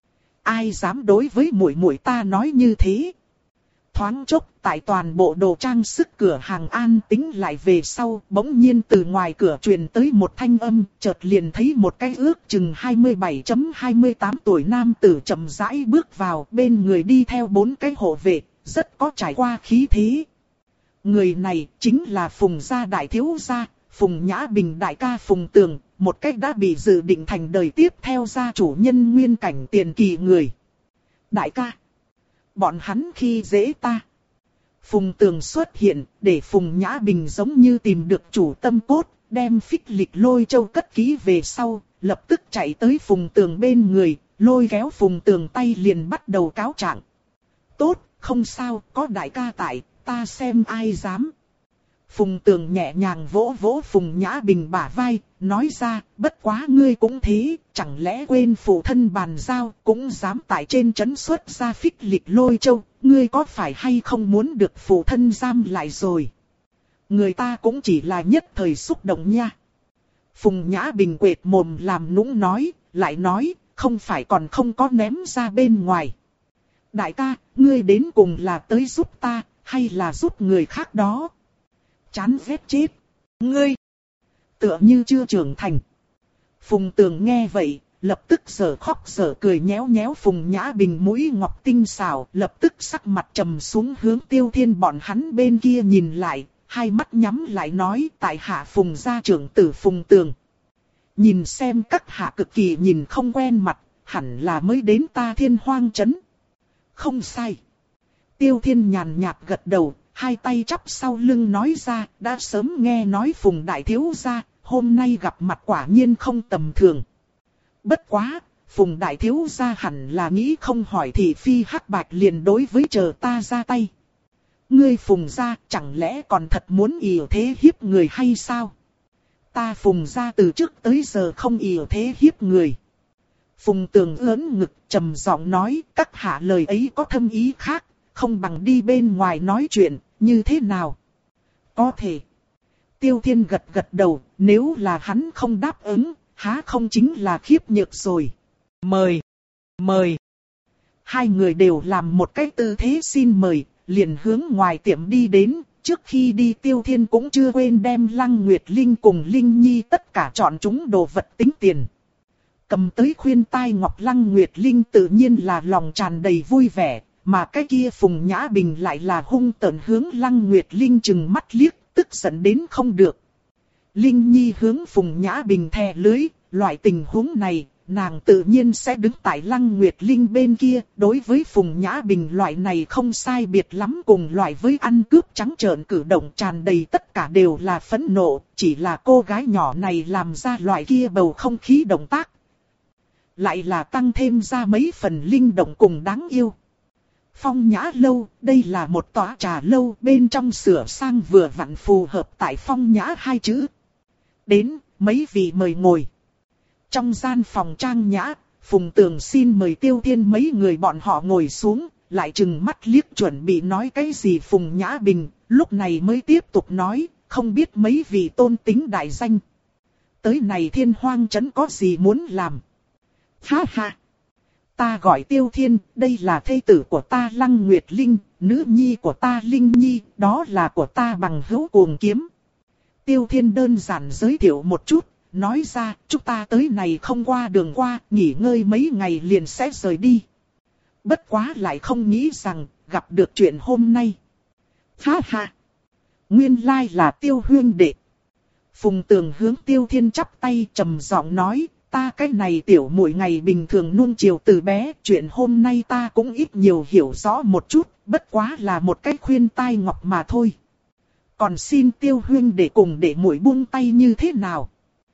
Ai dám đối với muội muội ta nói như thế? Thoáng chốc, tại toàn bộ đồ trang sức cửa hàng an tĩnh lại về sau, bỗng nhiên từ ngoài cửa truyền tới một thanh âm, chợt liền thấy một cái ước chừng hai mươi bảy hai mươi tám tuổi nam tử chậm rãi bước vào, bên người đi theo bốn cái hộ vệ, rất có trải qua khí thế. Người này chính là Phùng gia đại thiếu gia, Phùng Nhã Bình đại ca Phùng Tường, một cách đã bị dự định thành đời tiếp theo gia chủ nhân nguyên cảnh tiền kỳ người. Đại ca, bọn hắn khi dễ ta. Phùng Tường xuất hiện, để Phùng Nhã Bình giống như tìm được chủ tâm cốt, đem Phích Lịch Lôi Châu cất kỹ về sau, lập tức chạy tới Phùng Tường bên người, lôi kéo Phùng Tường tay liền bắt đầu cáo trạng. Tốt, không sao, có đại ca tại, ta xem ai dám. Phùng Tường nhẹ nhàng vỗ vỗ Phùng Nhã Bình bả vai, nói ra, bất quá ngươi cũng thế, chẳng lẽ quên phụ thân bàn giao, cũng dám tại trên trấn xuất ra Phích Lịch Lôi Châu, ngươi có phải hay không muốn được phụ thân giam lại rồi? Người ta cũng chỉ là nhất thời xúc động nha. Phùng Nhã Bình quệt mồm làm nũng nói, lại nói, không phải còn không có ném ra bên ngoài. Đại ca, ngươi đến cùng là tới giúp ta, hay là giúp người khác đó? Chán ghét chết. Ngươi tựa như chưa trưởng thành. Phùng Tường nghe vậy, lập tức giở khóc giở cười nhéo nhéo Phùng Nhã Bình mũi ngọc tinh xảo, lập tức sắc mặt trầm xuống hướng Tiêu Thiên bọn hắn bên kia nhìn lại, hai mắt nhắm lại nói tại hạ Phùng gia trưởng tử Phùng Tường. Nhìn xem các hạ cực kỳ nhìn không quen mặt, hẳn là mới đến ta Thiên Hoang trấn. Không sai. Tiêu Thiên nhàn nhạt gật đầu. hai tay chắp sau lưng nói ra, đã sớm nghe nói Phùng đại thiếu gia, hôm nay gặp mặt quả nhiên không tầm thường. Bất quá, Phùng đại thiếu gia hẳn là nghĩ không hỏi thị phi hắc bạch liền đối với chờ ta ra tay. Ngươi Phùng gia chẳng lẽ còn thật muốn ỷ thế hiếp người hay sao? Ta Phùng gia từ trước tới giờ không ỷ thế hiếp người. Phùng Tường ớn ngực trầm giọng nói, các hạ lời ấy có thâm ý khác, không bằng đi bên ngoài nói chuyện, như thế nào? Có thể. Tiêu Thiên gật gật đầu, nếu là hắn không đáp ứng, há không chính là khiếp nhược rồi. Mời, mời. Hai người đều làm một cái tư thế xin mời, liền hướng ngoài tiệm đi đến. Trước khi đi Tiêu Thiên cũng chưa quên đem Lăng Nguyệt Linh cùng Linh Nhi tất cả chọn chúng đồ vật tính tiền. Cầm tới khuyên tai ngọc Lăng Nguyệt Linh tự nhiên là lòng tràn đầy vui vẻ, mà cái kia Phùng Nhã Bình lại là hung tợn hướng Lăng Nguyệt Linh chừng mắt liếc, tức giận đến không được. Linh Nhi hướng Phùng Nhã Bình thè lưới, loại tình huống này, nàng tự nhiên sẽ đứng tại Lăng Nguyệt Linh bên kia, đối với Phùng Nhã Bình loại này không sai biệt lắm cùng loại với ăn cướp trắng trợn cử động tràn đầy tất cả đều là phẫn nộ, chỉ là cô gái nhỏ này làm ra loại kia bầu không khí động tác. Lại là tăng thêm ra mấy phần linh động cùng đáng yêu. Phong Nhã lâu, đây là một tòa trà lâu bên trong sửa sang vừa vặn phù hợp tại Phong Nhã hai chữ. Đến, mấy vị mời ngồi. Trong gian phòng trang nhã, Phùng Tường xin mời Tiêu Thiên mấy người bọn họ ngồi xuống, lại trừng mắt liếc chuẩn bị nói cái gì Phùng Nhã Bình, lúc này mới tiếp tục nói, không biết mấy vị tôn tính đại danh. Tới này Thiên Hoang trấn có gì muốn làm? Ha ha! Ta gọi Tiêu Thiên, đây là thê tử của ta Lăng Nguyệt Linh, nữ nhi của ta Linh Nhi, đó là của ta bằng hữu Cuồng Kiếm. Tiêu Thiên đơn giản giới thiệu một chút, nói ra, chúng ta tới này không qua đường qua, nghỉ ngơi mấy ngày liền sẽ rời đi. Bất quá lại không nghĩ rằng, gặp được chuyện hôm nay. Ha ha! Nguyên lai là Tiêu huynh đệ. Phùng Tường hướng Tiêu Thiên chắp tay trầm giọng nói, ta cái này tiểu muội ngày bình thường nuông chiều từ bé, chuyện hôm nay ta cũng ít nhiều hiểu rõ một chút, bất quá là một cái khuyên tai ngọc mà thôi. Còn xin Tiêu huynh để cùng để muội buông tay như thế nào?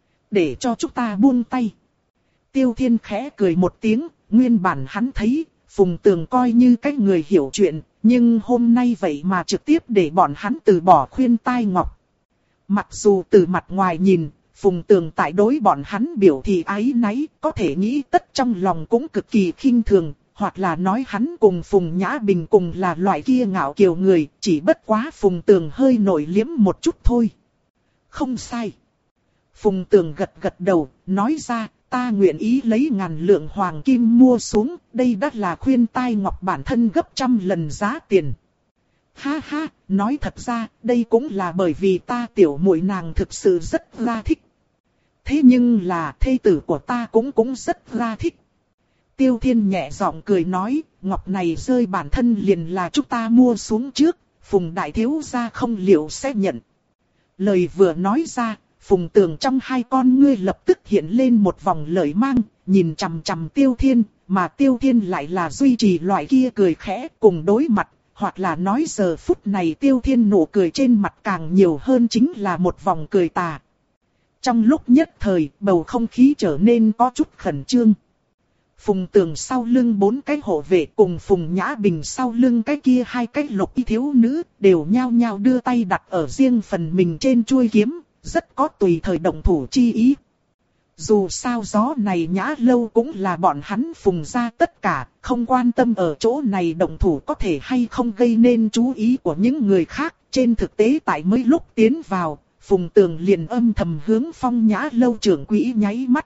Để cho chúng ta buông tay. Tiêu Thiên khẽ cười một tiếng, nguyên bản hắn thấy, Phùng Tường coi như cái người hiểu chuyện, nhưng hôm nay vậy mà trực tiếp để bọn hắn từ bỏ khuyên tai ngọc. Mặc dù từ mặt ngoài nhìn, Phùng Tường tại đối bọn hắn biểu thị áy náy, có thể nghĩ tất trong lòng cũng cực kỳ khinh thường, hoặc là nói hắn cùng Phùng Nhã Bình cùng là loại kia ngạo kiều người, chỉ bất quá Phùng Tường hơi nổi liếm một chút thôi. Không sai. Phùng Tường gật gật đầu, nói ra, ta nguyện ý lấy ngàn lượng hoàng kim mua xuống, đây đã là khuyên tai ngọc bản thân gấp trăm lần giá tiền. Ha ha, nói thật ra, đây cũng là bởi vì ta tiểu muội nàng thực sự rất là thích. Thế nhưng là thê tử của ta cũng cũng rất là thích. Tiêu Thiên nhẹ giọng cười nói, ngọc này rơi bản thân liền là chúng ta mua xuống trước, Phùng đại thiếu gia không liệu sẽ nhận. Lời vừa nói ra, Phùng Tường trong hai con ngươi lập tức hiện lên một vòng lợi mang, nhìn chằm chằm Tiêu Thiên, mà Tiêu Thiên lại là duy trì loại kia cười khẽ cùng đối mặt, hoặc là nói giờ phút này Tiêu Thiên nụ cười trên mặt càng nhiều hơn chính là một vòng cười tà. Trong lúc nhất thời, bầu không khí trở nên có chút khẩn trương. Phùng Tường sau lưng bốn cái hộ vệ cùng Phùng Nhã Bình sau lưng cái kia hai cái lục y thiếu nữ đều nhao nhao đưa tay đặt ở riêng phần mình trên chuôi kiếm, rất có tùy thời động thủ chi ý. Dù sao gió này Nhã lâu cũng là bọn hắn Phùng ra tất cả, không quan tâm ở chỗ này động thủ có thể hay không gây nên chú ý của những người khác. Trên thực tế tại mấy lúc tiến vào, Phùng Tường liền âm thầm hướng Phong Nhã lâu trưởng quỹ nháy mắt.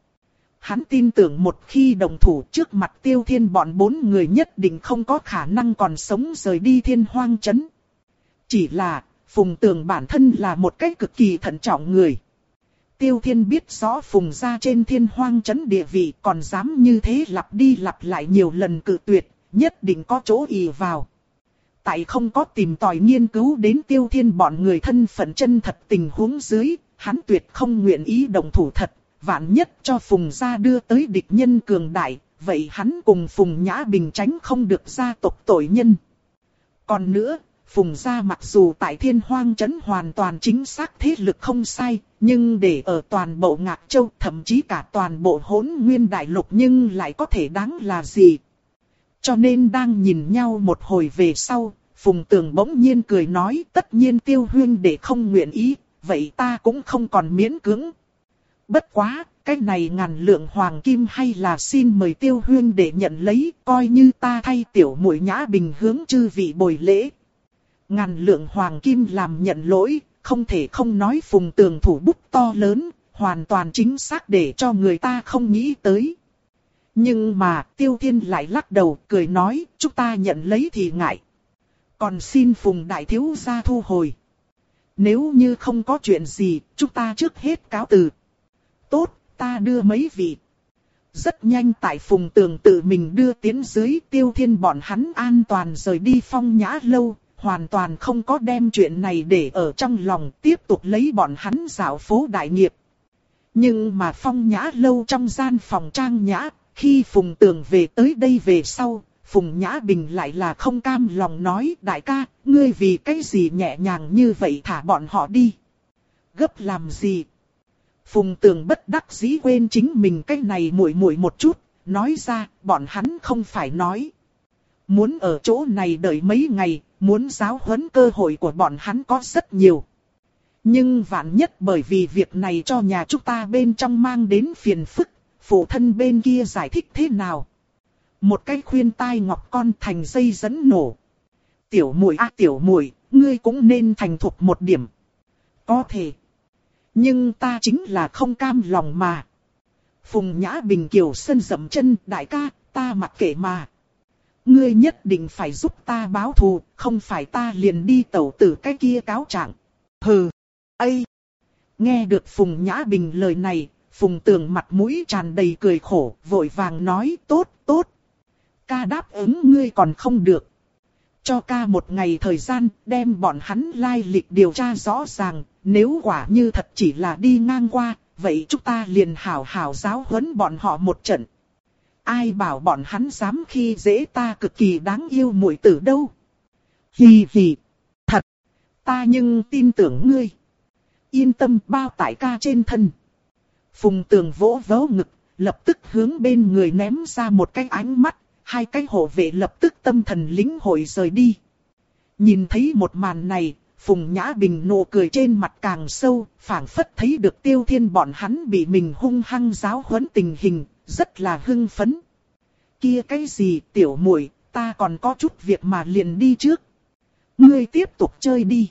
Hắn tin tưởng một khi động thủ trước mặt Tiêu Thiên bọn bốn người nhất định không có khả năng còn sống rời đi Thiên Hoang trấn. Chỉ là, Phùng Tường bản thân là một cái cực kỳ thận trọng người. Tiêu Thiên biết rõ Phùng gia trên Thiên Hoang trấn địa vị còn dám như thế lặp đi lặp lại nhiều lần cự tuyệt, nhất định có chỗ ỷ vào. Tại không có tìm tòi nghiên cứu đến Tiêu Thiên bọn người thân phận chân thật tình huống dưới, hắn tuyệt không nguyện ý động thủ thật, vạn nhất cho Phùng gia đưa tới địch nhân cường đại, vậy hắn cùng Phùng Nhã Bình tránh không được gia tộc tội nhân. Còn nữa, Phùng gia mặc dù tại Thiên Hoang trấn hoàn toàn chính xác thế lực không sai, nhưng để ở toàn bộ Ngạc Châu, thậm chí cả toàn bộ Hỗn Nguyên Đại Lục nhưng lại có thể đáng là gì. Cho nên đang nhìn nhau một hồi về sau, Phùng Tường bỗng nhiên cười nói, tất nhiên Tiêu huynh đệ không nguyện ý, vậy ta cũng không còn miễn cưỡng. Bất quá, cái này ngàn lượng hoàng kim hay là xin mời Tiêu huynh đệ nhận lấy, coi như ta thay tiểu muội Nhã Bình hướng chư vị bồi lễ. Ngàn lượng hoàng kim làm nhận lỗi, không thể không nói Phùng Tường thủ bút to lớn, hoàn toàn chính xác để cho người ta không nghĩ tới. Nhưng mà Tiêu Thiên lại lắc đầu cười nói, chúng ta nhận lấy thì ngại. Còn xin Phùng đại thiếu gia thu hồi. Nếu như không có chuyện gì, chúng ta trước hết cáo từ. Tốt, ta đưa mấy vị. Rất nhanh tại Phùng Tường tự mình đưa tiến dưới, Tiêu Thiên bọn hắn an toàn rời đi Phong Nhã lâu, hoàn toàn không có đem chuyện này để ở trong lòng, tiếp tục lấy bọn hắn dạo phố đại nghiệp. Nhưng mà Phong Nhã lâu trong gian phòng trang nhã, khi Phùng Tường về tới đây về sau, Phùng Nhã Bình lại là không cam lòng nói, đại ca, ngươi vì cái gì nhẹ nhàng như vậy thả bọn họ đi. Gấp làm gì? Phùng Tường bất đắc dĩ quên chính mình cái này muội muội một chút, nói ra, bọn hắn không phải nói. Muốn ở chỗ này đợi mấy ngày, muốn giáo huấn cơ hội của bọn hắn có rất nhiều. Nhưng vạn nhất bởi vì việc này cho nhà chúng ta bên trong mang đến phiền phức, phụ thân bên kia giải thích thế nào? Một cái khuyên tai ngọc con thành dây dẫn nổ. Tiểu muội a tiểu muội, ngươi cũng nên thành thục một điểm. Có thể. Nhưng ta chính là không cam lòng mà. Phùng Nhã Bình kiều sân dậm chân, đại ca, ta mặc kệ mà. Ngươi nhất định phải giúp ta báo thù, không phải ta liền đi tẩu tử cái kia cáo trạng. Hừ, ây. Nghe được Phùng Nhã Bình lời này, Phùng Tường mặt mũi tràn đầy cười khổ, vội vàng nói, tốt, tốt. Ca đáp ứng ngươi còn không được. Cho ca một ngày thời gian, đem bọn hắn lai lịch điều tra rõ ràng, nếu quả như thật chỉ là đi ngang qua, vậy chúng ta liền hảo hảo giáo huấn bọn họ một trận. Ai bảo bọn hắn dám khi dễ ta cực kỳ đáng yêu muội tử đâu. Hì hì, thật, ta nhưng tin tưởng ngươi. Yên tâm bao tại ca trên thân. Phùng Tường vỗ vỗ ngực, lập tức hướng bên người ném ra một cái ánh mắt. Hai cái hộ vệ lập tức tâm thần lĩnh hội rời đi. Nhìn thấy một màn này, Phùng Nhã Bình nụ cười trên mặt càng sâu, phảng phất thấy được Tiêu Thiên bọn hắn bị mình hung hăng giáo huấn tình hình, rất là hưng phấn. Kia cái gì tiểu muội, ta còn có chút việc mà liền đi trước. Ngươi tiếp tục chơi đi.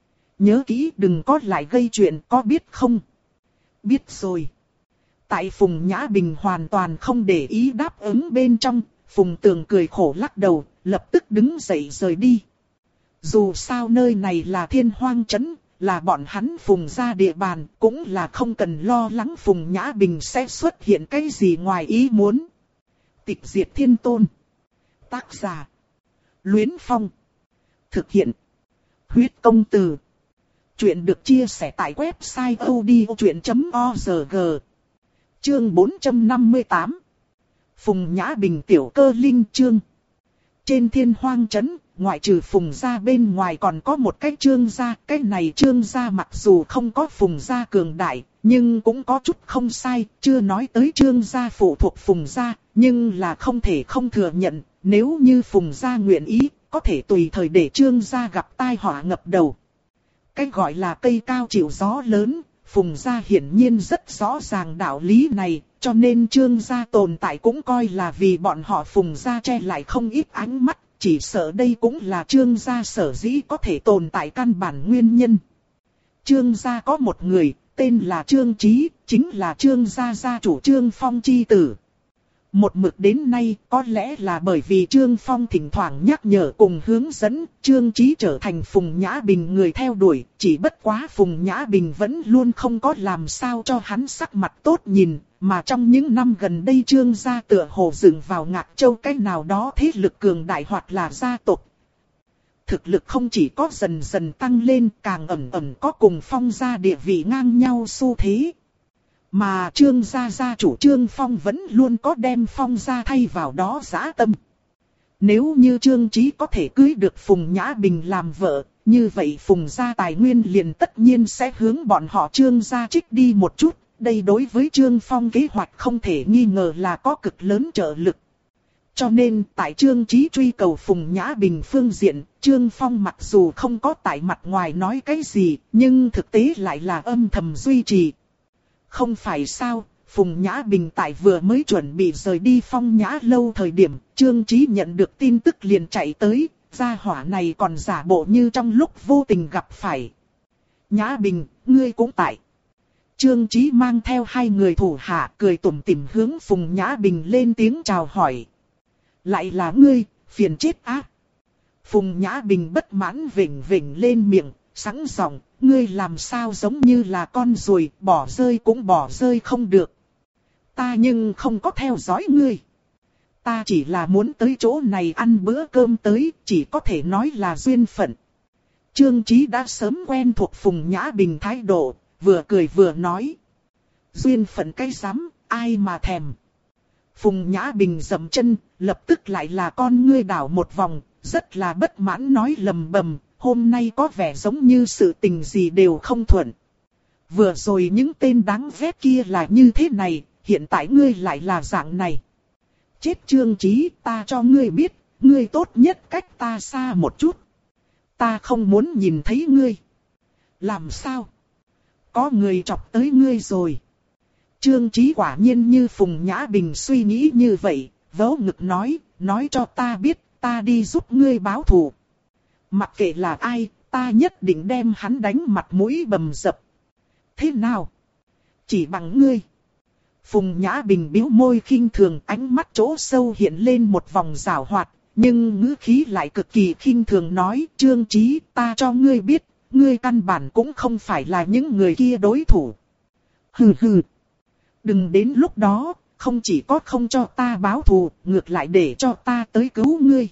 Nhớ kỹ đừng có lại gây chuyện, có biết không? Biết rồi. Tại Phùng Nhã Bình hoàn toàn không để ý đáp ứng bên trong, Phùng Tường cười khổ lắc đầu, lập tức đứng dậy rời đi. Dù sao nơi này là Thiên Hoang trấn, là bọn hắn Phùng gia địa bàn, cũng là không cần lo lắng Phùng Nhã Bình sẽ xuất hiện cái gì ngoài ý muốn. Tịch diệt thiên tôn. Tác giả. Luyến Phong. Thực hiện. Huyết công từ. Chuyện được chia sẻ tại website odchuyện chấm org. Chương bốn trăm năm mươi tám. Phùng Nhã Bình tiểu cơ linh chương. Trên Thiên Hoang trấn, ngoại trừ Phùng gia bên ngoài còn có một cái Trương gia. Cái này Trương gia mặc dù không có Phùng gia cường đại, nhưng cũng có chút không sai. Chưa nói tới Trương gia phụ thuộc Phùng gia, nhưng là không thể không thừa nhận. Nếu như Phùng gia nguyện ý, có thể tùy thời để Trương gia gặp tai họa ngập đầu. Cái gọi là cây cao chịu gió lớn, Phùng gia hiển nhiên rất rõ ràng đạo lý này. Cho nên Trương gia tồn tại cũng coi là vì bọn họ Phùng gia che lại không ít ánh mắt, chỉ sợ đây cũng là Trương gia sở dĩ có thể tồn tại căn bản nguyên nhân. Trương gia có một người, tên là Trương Chí, chính là Trương gia gia chủ Trương Phong chi tử. Một mực đến nay, có lẽ là bởi vì Trương Phong thỉnh thoảng nhắc nhở cùng hướng dẫn, Trương Chí trở thành Phùng Nhã Bình người theo đuổi, chỉ bất quá Phùng Nhã Bình vẫn luôn không có làm sao cho hắn sắc mặt tốt nhìn, mà trong những năm gần đây Trương gia tựa hồ dựng vào Ngạc Châu cái nào đó thế lực cường đại hoặc là gia tộc. Thực lực không chỉ có dần dần tăng lên, càng ẩn ẩn có cùng Phong gia địa vị ngang nhau xu thế. Mà Trương gia gia chủ Trương Phong vẫn luôn có đem Phong gia thay vào đó dã tâm. Nếu như Trương Chí có thể cưới được Phùng Nhã Bình làm vợ, như vậy Phùng gia tài nguyên liền tất nhiên sẽ hướng bọn họ Trương gia trích đi một chút. Đây đối với Trương Phong kế hoạch không thể nghi ngờ là có cực lớn trợ lực. Cho nên tại Trương Chí truy cầu Phùng Nhã Bình phương diện, Trương Phong mặc dù không có tại mặt ngoài nói cái gì, nhưng thực tế lại là âm thầm duy trì. Không phải sao, Phùng Nhã Bình tại vừa mới chuẩn bị rời đi Phong Nhã lâu thời điểm, Trương Chí nhận được tin tức liền chạy tới, gia hỏa này còn giả bộ như trong lúc vô tình gặp phải. Nhã Bình, ngươi cũng tại. Trương Chí mang theo hai người thủ hạ cười tủm tỉm hướng Phùng Nhã Bình lên tiếng chào hỏi. Lại là ngươi, phiền chết á. Phùng Nhã Bình bất mãn vểnh vểnh lên miệng, sẵn giọng, ngươi làm sao giống như là con ruồi, bỏ rơi cũng bỏ rơi không được. Ta nhưng không có theo dõi ngươi. Ta chỉ là muốn tới chỗ này ăn bữa cơm tới, chỉ có thể nói là duyên phận. Trương Chí đã sớm quen thuộc Phùng Nhã Bình thái độ, vừa cười vừa nói. Duyên phận cái rắm, ai mà thèm. Phùng Nhã Bình dậm chân, lập tức lại là con ngươi đảo một vòng, rất là bất mãn nói lầm bầm, hôm nay có vẻ giống như sự tình gì đều không thuận. Vừa rồi những tên đáng ghét kia là như thế này, hiện tại ngươi lại là dạng này. Chết Trương Chí, ta cho ngươi biết, ngươi tốt nhất cách ta xa một chút. Ta không muốn nhìn thấy ngươi. Làm sao? Có người chọc tới ngươi rồi. Trương Chí quả nhiên như Phùng Nhã Bình suy nghĩ như vậy, vớ ngực nói, nói cho ta biết, ta đi giúp ngươi báo thù. Mặc kệ là ai, ta nhất định đem hắn đánh mặt mũi bầm dập. Thế nào? Chỉ bằng ngươi. Phùng Nhã Bình bĩu môi khinh thường, ánh mắt chỗ sâu hiện lên một vòng giảo hoạt, nhưng ngữ khí lại cực kỳ khinh thường nói, Trương Chí, ta cho ngươi biết, ngươi căn bản cũng không phải là những người kia đối thủ. Hừ hừ. Đừng đến lúc đó, không chỉ có không cho ta báo thù, ngược lại để cho ta tới cứu ngươi.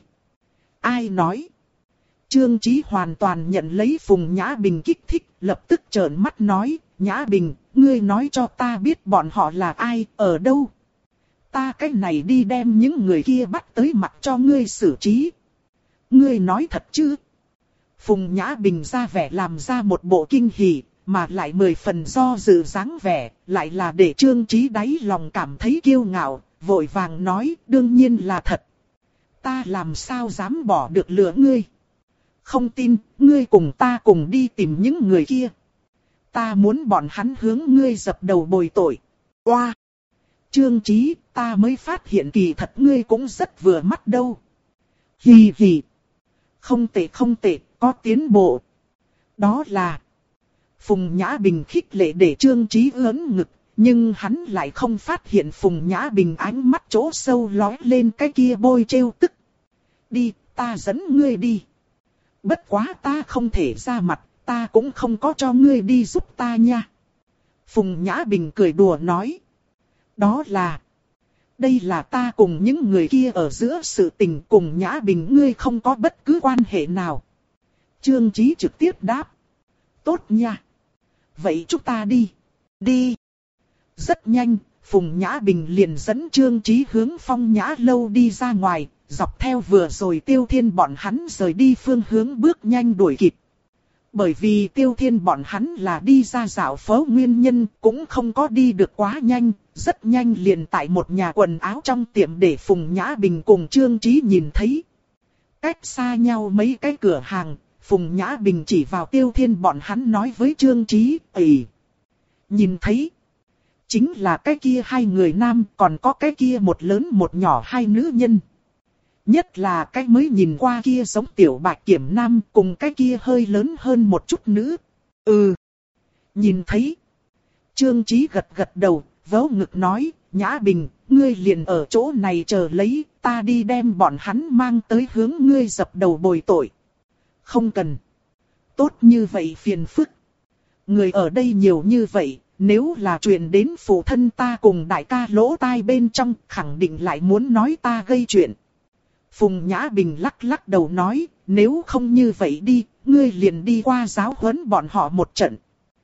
Ai nói? Trương Chí hoàn toàn nhận lấy Phùng Nhã Bình kích thích, lập tức trợn mắt nói, Nhã Bình, ngươi nói cho ta biết bọn họ là ai, ở đâu. Ta cách này đi đem những người kia bắt tới mặt cho ngươi xử trí. Ngươi nói thật chứ? Phùng Nhã Bình ra vẻ làm ra một bộ kinh hỉ, mà lại mười phần do dự dáng vẻ, lại là để Trương Chí đáy lòng cảm thấy kiêu ngạo, vội vàng nói, đương nhiên là thật. Ta làm sao dám bỏ được lửa ngươi? Không tin, ngươi cùng ta cùng đi tìm những người kia. Ta muốn bọn hắn hướng ngươi dập đầu bồi tội. Oa! Trương Chí, ta mới phát hiện kỳ thật ngươi cũng rất vừa mắt đâu. Hì hì! Không tệ không tệ, có tiến bộ. Đó là... Phùng Nhã Bình khích lệ để Trương Chí ưỡn ngực, nhưng hắn lại không phát hiện Phùng Nhã Bình ánh mắt chỗ sâu lóe lên cái kia bôi trêu tức. Đi, ta dẫn ngươi đi. Bất quá ta không thể ra mặt, ta cũng không có cho ngươi đi giúp ta nha. Phùng Nhã Bình cười đùa nói. Đó là... Đây là ta cùng những người kia ở giữa sự tình, cùng Nhã Bình ngươi không có bất cứ quan hệ nào. Trương Chí trực tiếp đáp. Tốt nha. Vậy chúng ta đi. Đi. Rất nhanh, Phùng Nhã Bình liền dẫn Trương Chí hướng Phong Nhã lâu đi ra ngoài, dọc theo vừa rồi Tiêu Thiên bọn hắn rời đi phương hướng bước nhanh đuổi kịp. Bởi vì Tiêu Thiên bọn hắn là đi ra dạo phố nguyên nhân, cũng không có đi được quá nhanh, rất nhanh liền tại một nhà quần áo trong tiệm để Phùng Nhã Bình cùng Trương Chí nhìn thấy. Cách xa nhau mấy cái cửa hàng, Phùng Nhã Bình chỉ vào Tiêu Thiên bọn hắn nói với Trương Chí, "Ây, nhìn thấy, chính là cái kia hai người nam, còn có cái kia một lớn một nhỏ hai nữ nhân. Nhất là cái mới nhìn qua kia giống tiểu bạch kiểm nam, cùng cái kia hơi lớn hơn một chút nữ." "Ừ, nhìn thấy." Trương Chí gật gật đầu, vớ ngực nói, "Nhã Bình, ngươi liền ở chỗ này chờ lấy, ta đi đem bọn hắn mang tới hướng ngươi dập đầu bồi tội." "Không cần. Tốt như vậy phiền phức. Người ở đây nhiều như vậy, nếu là chuyện đến phụ thân ta cùng đại ca lỗ tai bên trong, khẳng định lại muốn nói ta gây chuyện." Phùng Nhã Bình lắc lắc đầu nói, "Nếu không như vậy đi, ngươi liền đi qua giáo huấn bọn họ một trận."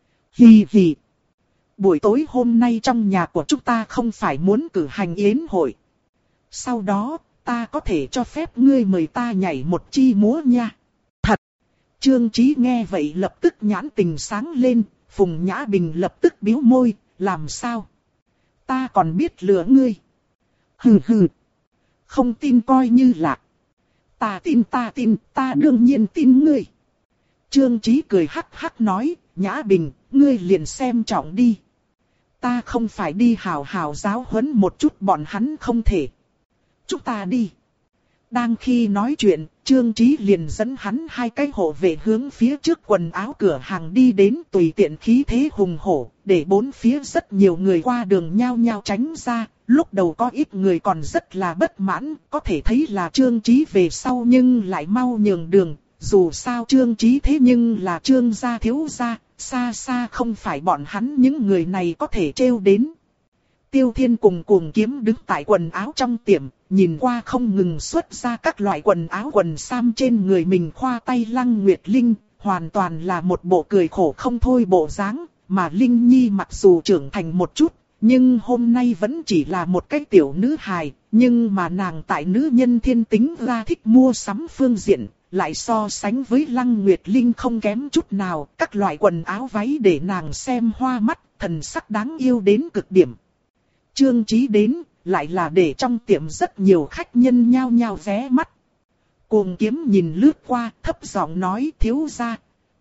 "Hì hì. Buổi tối hôm nay trong nhà của chúng ta không phải muốn cử hành yến hội. Sau đó, ta có thể cho phép ngươi mời ta nhảy một chi múa nha. Thật! Trương Chí nghe vậy lập tức nhãn tình sáng lên, Phùng Nhã Bình lập tức bĩu môi, làm sao? Ta còn biết lừa ngươi. Hừ hừ. Không tin coi như là. Ta tin ta tin, ta đương nhiên tin ngươi. Trương Chí cười hắc hắc nói, Nhã Bình, ngươi liền xem trọng đi. Ta không phải đi hào hào giáo huấn một chút bọn hắn không thể. Chúng ta đi. Đang khi nói chuyện, Trương Chí liền dẫn hắn hai cái hộ vệ hướng phía trước quần áo cửa hàng đi đến, tùy tiện khí thế hùng hổ, để bốn phía rất nhiều người qua đường nhao nhao tránh ra. Lúc đầu có ít người còn rất là bất mãn, có thể thấy là Trương Chí về sau nhưng lại mau nhường đường. Dù sao Trương Chí thế nhưng là Trương gia thiếu gia, xa xa không phải bọn hắn những người này có thể trêu đến. Tiêu Thiên cùng Cuồng Kiếm đứng tại quần áo trong tiệm, nhìn qua không ngừng xuất ra các loại quần áo quần sam trên người mình khoa tay Lăng Nguyệt Linh, hoàn toàn là một bộ cười khổ không thôi bộ dáng, mà Linh Nhi mặc dù trưởng thành một chút, nhưng hôm nay vẫn chỉ là một cái tiểu nữ hài, nhưng mà nàng tại nữ nhân thiên tính ra thích mua sắm phương diện, lại so sánh với Lăng Nguyệt Linh không kém chút nào, các loại quần áo váy để nàng xem hoa mắt, thần sắc đáng yêu đến cực điểm. Trương Chí đến, lại là để trong tiệm rất nhiều khách nhân nhao nhao ghé mắt. Cuồng Kiếm nhìn lướt qua, thấp giọng nói, thiếu gia.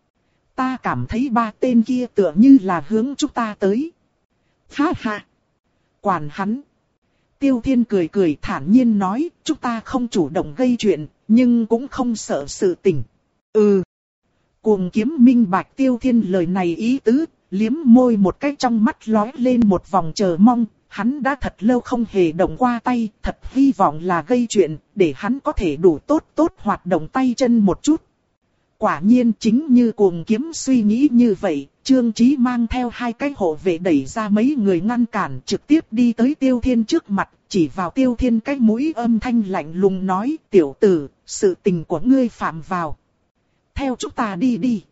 Ta cảm thấy ba tên kia tựa như là hướng chúng ta tới. Ha ha! Quản hắn! Tiêu Thiên cười cười thản nhiên nói, chúng ta không chủ động gây chuyện, nhưng cũng không sợ sự tình. Ừ! Cuồng Kiếm minh bạch Tiêu Thiên lời này ý tứ, liếm môi một cái trong mắt lóe lên một vòng chờ mong. Hắn đã thật lâu không hề động qua tay, thật hy vọng là gây chuyện, để hắn có thể đủ tốt tốt hoạt động tay chân một chút. Quả nhiên chính như Cuồng Kiếm suy nghĩ như vậy, Trương Chí mang theo hai cái hộ vệ đẩy ra mấy người ngăn cản, trực tiếp đi tới Tiêu Thiên trước mặt, chỉ vào Tiêu Thiên cái mũi âm thanh lạnh lùng nói, tiểu tử, sự tình của ngươi phạm vào. Theo chúng ta đi đi.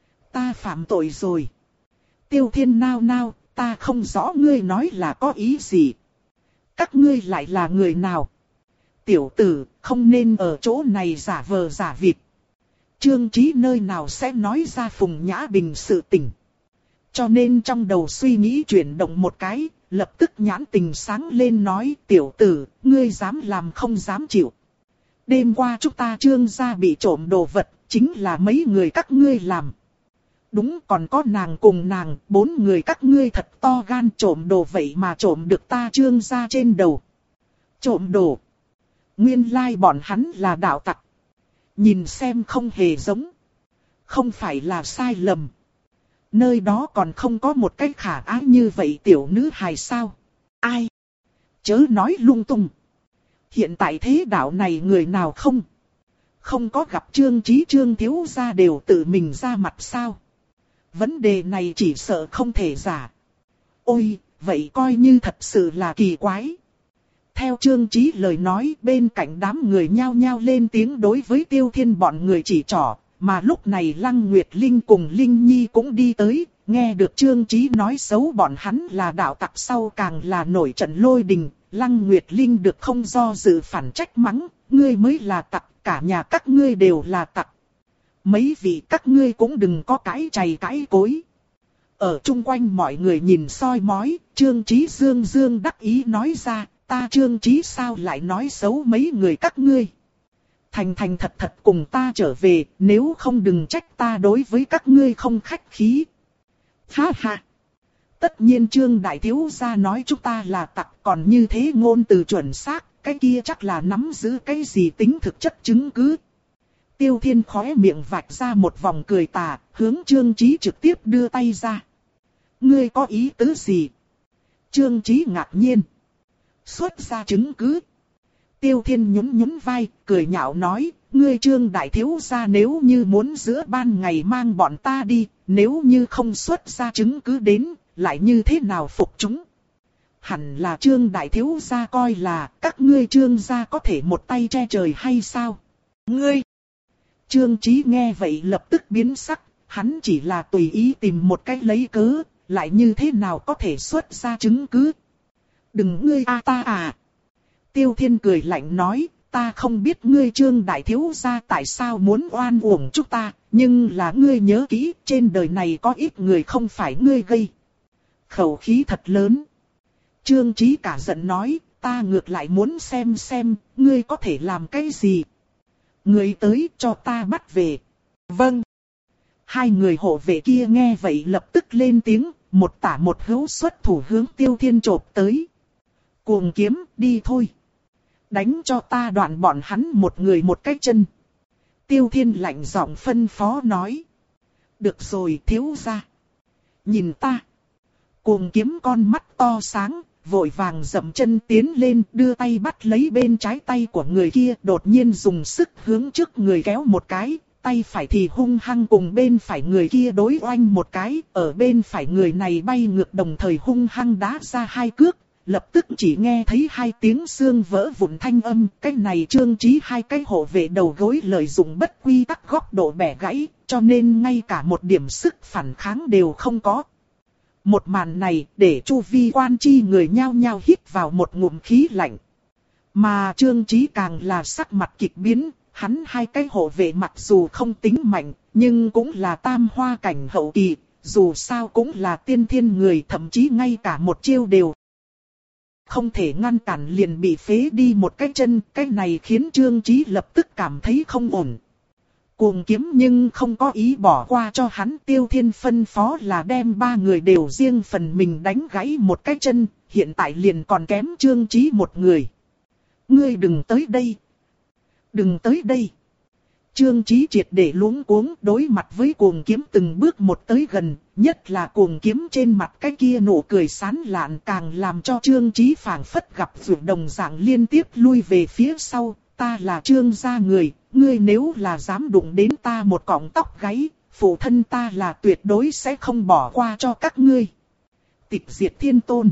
Ta phạm tội rồi. Tiêu Thiên nao nao, ta không rõ ngươi nói là có ý gì. Các ngươi lại là người nào? Tiểu tử, không nên ở chỗ này giả vờ giả vịt. Trương Chí nơi nào sẽ nói ra Phùng Nhã Bình sự tình. Cho nên trong đầu suy nghĩ chuyển động một cái, lập tức nhãn tình sáng lên nói, tiểu tử, ngươi dám làm không dám chịu. Đêm qua chúng ta Trương gia bị trộm đồ vật, chính là mấy người các ngươi làm. Đúng, còn có nàng cùng nàng, bốn người các ngươi thật to gan trộm đồ, vậy mà trộm được ta Trương gia trên đầu. Trộm đồ. Nguyên lai bọn hắn là đạo tặc. Nhìn xem không hề giống. Không phải là sai lầm. Nơi đó còn không có một cái khả ái như vậy tiểu nữ hài sao? Ai? Chớ nói lung tung. Hiện tại thế đạo này người nào không? Không có gặp Trương Chí Trương thiếu gia đều tự mình ra mặt sao? Vấn đề này chỉ sợ không thể giả. Ôi, vậy coi như thật sự là kỳ quái. Theo Trương Chí lời nói, bên cạnh đám người nhao nhao lên tiếng đối với Tiêu Thiên bọn người chỉ trỏ, mà lúc này Lăng Nguyệt Linh cùng Linh Nhi cũng đi tới, nghe được Trương Chí nói xấu bọn hắn là đạo tặc sau càng là nổi trận lôi đình. Lăng Nguyệt Linh được không do dự phản trách mắng, ngươi mới là tặc, cả nhà các ngươi đều là tặc. Mấy vị các ngươi cũng đừng có cãi chày cãi cối. Ở chung quanh mọi người nhìn soi mói, Trương Chí dương dương đắc ý nói ra, ta Trương Chí sao lại nói xấu mấy người các ngươi. Thành thành thật thật cùng ta trở về, nếu không đừng trách ta đối với các ngươi không khách khí. Ha ha! Tất nhiên Trương Đại Thiếu gia nói chúng ta là tặc, còn như thế ngôn từ chuẩn xác, cái kia chắc là nắm giữ cái gì tính thực chất chứng cứ. Tiêu Thiên khóe miệng vạch ra một vòng cười tà, hướng Trương Chí trực tiếp đưa tay ra. Ngươi có ý tứ gì? Trương Chí ngạc nhiên. Xuất ra chứng cứ. Tiêu Thiên nhún nhún vai, cười nhạo nói, ngươi Trương Đại Thiếu gia nếu như muốn giữa ban ngày mang bọn ta đi, nếu như không xuất ra chứng cứ đến, lại như thế nào phục chúng? Hẳn là Trương Đại Thiếu gia coi là, các ngươi Trương gia có thể một tay che trời hay sao? Ngươi! Trương Chí nghe vậy lập tức biến sắc, hắn chỉ là tùy ý tìm một cách lấy cớ, lại như thế nào có thể xuất ra chứng cứ? Đừng ngươi a ta à! Tiêu Thiên cười lạnh nói, ta không biết ngươi Trương đại thiếu gia tại sao muốn oan uổng chúng ta, nhưng là ngươi nhớ kỹ, trên đời này có ít người không phải ngươi gây. Khẩu khí thật lớn. Trương Chí cả giận nói, ta ngược lại muốn xem xem, ngươi có thể làm cái gì. Ngươi tới cho ta bắt về. Vâng. Hai người hộ vệ kia nghe vậy lập tức lên tiếng, một tả một hữu xuất thủ hướng Tiêu Thiên chộp tới. Cuồng kiếm, đi thôi. Đánh cho ta đoạn bọn hắn một người một cái chân. Tiêu Thiên lạnh giọng phân phó nói. Được rồi thiếu gia. Nhìn ta. Cuồng kiếm con mắt to sáng, vội vàng dậm chân tiến lên, đưa tay bắt lấy bên trái tay của người kia, đột nhiên dùng sức hướng trước người kéo một cái, tay phải thì hung hăng cùng bên phải người kia đối oanh một cái, ở bên phải người này bay ngược đồng thời hung hăng đá ra hai cước, lập tức chỉ nghe thấy hai tiếng xương vỡ vụn thanh âm, cái này Trương Chí hai cái hộ vệ đầu gối lợi dụng bất quy tắc góc độ bẻ gãy, cho nên ngay cả một điểm sức phản kháng đều không có. Một màn này để chu vi quan chi người nhao nhao hít vào một ngụm khí lạnh. Mà Trương Chí càng là sắc mặt kịch biến, hắn hai cái hộ vệ mặc dù không tính mạnh, nhưng cũng là tam hoa cảnh hậu kỳ, dù sao cũng là tiên thiên người, thậm chí ngay cả một chiêu đều không thể ngăn cản, liền bị phế đi một cái chân, cái này khiến Trương Chí lập tức cảm thấy không ổn. Cuồng kiếm nhưng không có ý bỏ qua cho hắn, Tiêu Thiên phân phó là đem ba người đều riêng phần mình đánh gãy một cái chân, hiện tại liền còn kém Trương Chí một người. Ngươi đừng tới đây. Đừng tới đây. Trương Chí triệt để luống cuống, đối mặt với cuồng kiếm từng bước một tới gần, nhất là cuồng kiếm trên mặt cái kia nụ cười sán lạn càng làm cho Trương Chí phảng phất gặp vượt đồng dạng liên tiếp lui về phía sau. Ta là Trương gia người, ngươi nếu là dám đụng đến ta một cọng tóc gáy, phụ thân ta là tuyệt đối sẽ không bỏ qua cho các ngươi. Tịch diệt thiên tôn.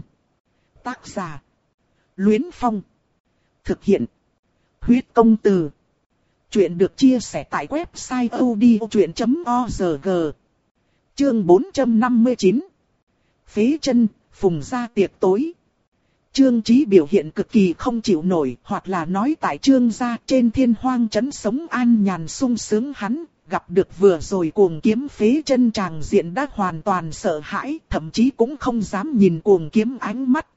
Tác giả. Luyến Phong. Thực hiện. Huyết công từ. Chuyện được chia sẻ tại website odchuyện chấm org. Chương bốn trăm năm mươi chín. Phế chân, phùng gia tiệc tối. Trương Chí biểu hiện cực kỳ không chịu nổi, hoặc là nói tại Trương gia trên thiên hoang trấn sống an nhàn sung sướng hắn, gặp được vừa rồi cuồng kiếm phế chân tràng diện đã hoàn toàn sợ hãi, thậm chí cũng không dám nhìn cuồng kiếm ánh mắt.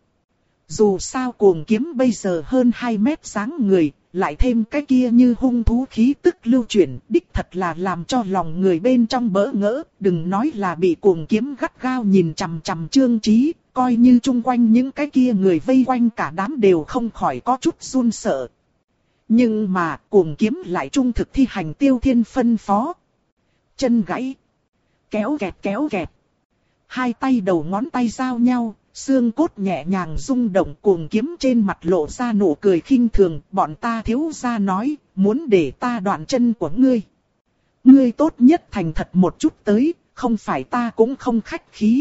Dù sao cuồng kiếm bây giờ hơn hai mét dáng người, lại thêm cái kia như hung thú khí tức lưu chuyển, đích thật là làm cho lòng người bên trong bỡ ngỡ, đừng nói là bị cuồng kiếm gắt gao nhìn chằm chằm Trương Chí, coi như chung quanh những cái kia người vây quanh cả đám đều không khỏi có chút run sợ. Nhưng mà cuồng kiếm lại trung thực thi hành Tiêu Thiên phân phó. Chân gãy. Kéo kẹt kéo kẹt. Hai tay đầu ngón tay giao nhau, xương cốt nhẹ nhàng rung động, cuồng kiếm trên mặt lộ ra nụ cười khinh thường. Bọn ta thiếu gia nói, muốn để ta đoạn chân của ngươi. Ngươi tốt nhất thành thật một chút tới, không phải ta cũng không khách khí.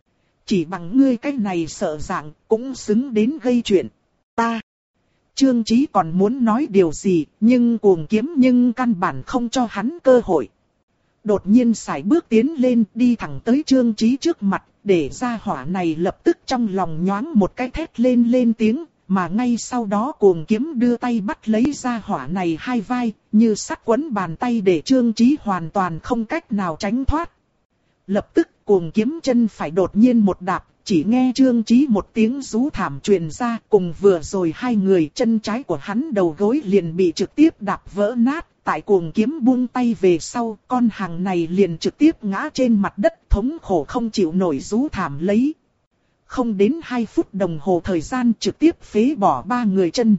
Chỉ bằng ngươi cái này sợ dạng, cũng xứng đến gây chuyện. Ta. Trương Chí còn muốn nói điều gì, nhưng cuồng kiếm nhưng căn bản không cho hắn cơ hội. Đột nhiên sải bước tiến lên, đi thẳng tới Trương Chí trước mặt, để gia hỏa này lập tức trong lòng nhoáng một cái thét lên lên tiếng, mà ngay sau đó cuồng kiếm đưa tay bắt lấy gia hỏa này hai vai, như sắt quấn bàn tay để Trương Chí hoàn toàn không cách nào tránh thoát. Lập tức cuồng kiếm chân phải đột nhiên một đạp, chỉ nghe Trương Chí một tiếng rú thảm truyền ra, cùng vừa rồi hai người, chân trái của hắn đầu gối liền bị trực tiếp đạp vỡ nát. Tại cuồng kiếm buông tay về sau, con hàng này liền trực tiếp ngã trên mặt đất, thống khổ không chịu nổi rú thảm lấy. Không đến hai phút đồng hồ thời gian, trực tiếp phế bỏ ba người chân.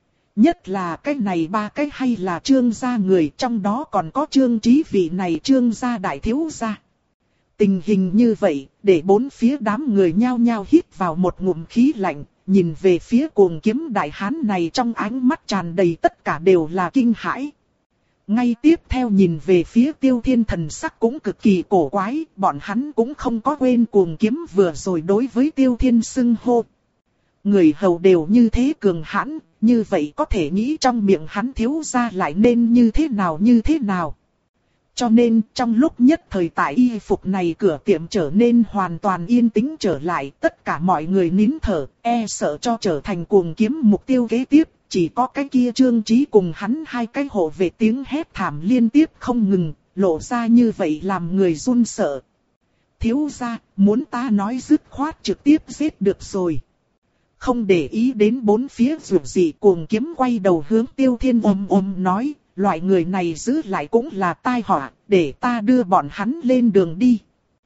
Nhất là cái này ba cái hay là Trương gia người, trong đó còn có Trương Chí vị này Trương gia đại thiếu gia. Tình hình như vậy, để bốn phía đám người nhao nhao hít vào một ngụm khí lạnh, nhìn về phía cuồng kiếm đại hán này trong ánh mắt tràn đầy tất cả đều là kinh hãi. Ngay tiếp theo nhìn về phía Tiêu Thiên, thần sắc cũng cực kỳ cổ quái, bọn hắn cũng không có quên cuồng kiếm vừa rồi đối với Tiêu Thiên xưng hô. Người hầu đều như thế cường hãn, như vậy có thể nghĩ trong miệng hắn thiếu gia lại nên như thế nào như thế nào. Cho nên trong lúc nhất thời tại y phục này cửa tiệm trở nên hoàn toàn yên tĩnh trở lại, tất cả mọi người nín thở, e sợ cho trở thành cuồng kiếm mục tiêu kế tiếp, chỉ có cái kia Trương Chí cùng hắn hai cái hộ vệ tiếng hét thảm liên tiếp không ngừng, lộ ra như vậy làm người run sợ. Thiếu gia, muốn ta nói dứt khoát trực tiếp giết được rồi. Không để ý đến bốn phía rủi dị, Cuồng Kiếm quay đầu hướng Tiêu Thiên ôm ôm nói, loại người này giữ lại cũng là tai họa, để ta đưa bọn hắn lên đường đi.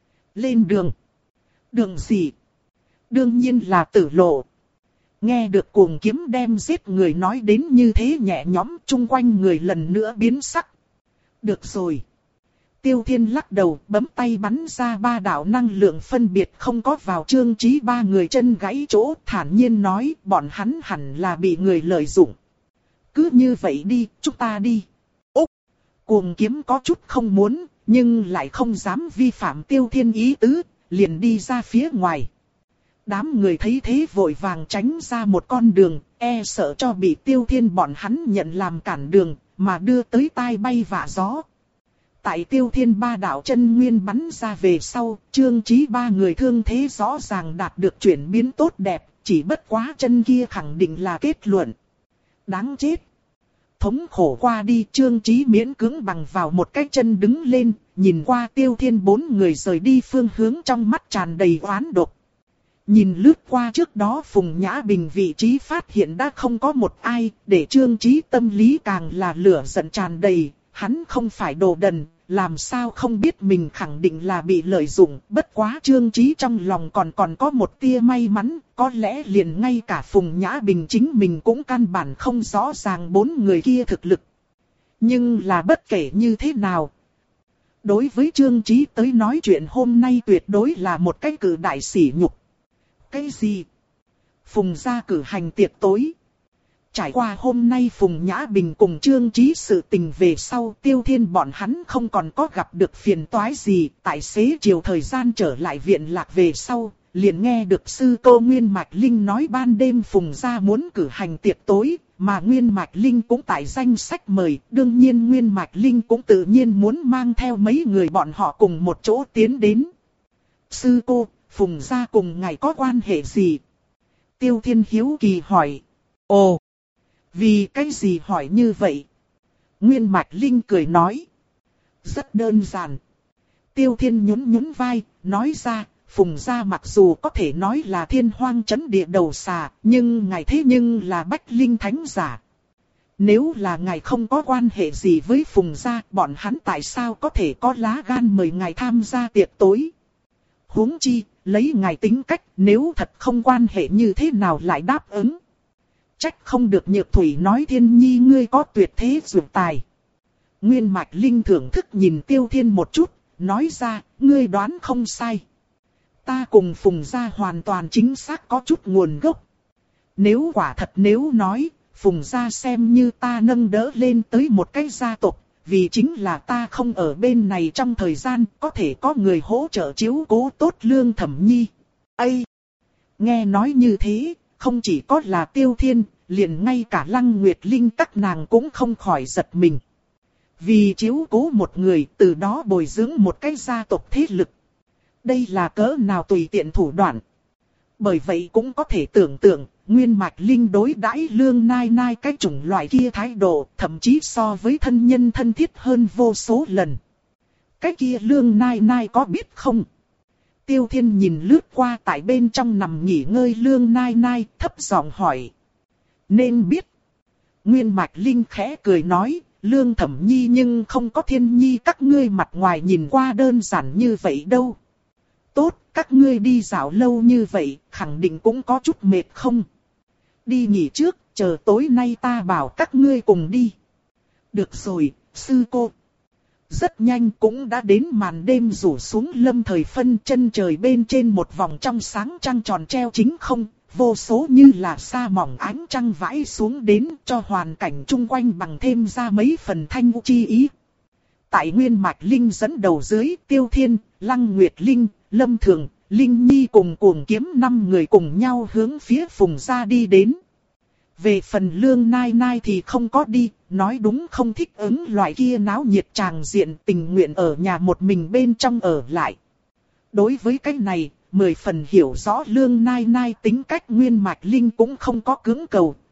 Lên đường? Đường gì? Đương nhiên là tử lộ. Nghe được Cuồng Kiếm đem giết người nói đến như thế nhẹ nhõm, chung quanh người lần nữa biến sắc. Được rồi. Tiêu Thiên lắc đầu, bấm tay bắn ra ba đạo năng lượng phân biệt không có vào Trương Chí ba người chân gãy chỗ, thản nhiên nói, bọn hắn hẳn là bị người lợi dụng. Cứ như vậy đi, chúng ta đi. Úc! Cuồng Kiếm có chút không muốn, nhưng lại không dám vi phạm Tiêu Thiên ý tứ, liền đi ra phía ngoài. Đám người thấy thế vội vàng tránh ra một con đường, e sợ cho bị Tiêu Thiên bọn hắn nhận làm cản đường, mà đưa tới tai bay vạ gió. Tại Tiêu Thiên ba đạo chân nguyên bắn ra về sau, Trương Chí ba người thương thế rõ ràng đạt được chuyển biến tốt đẹp, chỉ bất quá chân kia khẳng định là kết luận. Đáng chết! Thống khổ qua đi, Trương Chí miễn cưỡng bằng vào một cái chân đứng lên, nhìn qua Tiêu Thiên bốn người rời đi phương hướng, trong mắt tràn đầy oán độc. Nhìn lướt qua trước đó Phùng Nhã Bình vị trí phát hiện đã không có một ai, để Trương Chí tâm lý càng là lửa giận tràn đầy, hắn không phải đồ đần, làm sao không biết mình khẳng định là bị lợi dụng, bất quá Trương Chí trong lòng còn còn có một tia may mắn, có lẽ liền ngay cả Phùng Nhã Bình chính mình cũng căn bản không rõ ràng bốn người kia thực lực. Nhưng là bất kể như thế nào, đối với Trương Chí tới nói chuyện hôm nay tuyệt đối là một cái cử đại sỉ nhục. Cái gì? Phùng gia cử hành tiệc tối. Trải qua hôm nay Phùng Nhã Bình cùng Trương Chí sự tình về sau, Tiêu Thiên bọn hắn không còn có gặp được phiền toái gì. Tại xế chiều thời gian trở lại viện lạc về sau, liền nghe được sư cô Nguyên Mạch Linh nói ban đêm Phùng gia muốn cử hành tiệc tối, mà Nguyên Mạch Linh cũng tại danh sách mời. Đương nhiên Nguyên Mạch Linh cũng tự nhiên muốn mang theo mấy người bọn họ cùng một chỗ tiến đến. Sư cô, Phùng gia cùng ngài có quan hệ gì? Tiêu Thiên hiếu kỳ hỏi. Ồ! Vì cái gì hỏi như vậy? Nguyên Mạch Linh cười nói. Rất đơn giản. Tiêu Thiên nhún nhún vai, nói ra, Phùng gia mặc dù có thể nói là thiên hoang trấn địa đầu xà, nhưng ngài thế nhưng là Bách Linh Thánh giả. Nếu là ngài không có quan hệ gì với Phùng gia, bọn hắn tại sao có thể có lá gan mời ngài tham gia tiệc tối? Huống chi, lấy ngài tính cách, nếu thật không quan hệ như thế nào lại đáp ứng? Trách không được Nhược Thủy nói Thiên Nhi ngươi có tuyệt thế dược tài. Nguyên Mạch Linh thưởng thức nhìn Tiêu Thiên một chút, nói ra, ngươi đoán không sai. Ta cùng Phùng gia hoàn toàn chính xác có chút nguồn gốc. Nếu quả thật nếu nói, Phùng gia xem như ta nâng đỡ lên tới một cái gia tộc, vì chính là ta không ở bên này trong thời gian, có thể có người hỗ trợ chiếu cố tốt Lương Thẩm Nhi. Ây! Nghe nói như thế, không chỉ có là Tiêu Thiên, liền ngay cả Lăng Nguyệt Linh các nàng cũng không khỏi giật mình. Vì chiếu cố một người, từ đó bồi dưỡng một cái gia tộc thế lực. Đây là cỡ nào tùy tiện thủ đoạn. Bởi vậy cũng có thể tưởng tượng, Nguyên Mạch Linh đối đãi Lương Nai Nai cái chủng loại kia thái độ, thậm chí so với thân nhân thân thiết hơn vô số lần. Cái kia Lương Nai Nai có biết không? Tiêu Thiên nhìn lướt qua tại bên trong nằm nghỉ ngơi Lương Nai Nai, thấp giọng hỏi. Nên biết. Nguyên Mạch Linh khẽ cười nói, Lương Thẩm Nhi nhưng không có Thiên Nhi các ngươi mặt ngoài nhìn qua đơn giản như vậy đâu. Tốt, các ngươi đi dạo lâu như vậy, khẳng định cũng có chút mệt không? Đi nghỉ trước, chờ tối nay ta bảo các ngươi cùng đi. Được rồi, sư cô. Rất nhanh cũng đã đến màn đêm rủ xuống lâm thời phân, chân trời bên trên một vòng trong sáng trăng tròn treo chính không, vô số như là sa mỏng ánh trăng vãi xuống đến cho hoàn cảnh chung quanh bằng thêm ra mấy phần thanh u chi ý. Tại Nguyên Mạch Linh dẫn đầu dưới, Tiêu Thiên, Lăng Nguyệt Linh, Lâm Thường, Linh Nhi cùng Cuồng Kiếm năm người cùng nhau hướng phía Phùng gia đi đến. Về phần Lương Nai Nai thì không có đi, nói đúng không thích ứng loại kia náo nhiệt tràng diện, tình nguyện ở nhà một mình bên trong ở lại. Đối với cái này, mười phần hiểu rõ Lương Nai Nai tính cách, Nguyên Mạch Linh cũng không có cưỡng cầu,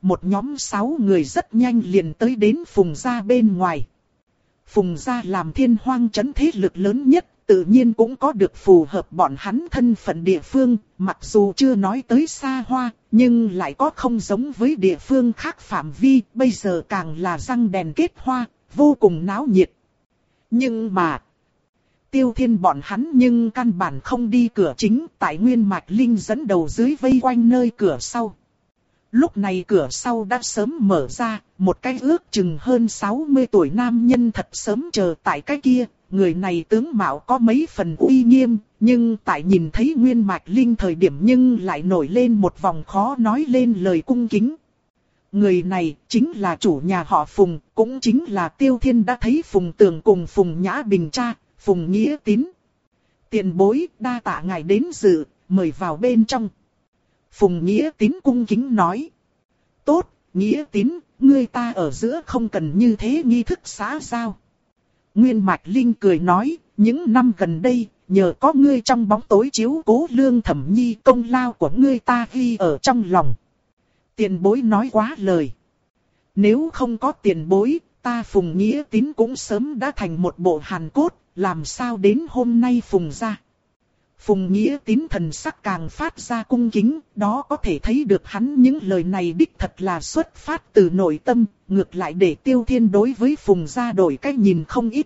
một nhóm sáu người rất nhanh liền tới đến Phùng gia bên ngoài. Phùng gia làm Thiên Hoang trấn thế lực lớn nhất, tự nhiên cũng có được phù hợp bọn hắn thân phận địa phương, mặc dù chưa nói tới xa hoa, nhưng lại có không giống với địa phương khác phạm vi, bây giờ càng là răng đèn kết hoa, vô cùng náo nhiệt. Nhưng mà, Tiêu Thiên bọn hắn nhưng căn bản không đi cửa chính, tại Nguyên Mạch Linh dẫn đầu dưới vây quanh nơi cửa sau. Lúc này cửa sau đã sớm mở ra, một cái ước chừng hơn sáu mươi tuổi nam nhân thật sớm chờ tại cái kia. Người này tướng mạo có mấy phần uy nghiêm, nhưng tại nhìn thấy Nguyên Mạch Linh thời điểm nhưng lại nổi lên một vòng khó nói lên lời cung kính. Người này chính là chủ nhà họ Phùng, cũng chính là Tiêu Thiên đã thấy Phùng Tường cùng Phùng Nhã Bình cha, Phùng Nghĩa Tín. Tiền bối đa tạ ngài đến dự, mời vào bên trong. Phùng Nghĩa Tín cung kính nói. Tốt, Nghĩa Tín, ngươi ta ở giữa không cần như thế nghi thức xã giao. Nguyên Mạch Linh cười nói, những năm gần đây, nhờ có ngươi trong bóng tối chiếu cố Lương Thẩm Nhi, công lao của ngươi ta ghi ở trong lòng. Tiền bối nói quá lời. Nếu không có tiền bối, ta Phùng Nghĩa Tín cũng sớm đã thành một bộ hài cốt, làm sao đến hôm nay Phùng gia. Phùng Nghĩa Tín thần sắc càng phát ra cung kính, đó có thể thấy được hắn những lời này đích thật là xuất phát từ nội tâm, ngược lại để Tiêu Thiên đối với Phùng gia đổi cách nhìn không ít.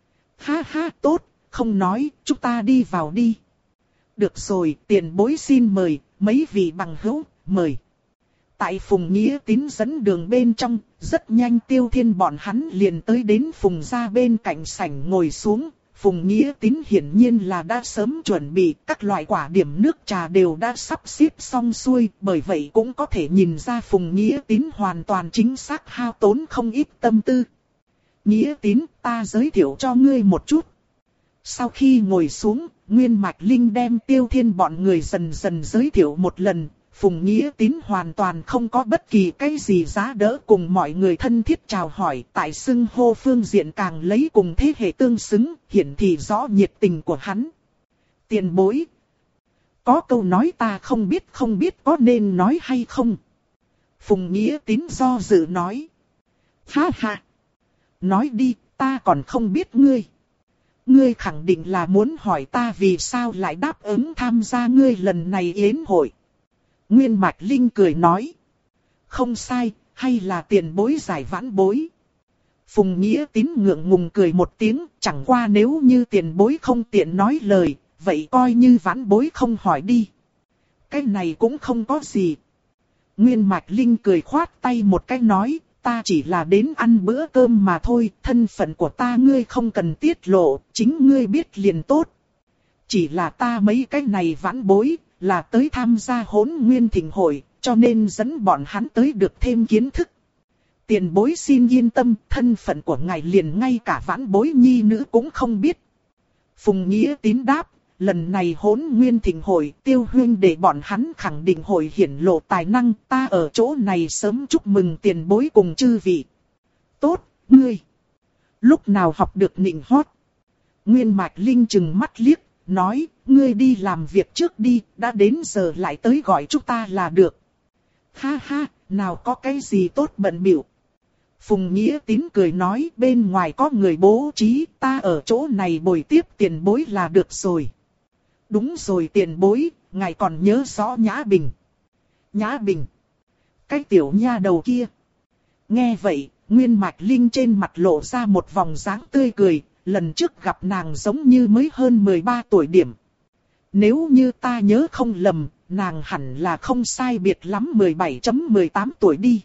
Ha ha, tốt, không nói, chúng ta đi vào đi. Được rồi, tiền bối xin mời, mấy vị bằng hữu, mời. Tại Phùng Nghĩa Tín dẫn đường bên trong, rất nhanh Tiêu Thiên bọn hắn liền tới đến Phùng gia bên cạnh sảnh ngồi xuống. Phùng Nghĩa Tín hiển nhiên là đã sớm chuẩn bị, các loại quả điểm nước trà đều đã sắp xếp xong xuôi, bởi vậy cũng có thể nhìn ra Phùng Nghĩa Tín hoàn toàn chính xác hao tốn không ít tâm tư. Nghĩa Tín, ta giới thiệu cho ngươi một chút. Sau khi ngồi xuống, Nguyên Mạch Linh đem Tiêu Thiên bọn người dần dần giới thiệu một lần. Phùng Nghĩa Tín hoàn toàn không có bất kỳ cái gì giá đỡ, cùng mọi người thân thiết chào hỏi, tại xưng hô phương diện càng lấy cùng thế hệ tương xứng, hiển thị rõ nhiệt tình của hắn. Tiền bối. Có câu nói ta không biết không biết có nên nói hay không. Phùng Nghĩa Tín do dự nói. Ha ha. Nói đi, ta còn không biết ngươi. Ngươi khẳng định là muốn hỏi ta vì sao lại đáp ứng tham gia ngươi lần này yến hội. Nguyên Mạch Linh cười nói. Không sai, hay là tiền bối giải vãn bối. Phùng Nghĩa Tín ngượng ngùng cười một tiếng, chẳng qua nếu như tiền bối không tiện nói lời, vậy coi như vãn bối không hỏi đi. Cái này cũng không có gì. Nguyên Mạch Linh cười khoát tay một cái nói, ta chỉ là đến ăn bữa cơm mà thôi, thân phận của ta ngươi không cần tiết lộ, chính ngươi biết liền tốt. Chỉ là ta mấy cái này vãn bối, là tới tham gia Hỗn Nguyên Thịnh hội, cho nên dẫn bọn hắn tới được thêm kiến thức. Tiền bối xin yên tâm, thân phận của ngài liền ngay cả vãn bối nhi nữ cũng không biết. Phùng Nghĩa Tín đáp, lần này Hỗn Nguyên Thịnh hội, Tiêu huynh để bọn hắn khẳng định hội hiển lộ tài năng, ta ở chỗ này sớm chúc mừng tiền bối cùng chư vị. Tốt, ngươi. Lúc nào học được nịnh hót? Nguyên Mạch Linh chừng mắt liếc, nói, ngươi đi làm việc trước đi, đã đến giờ lại tới gọi chúng ta là được. Ha ha, nào có cái gì tốt bận bịu. Phùng Nghĩa Tín cười nói, bên ngoài có người bố trí, ta ở chỗ này bồi tiếp tiền bối là được rồi. Đúng rồi tiền bối, ngài còn nhớ rõ Nhã Bình. Nhã Bình. Cái tiểu nha đầu kia. Nghe vậy, Nguyên Mạch Linh trên mặt lộ ra một vòng dáng tươi cười, lần trước gặp nàng giống như mới hơn mười ba tuổi điểm. Nếu như ta nhớ không lầm, nàng hẳn là không sai biệt lắm mười bảy mười tám tuổi đi.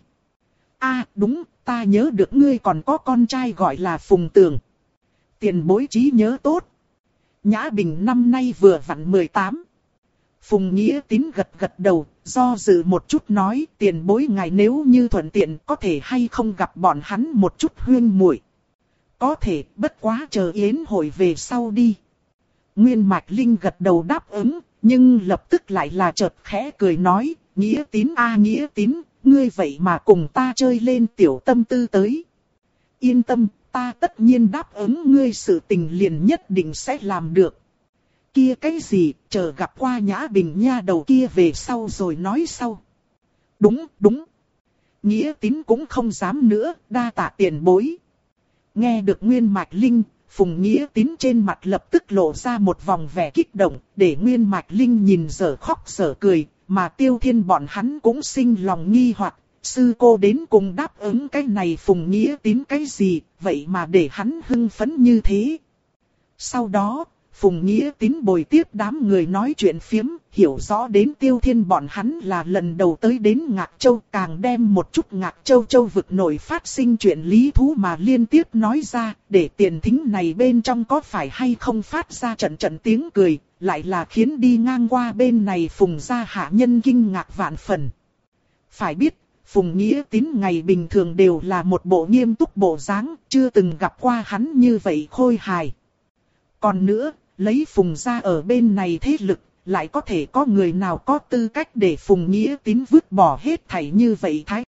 À đúng, ta nhớ được ngươi còn có con trai gọi là Phùng Tường. Tiền bối trí nhớ tốt. Nhã Bình năm nay vừa vặn mười tám. Phùng Nghĩa Tín gật gật đầu, do dự một chút nói, tiền bối ngài nếu như thuận tiện có thể hay không gặp bọn hắn một chút huyên muội. Có thể, bất quá chờ yến hội về sau đi. Nguyên Mạch Linh gật đầu đáp ứng, nhưng lập tức lại là chợt khẽ cười nói, Nghĩa Tín a Nghĩa Tín, ngươi vậy mà cùng ta chơi lên tiểu tâm tư tới. Yên tâm, ta tất nhiên đáp ứng ngươi, sự tình liền nhất định sẽ làm được. Kia cái gì, chờ gặp qua Nhã Bình nha đầu kia về sau rồi nói sau. Đúng, đúng. Nghĩa Tín cũng không dám nữa, đa tạ tiền bối. Nghe được Nguyên Mạch Linh, Phùng Nghĩa Tín trên mặt lập tức lộ ra một vòng vẻ kích động, để Nguyên Mạch Linh nhìn dở khóc dở cười, mà Tiêu Thiên bọn hắn cũng sinh lòng nghi hoặc, sư cô đến cùng đáp ứng cái này Phùng Nghĩa Tín cái gì, vậy mà để hắn hưng phấn như thế. Sau đó, Phùng Nghĩa Tín bồi tiếp đám người nói chuyện phiếm, hiểu rõ đến Tiêu Thiên bọn hắn là lần đầu tới đến Ngạc Châu, càng đem một chút Ngạc Châu châu vực nổi phát sinh chuyện lý thú mà liên tiếp nói ra, để tiền thính này bên trong có phải hay không phát ra trận trận tiếng cười, lại là khiến đi ngang qua bên này Phùng gia hạ nhân kinh ngạc vạn phần. Phải biết, Phùng Nghĩa Tín ngày bình thường đều là một bộ nghiêm túc bộ dáng, chưa từng gặp qua hắn như vậy khôi hài. Còn nữa, lấy Phùng gia ở bên này thế lực, lại có thể có người nào có tư cách để Phùng Nghĩa Tín vứt bỏ hết thảy như vậy thái